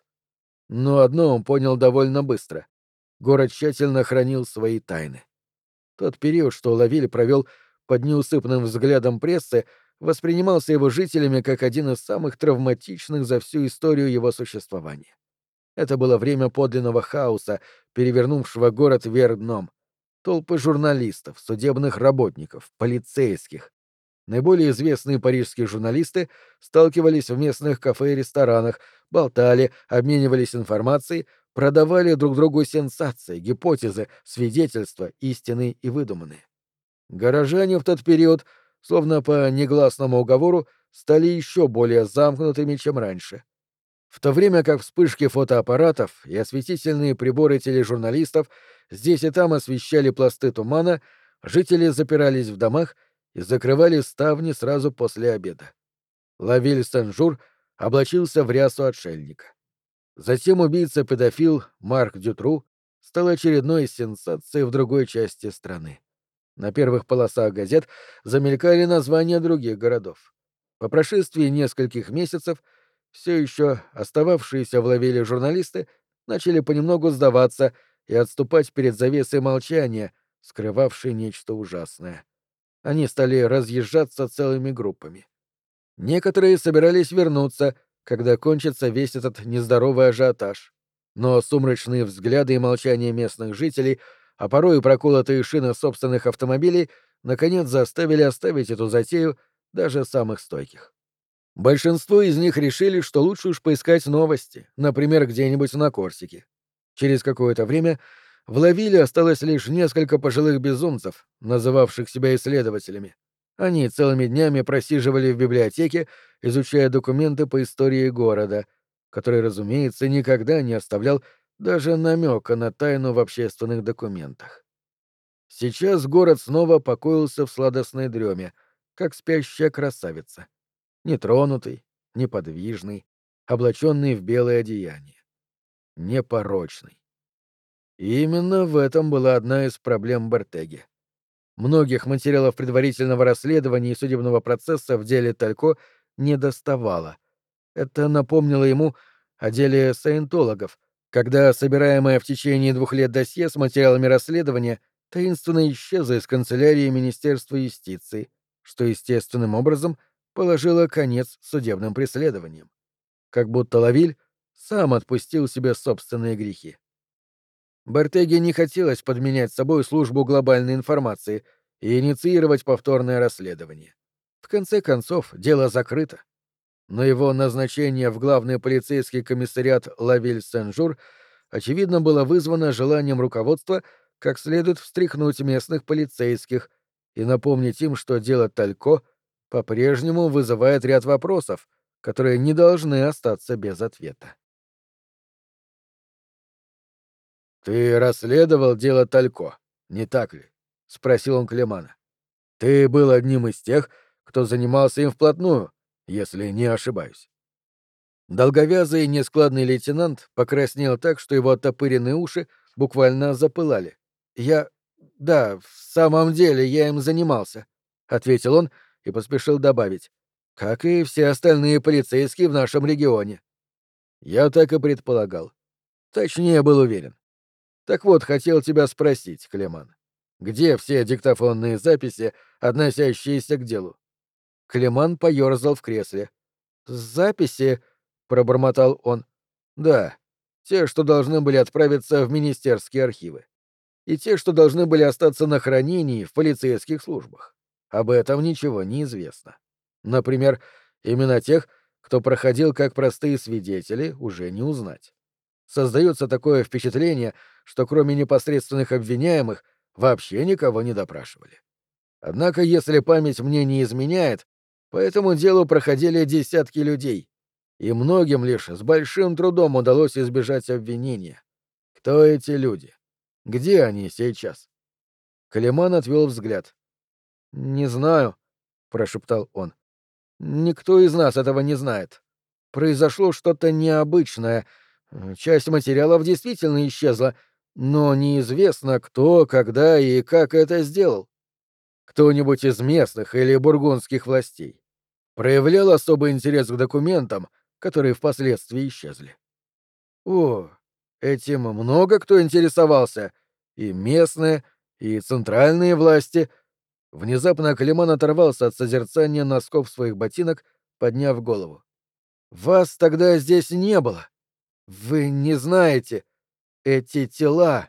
Speaker 2: Но одно он понял довольно быстро. Город тщательно хранил свои тайны. Тот период, что Лавиль провел под неусыпным взглядом прессы, воспринимался его жителями как один из самых травматичных за всю историю его существования. Это было время подлинного хаоса, перевернувшего город вверх дном. Толпы журналистов, судебных работников, полицейских. Наиболее известные парижские журналисты сталкивались в местных кафе и ресторанах, болтали, обменивались информацией, продавали друг другу сенсации, гипотезы, свидетельства, истинные и выдуманные. Горожане в тот период, словно по негласному уговору, стали еще более замкнутыми, чем раньше. В то время как вспышки фотоаппаратов и осветительные приборы тележурналистов здесь и там освещали пласты тумана, жители запирались в домах и закрывали ставни сразу после обеда. Лавиль Сен-Жур облачился в рясу отшельника. Затем убийца-педофил Марк Дютру стал очередной сенсацией в другой части страны. На первых полосах газет замелькали названия других городов. По прошествии нескольких месяцев все еще остававшиеся в Лавиле журналисты начали понемногу сдаваться и отступать перед завесой молчания, скрывавшей нечто ужасное. Они стали разъезжаться целыми группами. Некоторые собирались вернуться, когда кончится весь этот нездоровый ажиотаж. Но сумрачные взгляды и молчание местных жителей, а порой и проколотые шины собственных автомобилей, наконец заставили оставить эту затею даже самых стойких. Большинство из них решили, что лучше уж поискать новости, например, где-нибудь на Корсике. Через какое-то время в Лавиле осталось лишь несколько пожилых безумцев, называвших себя исследователями. Они целыми днями просиживали в библиотеке, изучая документы по истории города, который, разумеется, никогда не оставлял даже намека на тайну в общественных документах. Сейчас город снова покоился в сладостной дреме, как спящая красавица. Нетронутый, неподвижный, облаченный в белое одеяние. Непорочный. И именно в этом была одна из проблем Бертеги. Многих материалов предварительного расследования и судебного процесса в деле Талько не доставало. Это напомнило ему о деле саентологов, когда собираемое в течение двух лет досье с материалами расследования таинственно исчезло из канцелярии Министерства юстиции, что естественным образом положило конец судебным преследованиям. Как будто Лавиль сам отпустил себе собственные грехи. Бартеге не хотелось подменять собой службу глобальной информации и инициировать повторное расследование. В конце концов, дело закрыто. Но его назначение в главный полицейский комиссариат Лавиль-Сен-Жур очевидно было вызвано желанием руководства как следует встряхнуть местных полицейских и напомнить им, что дело Талько по-прежнему вызывает ряд вопросов, которые не должны остаться без ответа. «Ты расследовал дело Талько, не так ли?» — спросил он Клемана. «Ты был одним из тех, кто занимался им вплотную, если не ошибаюсь». Долговязый и нескладный лейтенант покраснел так, что его оттопыренные уши буквально запылали. «Я... да, в самом деле я им занимался», — ответил он и поспешил добавить. «Как и все остальные полицейские в нашем регионе». «Я так и предполагал. Точнее, был уверен. Так вот, хотел тебя спросить, Клеман. Где все диктофонные записи, относящиеся к делу?» Клеман поёрзал в кресле. «Записи?» — пробормотал он. «Да, те, что должны были отправиться в министерские архивы. И те, что должны были остаться на хранении в полицейских службах. Об этом ничего не известно. Например, имена тех, кто проходил как простые свидетели, уже не узнать. Создается такое впечатление, что кроме непосредственных обвиняемых вообще никого не допрашивали. Однако, если память мне не изменяет, по этому делу проходили десятки людей, и многим лишь с большим трудом удалось избежать обвинения. Кто эти люди? Где они сейчас?» Калиман отвел взгляд. «Не знаю», — прошептал он. «Никто из нас этого не знает. Произошло что-то необычное. Часть материалов действительно исчезла, но неизвестно, кто, когда и как это сделал. Кто-нибудь из местных или бургундских властей проявлял особый интерес к документам, которые впоследствии исчезли?» «О, этим много кто интересовался. И местные, и центральные власти». Внезапно Калиман оторвался от созерцания носков своих ботинок, подняв голову. «Вас тогда здесь не было. Вы не знаете. Эти тела.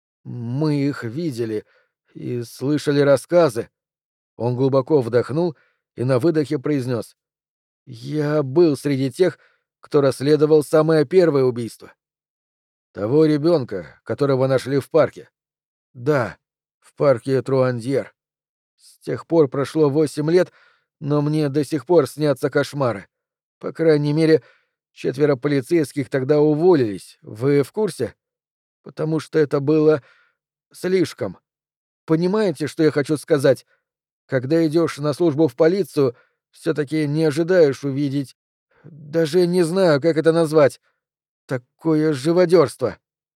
Speaker 2: Мы их видели и слышали рассказы». Он глубоко вдохнул и на выдохе произнес: «Я был среди тех, кто расследовал самое первое убийство». «Того ребенка, которого нашли в парке?» «Да, в парке Труандьер. С тех пор прошло восемь лет, но мне до сих пор снятся кошмары. По крайней мере, четверо полицейских тогда уволились. Вы в курсе? Потому что это было слишком. Понимаете, что я хочу сказать? Когда идешь на службу в полицию, все-таки не ожидаешь увидеть... Даже не знаю, как это назвать. Такое живодерство.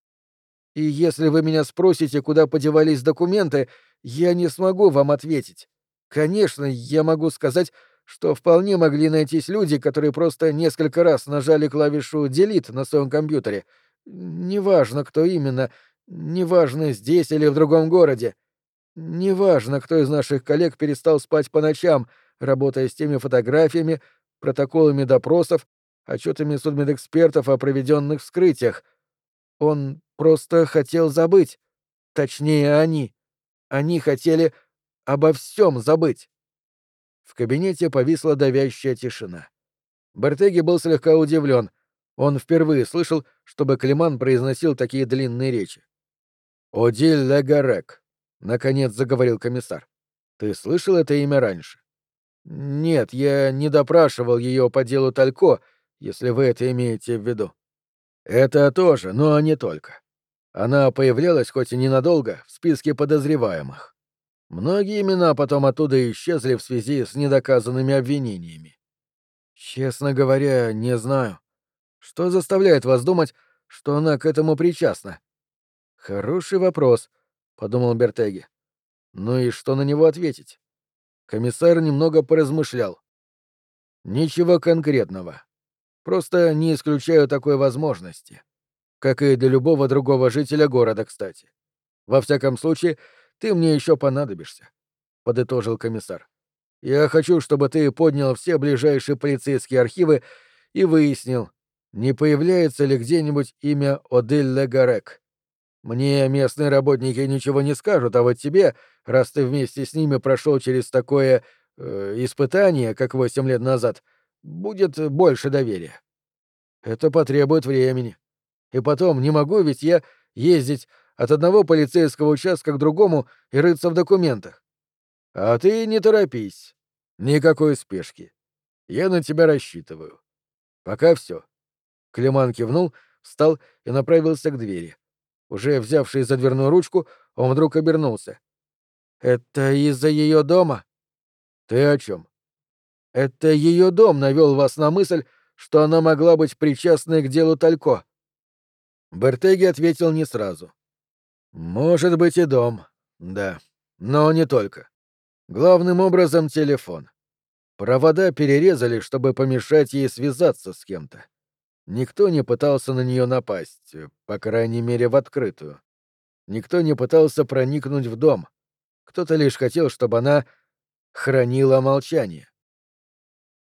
Speaker 2: И если вы меня спросите, куда подевались документы, я не смогу вам ответить. Конечно, я могу сказать, что вполне могли найтись люди, которые просто несколько раз нажали клавишу «Delete» на своем компьютере. Неважно, кто именно, неважно, здесь или в другом городе. Неважно, кто из наших коллег перестал спать по ночам, работая с теми фотографиями, протоколами допросов, отчетами судмедэкспертов о проведенных вскрытиях. Он просто хотел забыть. Точнее, они. Они хотели обо всем забыть. В кабинете повисла давящая тишина. Бертеги был слегка удивлен. Он впервые слышал, чтобы Климан произносил такие длинные речи. «Одиль Легарек», — наконец заговорил комиссар. «Ты слышал это имя раньше?» «Нет, я не допрашивал ее по делу Талько, если вы это имеете в виду». «Это тоже, но не только. Она появлялась хоть и ненадолго в списке подозреваемых. Многие имена потом оттуда исчезли в связи с недоказанными обвинениями. Честно говоря, не знаю. Что заставляет вас думать, что она к этому причастна?» «Хороший вопрос», — подумал Бертеги. «Ну и что на него ответить?» Комиссар немного поразмышлял. «Ничего конкретного. Просто не исключаю такой возможности. Как и для любого другого жителя города, кстати. Во всяком случае, ты мне еще понадобишься», — подытожил комиссар.
Speaker 1: Я хочу, чтобы ты поднял все ближайшие полицейские архивы и выяснил, не появляется ли где-нибудь имя Одель Легарек. Мне местные работники ничего не скажут, а вот тебе, раз ты вместе с ними прошел через такое э, испытание, как восемь лет назад, будет больше доверия. Это потребует времени. И потом, не могу ведь я ездить от одного полицейского участка к другому и рыться в документах. А ты не торопись. Никакой спешки. Я на тебя рассчитываю. Пока все. Климан кивнул, встал и направился к двери. Уже взявший за дверную ручку, он вдруг обернулся. «Это из-за ее дома?» «Ты о чем?» «Это ее дом навел вас на мысль, что она могла быть причастной к делу Талько». Бертеги ответил не сразу. «Может быть и дом, да. Но не только. Главным образом телефон. Провода перерезали, чтобы помешать ей связаться с кем-то. Никто не пытался на нее напасть, по крайней мере, в открытую. Никто не пытался проникнуть в дом. Кто-то лишь хотел, чтобы она хранила молчание.